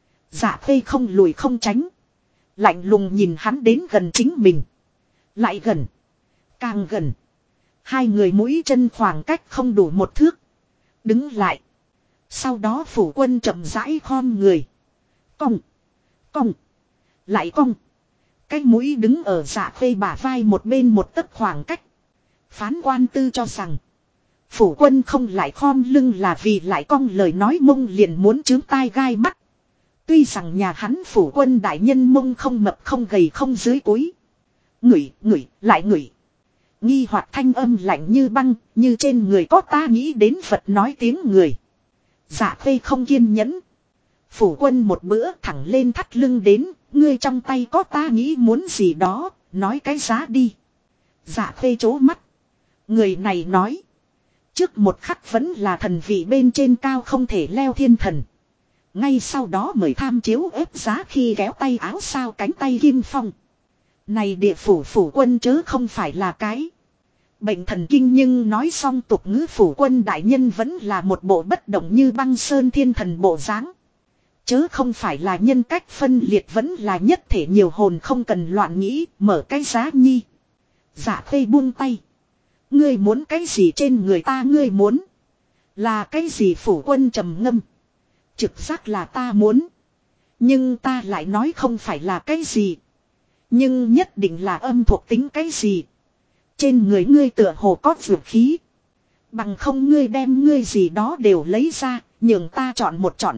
S1: Dạ khê không lùi không tránh. Lạnh lùng nhìn hắn đến gần chính mình. Lại gần. Càng gần. Hai người mũi chân khoảng cách không đủ một thước. Đứng lại. Sau đó phủ quân chậm rãi khom người. Cong. Cong. Lại cong. Cái mũi đứng ở dạ khê bả vai một bên một tấc khoảng cách. Phán quan tư cho rằng. Phủ quân không lại khom lưng là vì lại cong lời nói mông liền muốn chướng tai gai mắt. Tuy rằng nhà hắn phủ quân đại nhân mông không mập không gầy không dưới cúi. Ngửi, ngửi, lại ngửi. Nghi hoặc thanh âm lạnh như băng, như trên người có ta nghĩ đến Phật nói tiếng người. Dạ khê không kiên nhẫn. Phủ quân một bữa thẳng lên thắt lưng đến, ngươi trong tay có ta nghĩ muốn gì đó, nói cái giá đi. Dạ khê chố mắt. Người này nói. Trước một khắc vẫn là thần vị bên trên cao không thể leo thiên thần. Ngay sau đó mời tham chiếu ép giá khi kéo tay áo sao cánh tay kim phong. Này địa phủ phủ quân chớ không phải là cái bệnh thần kinh, nhưng nói xong tục ngữ phủ quân đại nhân vẫn là một bộ bất động như băng sơn thiên thần bộ dáng. Chớ không phải là nhân cách phân liệt, vẫn là nhất thể nhiều hồn, không cần loạn nghĩ, mở cái giá nhi. Dạ khê buông tay. Ngươi muốn cái gì trên người ta, ngươi muốn là cái gì? Phủ quân trầm ngâm. Trực giác là ta muốn, nhưng ta lại nói không phải là cái gì. Nhưng nhất định là âm thuộc tính cái gì. Trên người ngươi tựa hồ có dược khí. Bằng không ngươi đem ngươi gì đó đều lấy ra, nhường ta chọn một chọn.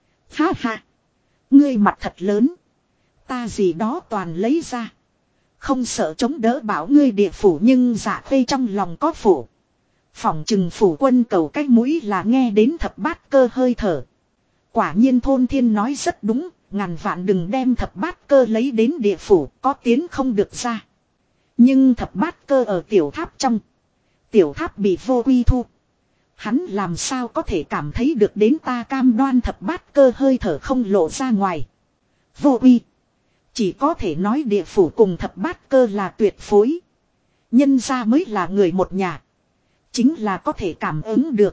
S1: Ha ha. Ngươi mặt thật lớn. Ta gì đó toàn lấy ra. Không sợ chống đỡ bảo ngươi địa phủ, nhưng dạ khê trong lòng có phủ. Phỏng chừng phủ quân cầu cái mũi là nghe đến thập bát cơ hơi thở. Quả nhiên thôn thiên nói rất đúng, ngàn vạn đừng đem thập bát cơ lấy đến địa phủ, có tiến không được ra. Nhưng thập bát cơ ở tiểu tháp trong. Tiểu tháp bị vô quy thu. Hắn làm sao có thể cảm thấy được đến ta cam đoan thập bát cơ hơi thở không lộ ra ngoài. Vô quy. Chỉ có thể nói địa phủ cùng thập bát cơ là tuyệt phối. Nhân ra mới là người một nhà. Chính là có thể cảm ứng được.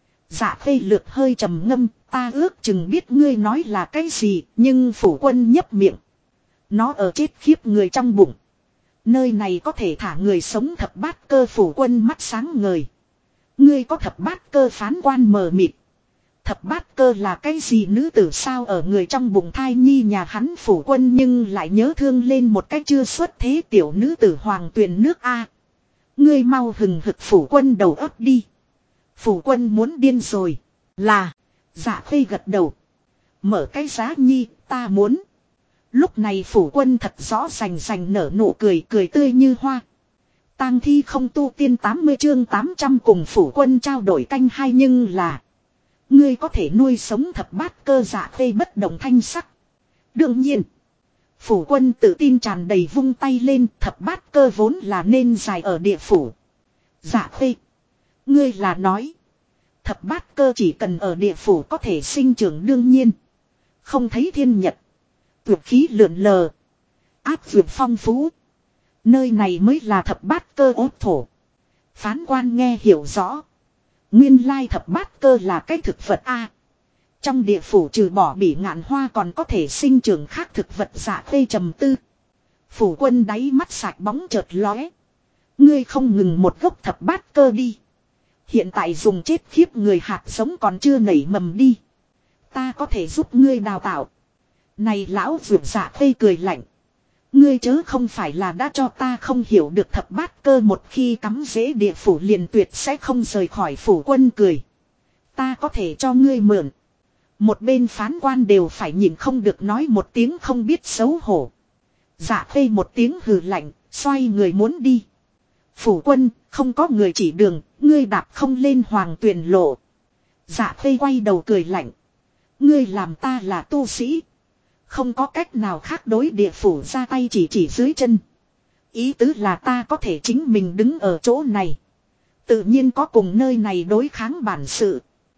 S1: Dạ khê lược hơi trầm ngâm, ta ước chừng biết ngươi nói là cái gì, nhưng phủ quân nhấp miệng. Nó ở chết khiếp người trong bụng. Nơi này có thể thả người sống thập bát cơ, phủ quân mắt sáng ngời. Ngươi có thập bát cơ? Phán quan mờ mịt. Thập bát cơ là cái gì? Nữ tử sao ở người trong bụng thai nhi nhà hắn? Phủ quân nhưng lại nhớ thương lên một cái chưa xuất thế tiểu nữ tử Hoàng Tuyền nước A. Ngươi mau hừng hực phủ quân đầu óc đi. Phủ quân muốn điên rồi. Là. Dạ khê gật đầu. Mở cái giá nhi, ta muốn. Lúc này phủ quân thật rõ rành nở nụ cười, cười tươi như hoa. Tang thi không tu tiên 80 chương 800 cùng phủ quân trao đổi canh hai, nhưng là. Ngươi có thể nuôi sống thập bát cơ? Dạ khê bất động thanh sắc. Đương nhiên. Phủ quân tự tin tràn đầy vung tay lên, thập bát cơ vốn là nên dài ở địa phủ. Dạ khê. Ngươi là nói. Thập bát cơ chỉ cần ở địa phủ có thể sinh trưởng? Đương nhiên. Không thấy thiên nhật. Tuyệt khí lượn lờ. Áp dược phong phú. Nơi này mới là thập bát cơ ốt thổ. Phán quan nghe hiểu rõ. Nguyên lai thập bát cơ là cái thực vật A. Trong địa phủ trừ bỏ bỉ ngạn hoa còn có thể sinh trưởng khác thực vật. Dạ khê trầm tư. Phủ quân đáy mắt sạch bóng chợt lóe. Ngươi không ngừng một gốc thập bát cơ đi. Hiện tại dùng chết khiếp người hạt giống còn chưa nảy mầm đi. Ta có thể giúp ngươi đào tạo. Này lão vượt dạ khê cười lạnh. Ngươi chớ không phải là đã cho ta không hiểu được thập bát cơ một khi cắm rễ địa phủ liền tuyệt sẽ không rời khỏi? phủ quân cười. Ta có thể cho ngươi mượn. Một bên phán quan đều phải nhìn không được nói một tiếng không biết xấu hổ. Dạ khê một tiếng hừ lạnh, xoay người muốn đi. Phủ quân, không có người chỉ đường, ngươi đạp không lên Hoàng Tuyền lộ. Dạ Khê quay đầu cười lạnh. Ngươi làm ta là tu sĩ. Không có cách nào khác đối địa phủ ra tay chỉ dưới chân. Ý tứ là ta có thể chính mình đứng ở chỗ này. Tự nhiên có cùng nơi này đối kháng bản sự.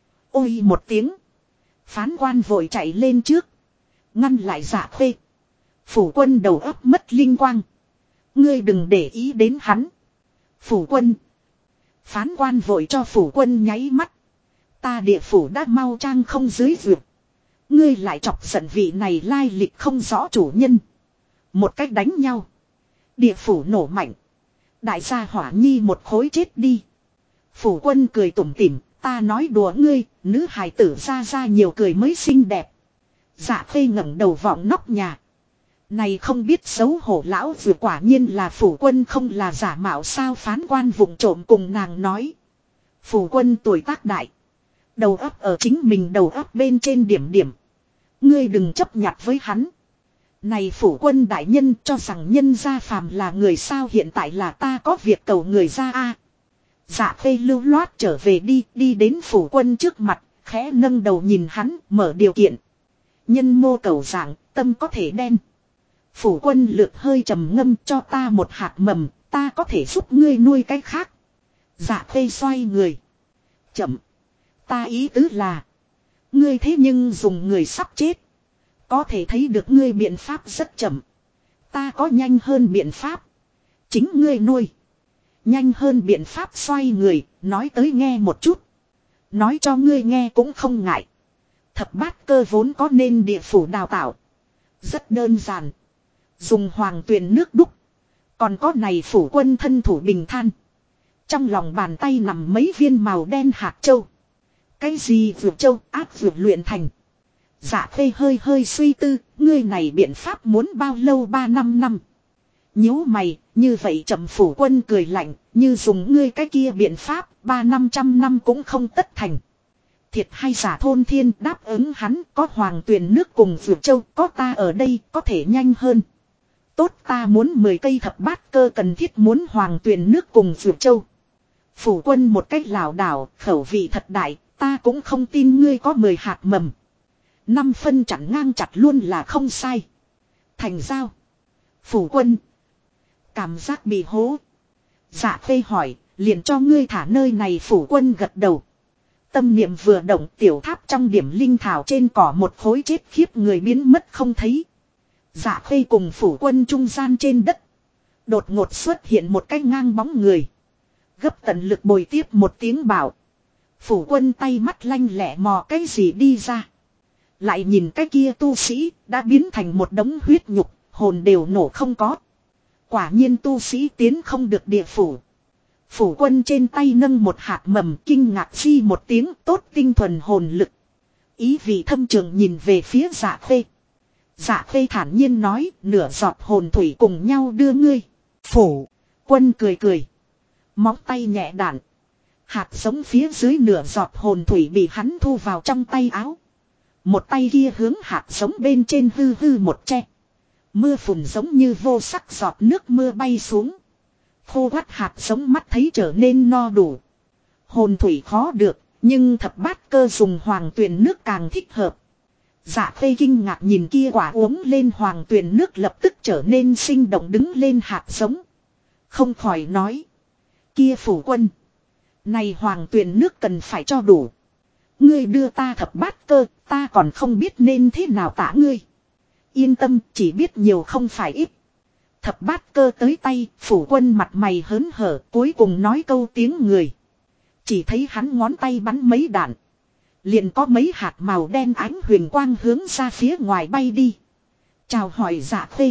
S1: Ôi một tiếng. Phán quan vội chạy lên trước. Ngăn lại Dạ Khê. Phủ quân đầu óc mất linh quang. Ngươi đừng để ý đến hắn. Phủ quân. Phán quan vội cho phủ quân nháy mắt. Ta địa phủ đã mau trang không dưới duyệt. Ngươi lại chọc giận vị này lai lịch không rõ chủ nhân. Một cách đánh nhau. Địa phủ nổ mạnh. Đại gia hỏa nhi một khối chết đi. Phủ quân cười tủm tỉm. Ta nói đùa ngươi. Nữ hài tử ra nhiều cười mới xinh đẹp. Dạ Khê ngẩng đầu vọng nóc nhà. Này không biết xấu hổ lão vừa quả nhiên là phủ quân không là giả mạo sao phán quan vụng trộm cùng nàng nói. Phủ quân tuổi tác đại. Đầu óc ở chính mình đầu óc bên trên điểm điểm. Ngươi đừng chấp nhặt với hắn. Này phủ quân đại nhân cho rằng nhân gia phàm là người sao hiện tại là ta có việc cầu người ra a. Dạ Khê lưu loát trở về đi đến phủ quân trước mặt, khẽ nâng đầu nhìn hắn, mở điều kiện. Nhân mô cầu dạng, tâm có thể đen. Phủ quân lược hơi trầm ngâm cho ta một hạt mầm, ta có thể giúp ngươi nuôi cái khác. Dạ Khê xoay người. Chậm. Ta ý tứ là. Ngươi thế nhưng dùng người sắp chết. Có thể thấy được ngươi biện pháp rất chậm. Ta có nhanh hơn biện pháp. Chính ngươi nuôi. Nhanh hơn biện pháp xoay người, nói tới nghe một chút. Nói cho ngươi nghe cũng không ngại. Thập bát cơ vốn có nên địa phủ đào tạo. Rất đơn giản. Dùng hoàng tuyền nước đúc. Còn có này phủ quân thân thủ bình than. Trong lòng bàn tay nằm mấy viên màu đen hạt châu. Cái gì vượt châu áp vượt luyện thành. Dạ Khê hơi suy tư. Ngươi này biện pháp muốn bao lâu 3-5 năm. Nhíu mày, như vậy chậm phủ quân cười lạnh. Như dùng ngươi cái kia biện pháp 300-500 năm cũng không tất thành. Thiệt hay giả thôn thiên đáp ứng hắn có hoàng tuyền nước cùng vượt châu. Có ta ở đây có thể nhanh hơn. Tốt ta muốn 10 cây thập bát cơ cần thiết muốn hoàng tuyền nước cùng vượt châu. Phủ quân một cách lảo đảo khẩu vị thật đại. Ta cũng không tin ngươi có 10 hạt mầm. 5 phân chặn ngang chặt luôn là không sai. Thành giao. Phủ quân. Cảm giác bị hố. Dạ Khê hỏi. Liền cho ngươi thả nơi này phủ quân gật đầu. Tâm niệm vừa động tiểu tháp trong điểm linh thảo trên cỏ một khối chết khiếp người biến mất không thấy. Dạ Khê cùng phủ quân trung gian trên đất. Đột ngột xuất hiện một cái ngang bóng người. Gấp tận lực bồi tiếp một tiếng bảo. Phủ quân tay mắt lanh lẹ mò cái gì đi ra. Lại nhìn cái kia tu sĩ đã biến thành một đống huyết nhục, hồn đều nổ không có. Quả nhiên tu sĩ tiến không được địa phủ. Phủ quân trên tay nâng một hạt mầm kinh ngạc chi một tiếng tốt tinh thuần hồn lực. Ý vị thâm trường nhìn về phía Dạ Khê. Dạ Khê thản nhiên nói nửa giọt hồn thủy cùng nhau đưa ngươi. Phủ quân cười cười. Móng tay nhẹ đạn. Hạt giống phía dưới nửa giọt hồn thủy bị hắn thu vào trong tay áo. Một tay kia hướng hạt giống bên trên hư một che. Mưa phùn giống như vô sắc giọt nước mưa bay xuống. Khô quắt hạt giống mắt thấy trở nên no đủ. Hồn thủy khó được, nhưng thập bát cơ dùng hoàng tuyền nước càng thích hợp. Dạ Khê kinh ngạc nhìn kia quả uống lên hoàng tuyền nước lập tức trở nên sinh động đứng lên hạt giống. Không khỏi nói. Kia phủ quân. Này hoàng tuyền nước cần phải cho đủ. Ngươi đưa ta thập bát cơ, ta còn không biết nên thế nào tả ngươi. Yên tâm, chỉ biết nhiều không phải ít. Thập bát cơ tới tay, phủ quân mặt mày hớn hở, cuối cùng nói câu tiếng người. Chỉ thấy hắn ngón tay bắn mấy đạn. Liền có mấy hạt màu đen ánh huyền quang hướng ra phía ngoài bay đi. Chào hỏi Dạ Khê.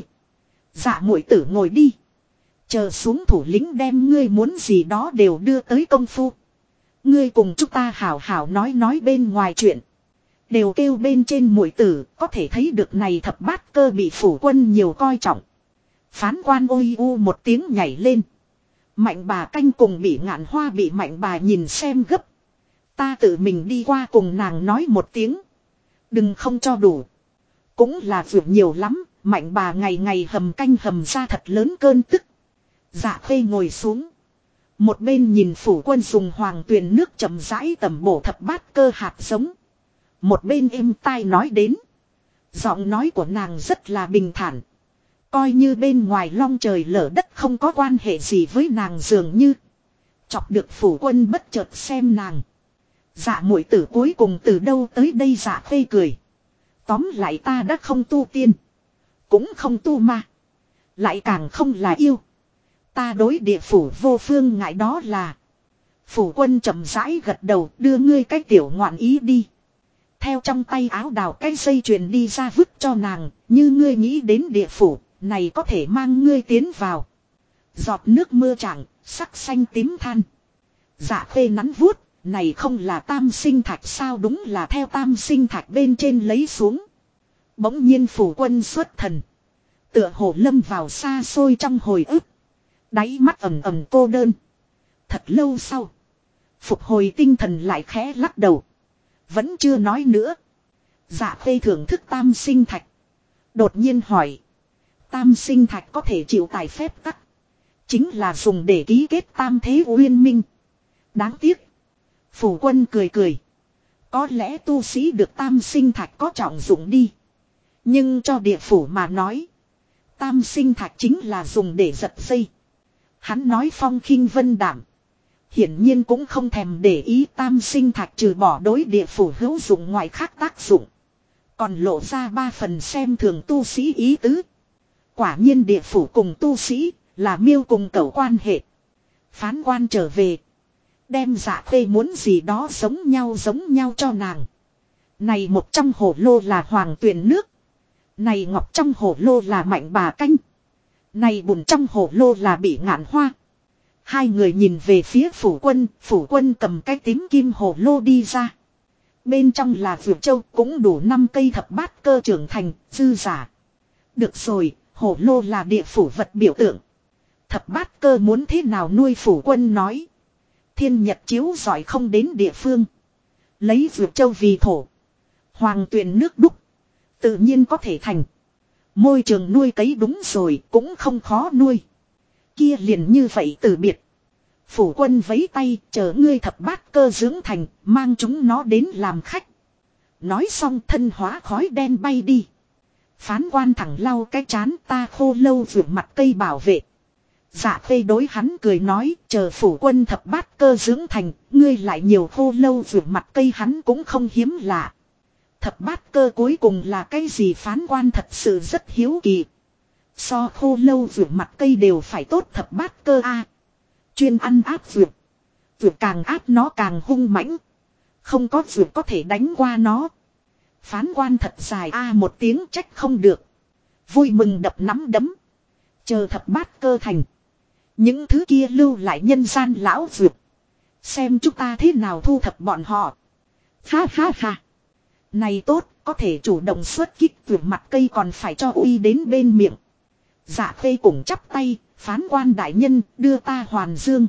S1: Dạ muội tử ngồi đi. Chờ xuống thủ lĩnh đem ngươi muốn gì đó đều đưa tới công phu. Ngươi cùng chúng ta hảo hảo nói bên ngoài chuyện. Đều kêu bên trên muội tử có thể thấy được này thập bát cơ bị phủ quân nhiều coi trọng. Phán quan ôi u một tiếng nhảy lên. Mạnh bà canh cùng bị ngạn hoa bị mạnh bà nhìn xem gấp. Ta tự mình đi qua cùng nàng nói một tiếng. Đừng không cho đủ. Cũng là vượt nhiều lắm. Mạnh bà ngày ngày hầm canh hầm ra thật lớn cơn tức. Dạ Khê ngồi xuống. Một bên nhìn phủ quân dùng hoàng tuyền nước chậm rãi tẩm bổ thập bát cơ hạt giống. Một bên êm tai nói đến. Giọng nói của nàng rất là bình thản. Coi như bên ngoài long trời lở đất không có quan hệ gì với nàng dường như. Chọc được phủ quân bất chợt xem nàng. Dạ muội tử cuối cùng từ đâu tới đây dạ khê cười. Tóm lại ta đã không tu tiên. Cũng không tu ma. Lại càng không là yêu. Ta đối địa phủ vô phương ngại đó là. Phủ quân chậm rãi gật đầu đưa ngươi cái tiểu ngoạn ý đi. Theo trong tay áo đào cái dây chuyền đi ra vứt cho nàng. Như ngươi nghĩ đến địa phủ. Này có thể mang ngươi tiến vào. Giọt nước mưa chẳng. Sắc xanh tím than. Dạ khê nắn vuốt. Này không là tam sinh thạch sao đúng là theo tam sinh thạch bên trên lấy xuống. Bỗng nhiên phủ quân xuất thần. Tựa hồ lâm vào xa xôi trong hồi ức. Đáy mắt ẩm ẩm cô đơn. Thật lâu sau. Phục hồi tinh thần lại khẽ lắc đầu. Vẫn chưa nói nữa. Dạ khê thưởng thức tam sinh thạch. Đột nhiên hỏi. Tam sinh thạch có thể chịu tài phép tắc. Chính là dùng để ký kết tam thế uyên minh. Đáng tiếc. Phủ quân cười cười. Có lẽ tu sĩ được tam sinh thạch có trọng dụng đi. Nhưng cho địa phủ mà nói. Tam sinh thạch chính là dùng để giật dây. Hắn nói phong khinh vân đảm. Hiển nhiên cũng không thèm để ý tam sinh thạch trừ bỏ đối địa phủ hữu dụng ngoài khác tác dụng. Còn lộ ra 3 phần xem thường tu sĩ ý tứ. Quả nhiên địa phủ cùng tu sĩ là miêu cùng cẩu quan hệ. Phán quan trở về. Đem dạ khê muốn gì đó giống nhau cho nàng. Này một trong hồ lô là hoàng tuyền nước. Này ngọc trong hồ lô là mạnh bà canh. Này bùn trong hồ lô là bị ngạn hoa. Hai người nhìn về phía phủ quân cầm cái tím kim hồ lô đi ra. Bên trong là vượt châu cũng đủ 5 cây thập bát cơ trưởng thành, dư giả. Được rồi, hồ lô là địa phủ vật biểu tượng. Thập bát cơ muốn thế nào nuôi phủ quân nói. Thiên nhật chiếu giỏi không đến địa phương. Lấy vượt châu vì thổ. Hoàng tuyền nước đúc. Tự nhiên có thể thành. Môi trường nuôi cấy đúng rồi cũng không khó nuôi. Kia liền như vậy từ biệt. Phủ quân vấy tay chờ ngươi thập bát cơ dưỡng thành mang chúng nó đến làm khách. Nói xong thân hóa khói đen bay đi. Phán quan thẳng lau cái chán ta khô lâu vượt mặt cây bảo vệ. Dạ khê đối hắn cười nói chờ phủ quân thập bát cơ dưỡng thành ngươi lại nhiều khô lâu vượt mặt cây hắn cũng không hiếm lạ. Thập bát cơ cuối cùng là cái gì phán quan thật sự rất hiếu kỳ. So khô lâu vượt mặt cây đều phải tốt thập bát cơ a. Chuyên ăn áp vượt. Vượt càng áp nó càng hung mãnh. Không có vượt có thể đánh qua nó. Phán quan thật dài a một tiếng trách không được. Vui mừng đập nắm đấm. Chờ thập bát cơ thành. Những thứ kia lưu lại nhân gian lão vượt. Xem chúng ta thế nào thu thập bọn họ. Ha ha ha. Này tốt, có thể chủ động xuất kích vượt mặt cây còn phải cho uy đến bên miệng. Dạ khê cùng chắp tay, phán quan đại nhân đưa ta hoàn dương.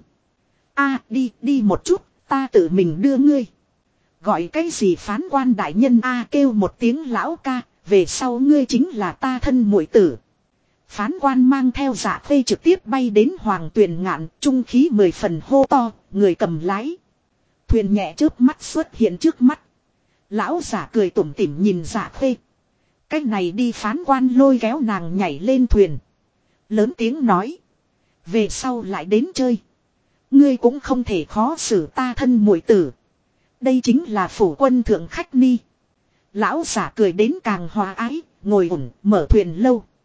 S1: A đi một chút, ta tự mình đưa ngươi. Gọi cái gì phán quan đại nhân a kêu một tiếng lão ca, về sau ngươi chính là ta thân muội tử. Phán quan mang theo dạ khê trực tiếp bay đến hoàng tuyền ngạn, trung khí 10 phần hô to, người cầm lái. Thuyền nhẹ chớp mắt xuất hiện trước mắt. Lão giả cười tủm tỉm nhìn dạ khê. Cái này đi phán quan lôi kéo nàng nhảy lên thuyền. Lớn tiếng nói. Về sau lại đến chơi. Ngươi cũng không thể khó xử ta thân muội tử. Đây chính là phủ quân thượng khách ni. Lão giả cười đến càng hòa ái, ngồi ổn, mở thuyền lâu.